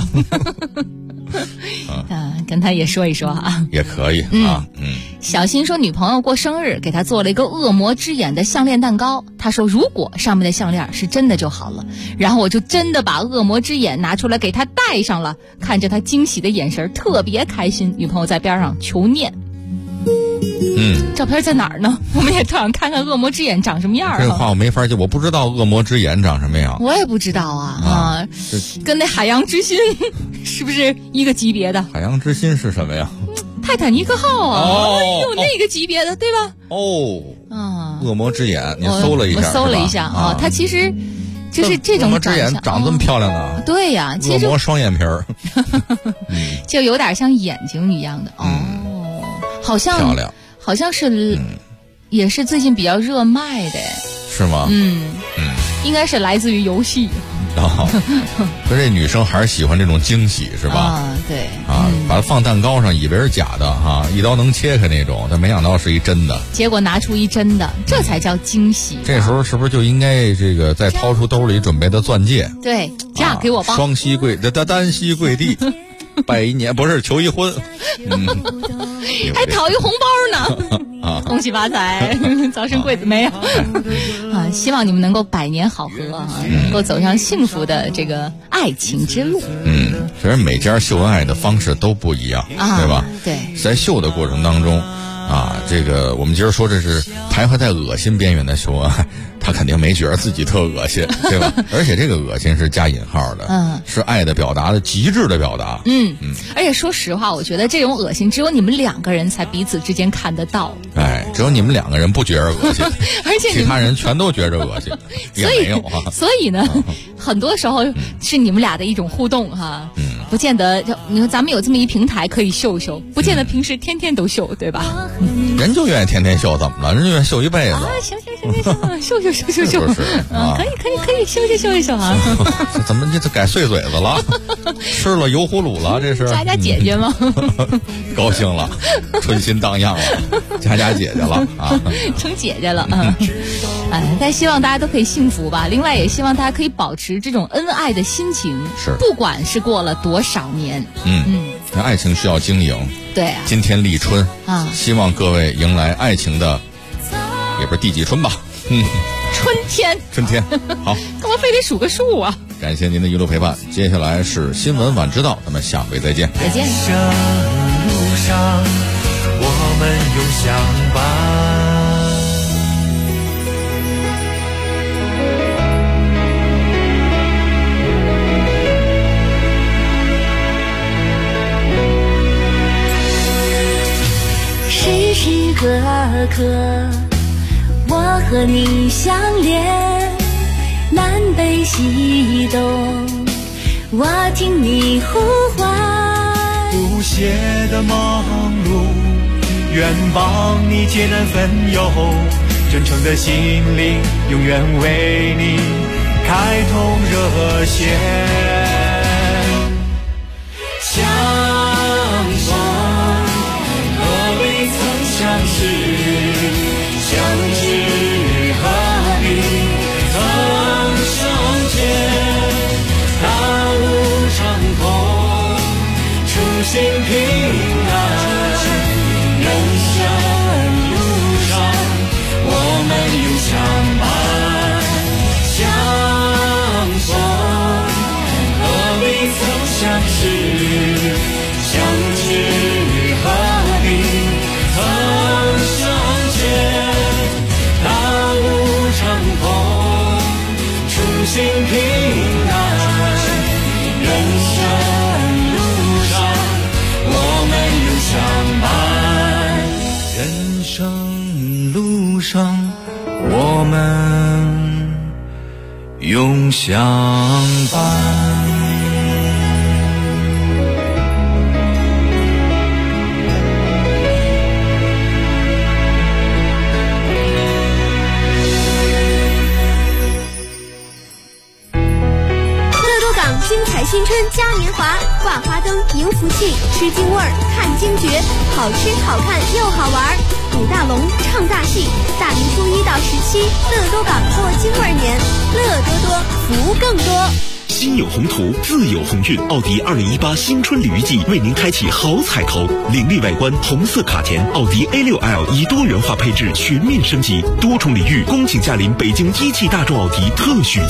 D: 跟他也说一说
J: 也可以
D: 小新说女朋友过生日给他做了一个恶魔之眼的项链蛋糕，他说如果上面的项链是真的就好了，然后我就真的把恶魔之眼拿出来给他戴上了，看着他惊喜的眼神特别开心，女朋友在边上求念。 照片在哪儿呢？我们也特想看看恶魔之眼长什么样。
J: 这个话我没法接，我不知道恶魔之眼长什么样。
D: 我也不知道啊，跟那海洋之心是不是一个级别的？
J: 海洋之心是什么呀？
D: 泰坦尼克号啊，那个级别的，对吧？
J: 恶魔之眼，你搜了一下，
D: 我搜了一下啊，它其实就是这种
J: 恶魔之眼长这么漂亮呢？
D: 对呀，其实
J: 恶魔双眼皮儿，
D: 就有点像眼睛一样的好像
J: 漂亮。
D: 好像是，也是最近比较热卖的，
J: 是吗？
D: 应该是来自于游戏。
J: 可这女生还是喜欢这种惊喜，是吧？
D: 对。
J: 把它放蛋糕上，以为是假的哈，一刀能切开那种，但没想到是一真的。
D: 结果拿出一真的，这才叫惊喜。
J: 这时候是不是就应该这个再掏出兜里准备的钻戒？
D: 对，嫁给我吧。
J: 双膝跪，单膝跪地。拜一年不是求一婚，
D: 还讨一红包呢，恭喜发财，早生贵子没有希望你们能够百年好合能够走上幸福的这个爱情之路。
J: 其实每家秀恩爱的方式都不一样，对吧？
D: 对，
J: 在秀的过程当中这个我们今儿说这是徘徊在恶心边缘的秀恩爱，他肯定没觉得自己特恶心，对吧？而且这个恶心是加引号的，是爱的表达的极致的表达。
D: 而且说实话，我觉得这种恶心只有你们两个人才彼此之间看得到。
J: 只有你们两个人不觉得恶心，
D: 而且
J: 其他人全都觉着恶心，也没有
D: 所以呢，很多时候是你们俩的一种互动哈。不见得你说咱们有这么一平台可以秀秀，不见得平时天天都秀，对吧？
J: 人就愿意天天秀，怎么了？人就愿意秀一辈子。
D: 行，秀，
J: 是
D: 可以秀一秀啊！
J: 怎么这该碎嘴子了？吃了油葫芦了？这是
D: 佳姐姐吗？
J: 高兴了，春心荡漾了，佳姐姐了啊，
D: 成姐姐了啊！但希望大家都可以幸福吧。另外，也希望大家可以保持这种恩爱的心情，不管是过了多少年。
J: 爱情需要经营。
D: 对啊，
J: 今天立春希望各位迎来爱情的，也不是第几春吧？春天。好，
D: 干嘛非得数个数啊？
J: 感谢您的一路陪伴，接下来是新闻晚知道，咱们下回再见。
D: 再见。
K: 路上，我们永相伴。
P: 时时刻刻，我和你相连，南北西东，我听你呼唤。
K: 不懈的忙碌，愿帮你解燃纷忧，真诚的心灵，永远为你开通热线。相逢何必曾相识，相知何必曾相见。大路长空，初心平安。人生路上，我们永相伴。相逢何必曾相识，相知何必曾相见。大路长空，初心平安。人生路上，我们永相伴。人生路上，我们永相伴。
M: 精彩新春嘉年华，挂花灯迎福气，吃京味儿看惊觉，好吃好看又好玩，舞大龙唱大戏。大年初1到17，乐多港过京味年，乐多多，福更多。
I: 心有宏图，自有鸿运。奥迪2018新春礼遇季为您开启好彩头，凌厉外观，红色卡钿，奥迪 A6L 以多元化配置全面升级，多重礼遇，恭请驾临北京一汽大众奥迪特许